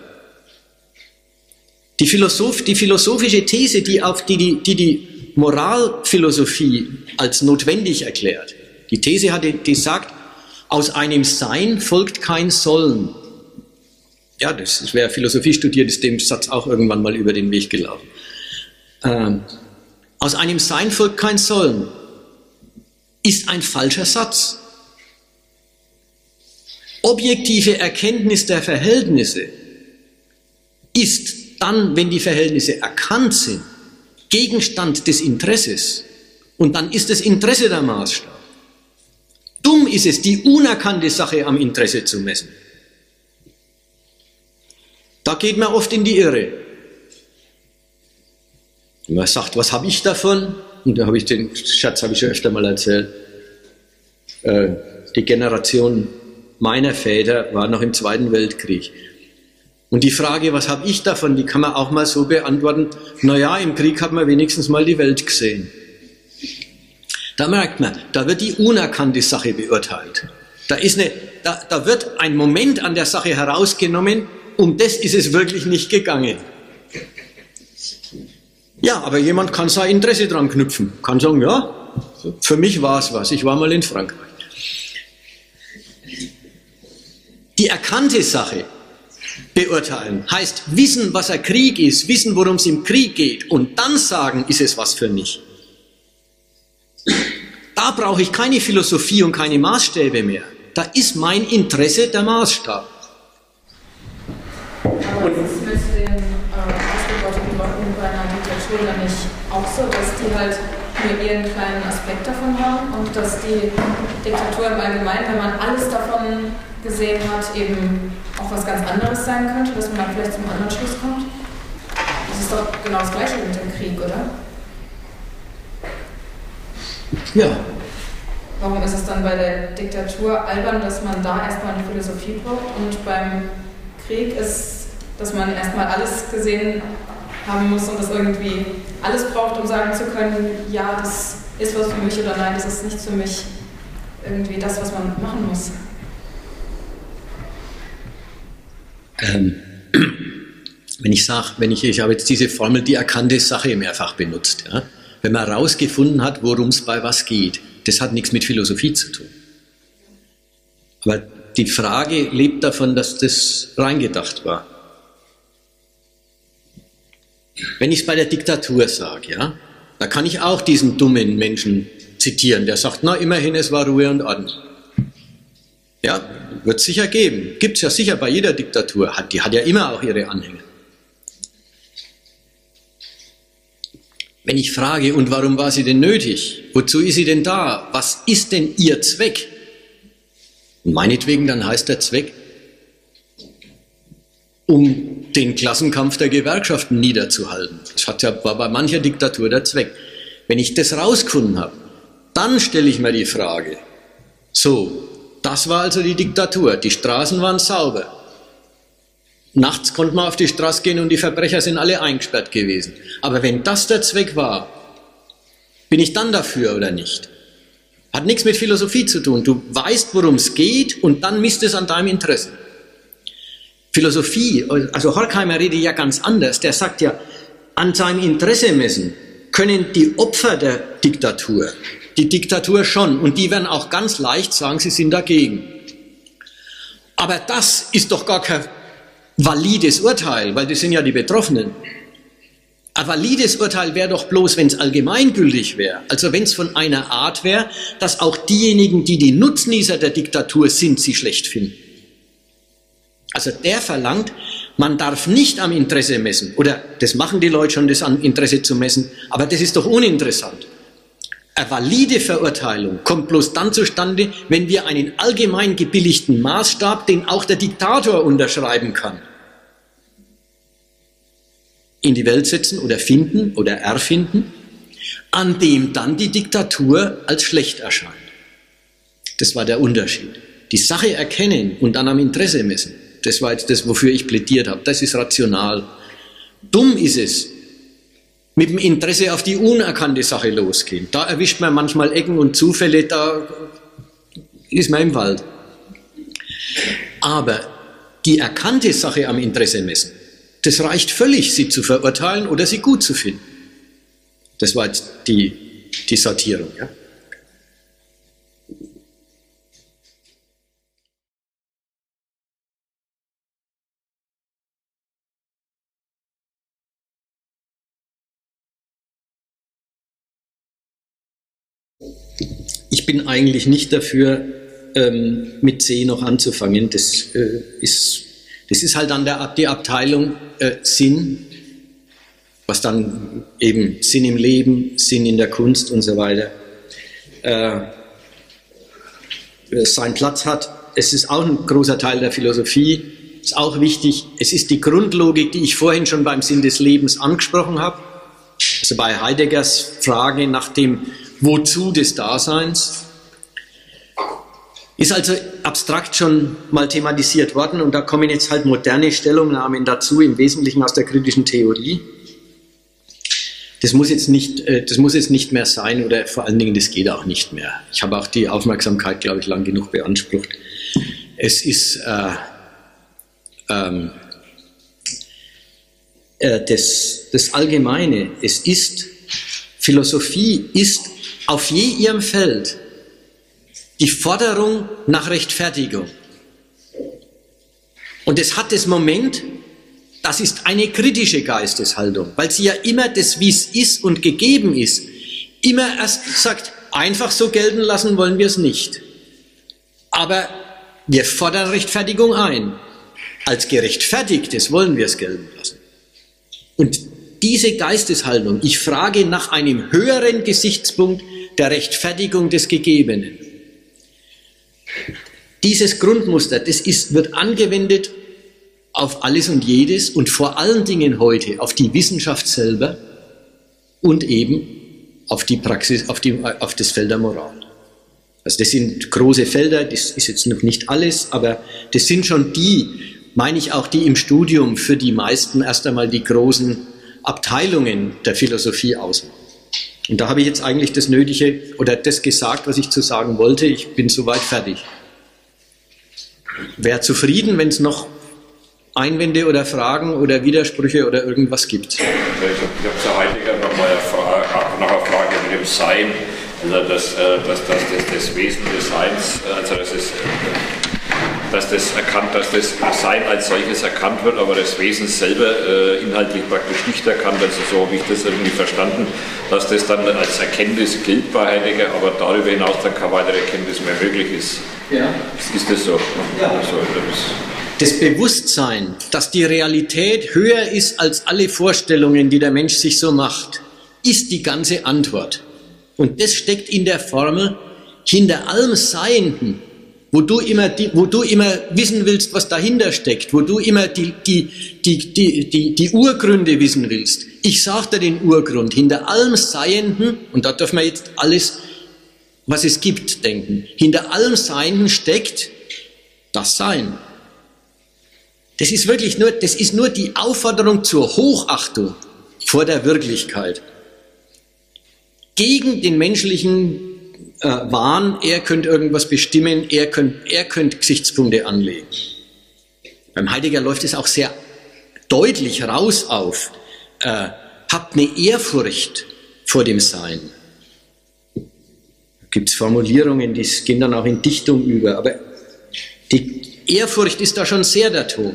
Die philosophische These, die Moralphilosophie als notwendig erklärt. Die These die sagt, aus einem Sein folgt kein Sollen. Ja, wer Philosophie studiert, ist dem Satz auch irgendwann mal über den Weg gelaufen. Aus einem Sein folgt kein Sollen. Ist ein falscher Satz. Objektive Erkenntnis der Verhältnisse ist dann, wenn die Verhältnisse erkannt sind, Gegenstand des Interesses. Und dann ist das Interesse der Maßstab. Dumm ist es, die unerkannte Sache am Interesse zu messen. Da geht man oft in die Irre. Und man sagt, was habe ich davon? Und da habe ich den Scherz schon öfter mal erzählt. Die Generation meiner Väter war noch im Zweiten Weltkrieg. Und die Frage, was habe ich davon, die kann man auch mal so beantworten, naja, im Krieg hat man wenigstens mal die Welt gesehen. Da merkt man, da wird die unerkannte Sache beurteilt. Da wird ein Moment an der Sache herausgenommen, um das ist es wirklich nicht gegangen. Ja, aber jemand kann sein Interesse dran knüpfen, kann sagen, ja, für mich war es was, ich war mal in Frankreich. Die erkannte Sache beurteilen heißt wissen, was ein Krieg ist, wissen, worum es im Krieg geht und dann sagen, ist es was für mich. Da brauche ich keine Philosophie und keine Maßstäbe mehr. Da ist mein Interesse der Maßstab. Aber ist es mit den ausgebeuteten Leuten bei einer Diktatur dann nicht auch so, dass die halt nur ihren kleinen Aspekt davon haben und dass die Diktatur im Allgemeinen, wenn man alles davon gesehen hat, eben auch was ganz anderes sein könnte, dass man dann vielleicht zum anderen Schluss kommt? Das ist doch genau das Gleiche mit dem Krieg, oder? Ja. Warum ist es dann bei der Diktatur albern, dass man da erstmal eine Philosophie braucht und beim Krieg ist, dass man erstmal alles gesehen haben muss und das irgendwie alles braucht, um sagen zu können, ja, das ist was für mich oder nein, das ist nicht für mich irgendwie das, was man machen muss? Wenn ich sage, ich habe jetzt diese Formel, die erkannte Sache mehrfach benutzt, ja? Wenn man herausgefunden hat, worum es bei was geht, das hat nichts mit Philosophie zu tun. Aber die Frage lebt davon, dass das reingedacht war. Wenn ich es bei der Diktatur sage, ja, da kann ich auch diesen dummen Menschen zitieren, der sagt, na immerhin, es war Ruhe und Ordnung. Ja, wird es sicher geben. Gibt es ja sicher bei jeder Diktatur. Die hat ja immer auch ihre Anhänger. Wenn ich frage, und warum war sie denn nötig? Wozu ist sie denn da? Was ist denn ihr Zweck? Und meinetwegen, dann heißt der Zweck, um den Klassenkampf der Gewerkschaften niederzuhalten. Das war bei mancher Diktatur der Zweck. Wenn ich das rausgefunden habe, dann stelle ich mir die Frage, so, das war also die Diktatur. Die Straßen waren sauber. Nachts konnte man auf die Straße gehen und die Verbrecher sind alle eingesperrt gewesen. Aber wenn das der Zweck war, bin ich dann dafür oder nicht? Hat nichts mit Philosophie zu tun. Du weißt, worum es geht und dann misst es an deinem Interesse. Philosophie, also Horkheimer redet ja ganz anders. Der sagt ja, an seinem Interesse messen können die Opfer der Diktatur, die Diktatur schon, und die werden auch ganz leicht sagen, sie sind dagegen. Aber das ist doch gar kein valides Urteil, weil das sind ja die Betroffenen. Ein valides Urteil wäre doch bloß, wenn es allgemeingültig wäre, also wenn es von einer Art wäre, dass auch diejenigen, die die Nutznießer der Diktatur sind, sie schlecht finden. Also der verlangt, man darf nicht am Interesse messen, oder das machen die Leute schon, das am Interesse zu messen, aber das ist doch uninteressant. Eine valide Verurteilung kommt bloß dann zustande, wenn wir einen allgemein gebilligten Maßstab, den auch der Diktator unterschreiben kann, in die Welt setzen oder finden oder erfinden, an dem dann die Diktatur als schlecht erscheint. Das war der Unterschied. Die Sache erkennen und dann am Interesse messen. Das war jetzt das, wofür ich plädiert habe. Das ist rational. Dumm ist es, mit dem Interesse auf die unerkannte Sache losgehen. Da erwischt man manchmal Ecken und Zufälle, da ist man im Wald. Aber die erkannte Sache am Interesse messen, das reicht völlig, sie zu verurteilen oder sie gut zu finden. Das war jetzt die Sortierung. Ja? Ich bin eigentlich nicht dafür, mit C noch anzufangen. Das ist halt dann die Abteilung Sinn, was dann eben Sinn im Leben, Sinn in der Kunst und so weiter seinen Platz hat. Es ist auch ein großer Teil der Philosophie, ist auch wichtig. Es ist die Grundlogik, die ich vorhin schon beim Sinn des Lebens angesprochen habe. Also bei Heideggers Frage nach dem Wozu des Daseins. Ist also abstrakt schon mal thematisiert worden und da kommen jetzt halt moderne Stellungnahmen dazu, im Wesentlichen aus der kritischen Theorie. Das muss jetzt nicht mehr sein oder vor allen Dingen, das geht auch nicht mehr. Ich habe auch die Aufmerksamkeit, glaube ich, lang genug beansprucht. Es ist das Allgemeine, Philosophie ist auf je ihrem Feld die Forderung nach Rechtfertigung. Und es hat das Moment, das ist eine kritische Geisteshaltung, weil sie ja immer das, wie es ist und gegeben ist, immer erst sagt, einfach so gelten lassen wollen wir es nicht. Aber wir fordern Rechtfertigung ein. Als Gerechtfertigtes wollen wir es gelten lassen. Und diese Geisteshaltung, ich frage nach einem höheren Gesichtspunkt der Rechtfertigung des Gegebenen. Dieses Grundmuster, wird angewendet auf alles und jedes und vor allen Dingen heute auf die Wissenschaft selber und eben auf die Praxis, auf das Feld der Moral. Also das sind große Felder, das ist jetzt noch nicht alles, aber das sind schon die, meine ich auch, die im Studium für die meisten erst einmal die großen Abteilungen der Philosophie ausmachen. Und da habe ich jetzt eigentlich das Nötige oder das gesagt, was ich zu sagen wollte. Ich bin soweit fertig. Wäre zufrieden, wenn es noch Einwände oder Fragen oder Widersprüche oder irgendwas gibt. Ich habe zu Heidegger noch eine Frage mit dem Sein, also das Wesen des Seins, also dass das Sein als solches erkannt wird, aber das Wesen selber inhaltlich praktisch nicht erkannt. Also so habe ich das irgendwie verstanden, dass das dann als Erkenntnis gilt bei Heidegger, aber darüber hinaus dann keine weitere Erkenntnis mehr möglich ist. Ja. Ist das so? Ja. Also, das Bewusstsein, dass die Realität höher ist als alle Vorstellungen, die der Mensch sich so macht, ist die ganze Antwort. Und das steckt in der Formel, hinter allem Seienden, wo du immer wissen willst, was dahinter steckt, wo du immer die Urgründe wissen willst. Ich sage dir den Urgrund, hinter allem Seienden, und da dürfen wir jetzt alles, was es gibt, denken, hinter allem Seienden steckt das Sein. Das ist nur die Aufforderung zur Hochachtung vor der Wirklichkeit. Gegen den menschlichen Wahn, er könnte irgendwas bestimmen, er könnte Gesichtspunkte anlegen. Beim Heidegger läuft es auch sehr deutlich raus auf. Habt eine Ehrfurcht vor dem Sein. Da gibt es Formulierungen, die gehen dann auch in Dichtung über, aber die Ehrfurcht ist da schon sehr der Ton.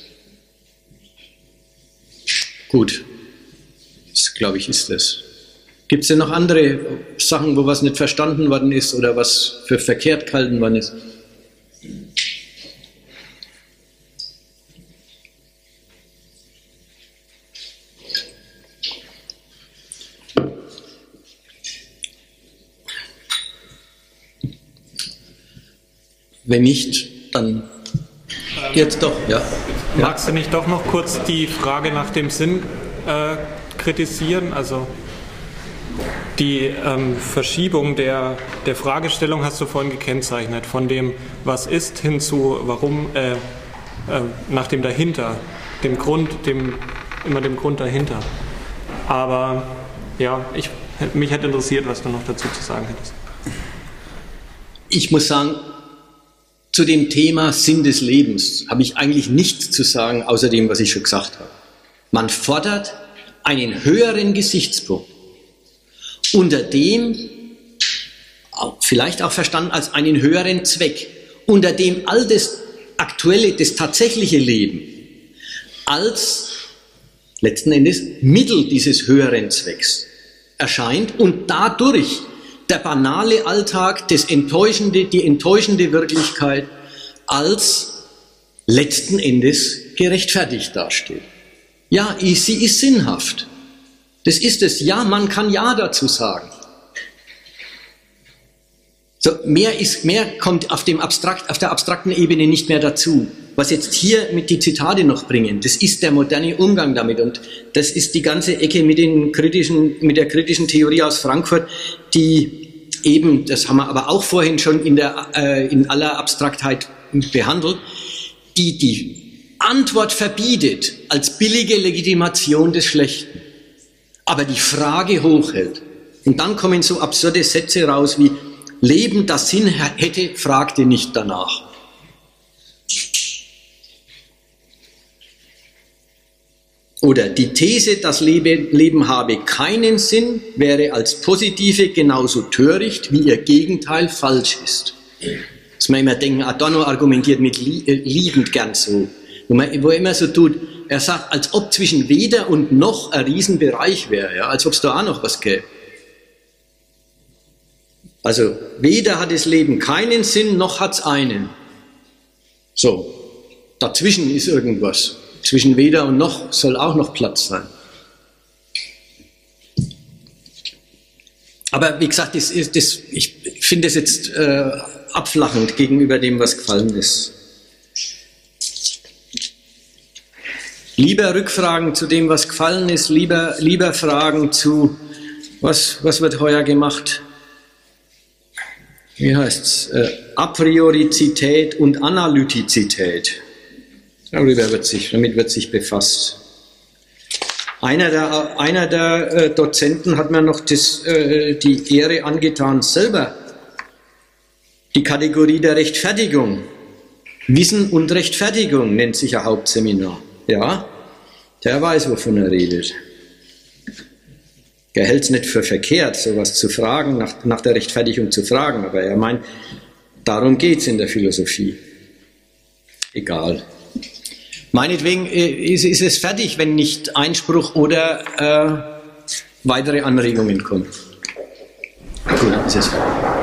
Gut, das glaube ich ist das. Gibt es denn noch andere Sachen, wo was nicht verstanden worden ist oder was für verkehrt gehalten worden ist? Wenn nicht, dann jetzt doch, ja. Magst du nicht doch noch kurz die Frage nach dem Sinn kritisieren? Also die Verschiebung der Fragestellung hast du vorhin gekennzeichnet, von dem was ist hin zu warum nach dem dahinter, dem Grund dahinter. Aber ja, mich hätte interessiert, was du noch dazu zu sagen hättest. Ich muss sagen, zu dem Thema Sinn des Lebens habe ich eigentlich nichts zu sagen, außer dem, was ich schon gesagt habe. Man fordert einen höheren Gesichtspunkt, unter dem, vielleicht auch verstanden als einen höheren Zweck, unter dem all das aktuelle, das tatsächliche Leben als letzten Endes Mittel dieses höheren Zwecks erscheint und dadurch der banale Alltag, die enttäuschende Wirklichkeit als letzten Endes gerechtfertigt dasteht. Ja, sie ist sinnhaft. Das ist es. Ja, man kann Ja dazu sagen. So, mehr kommt auf der abstrakten Ebene nicht mehr dazu. Was jetzt hier mit die Zitate noch bringen, das ist der moderne Umgang damit und das ist die ganze Ecke mit der kritischen Theorie aus Frankfurt, die eben, das haben wir aber auch vorhin schon in aller Abstraktheit behandelt, die Antwort verbietet als billige Legitimation des Schlechten, aber die Frage hochhält. Und dann kommen so absurde Sätze raus wie Leben, das Sinn hätte, fragte nicht danach. Oder die These, das Leben habe keinen Sinn, wäre als positive genauso töricht, wie ihr Gegenteil falsch ist. Dass man immer denken, Adorno argumentiert mit liebend gern so. Wo er immer so tut, er sagt, als ob zwischen weder und noch ein Riesenbereich wäre, ja, als ob es da auch noch was gäbe. Also weder hat das Leben keinen Sinn, noch hat es einen. So, dazwischen ist irgendwas. Zwischen weder und noch soll auch noch Platz sein. Aber wie gesagt, ich finde es jetzt abflachend gegenüber dem, was gefallen ist. Lieber Rückfragen zu dem, was gefallen ist, lieber Fragen zu, was wird heuer gemacht? Wie heißt's? Apriorizität und Analytizität. Damit wird sich befasst. Einer der Dozenten hat mir noch die Ehre angetan, selber die Kategorie der Rechtfertigung. Wissen und Rechtfertigung nennt sich ein Hauptseminar. Ja, der weiß, wovon er redet. Er hält es nicht für verkehrt, sowas zu fragen, nach der Rechtfertigung zu fragen, aber er meint, darum geht es in der Philosophie. Egal. Meinetwegen ist es fertig, wenn nicht Einspruch oder weitere Anregungen kommen. Gut, ist es fertig.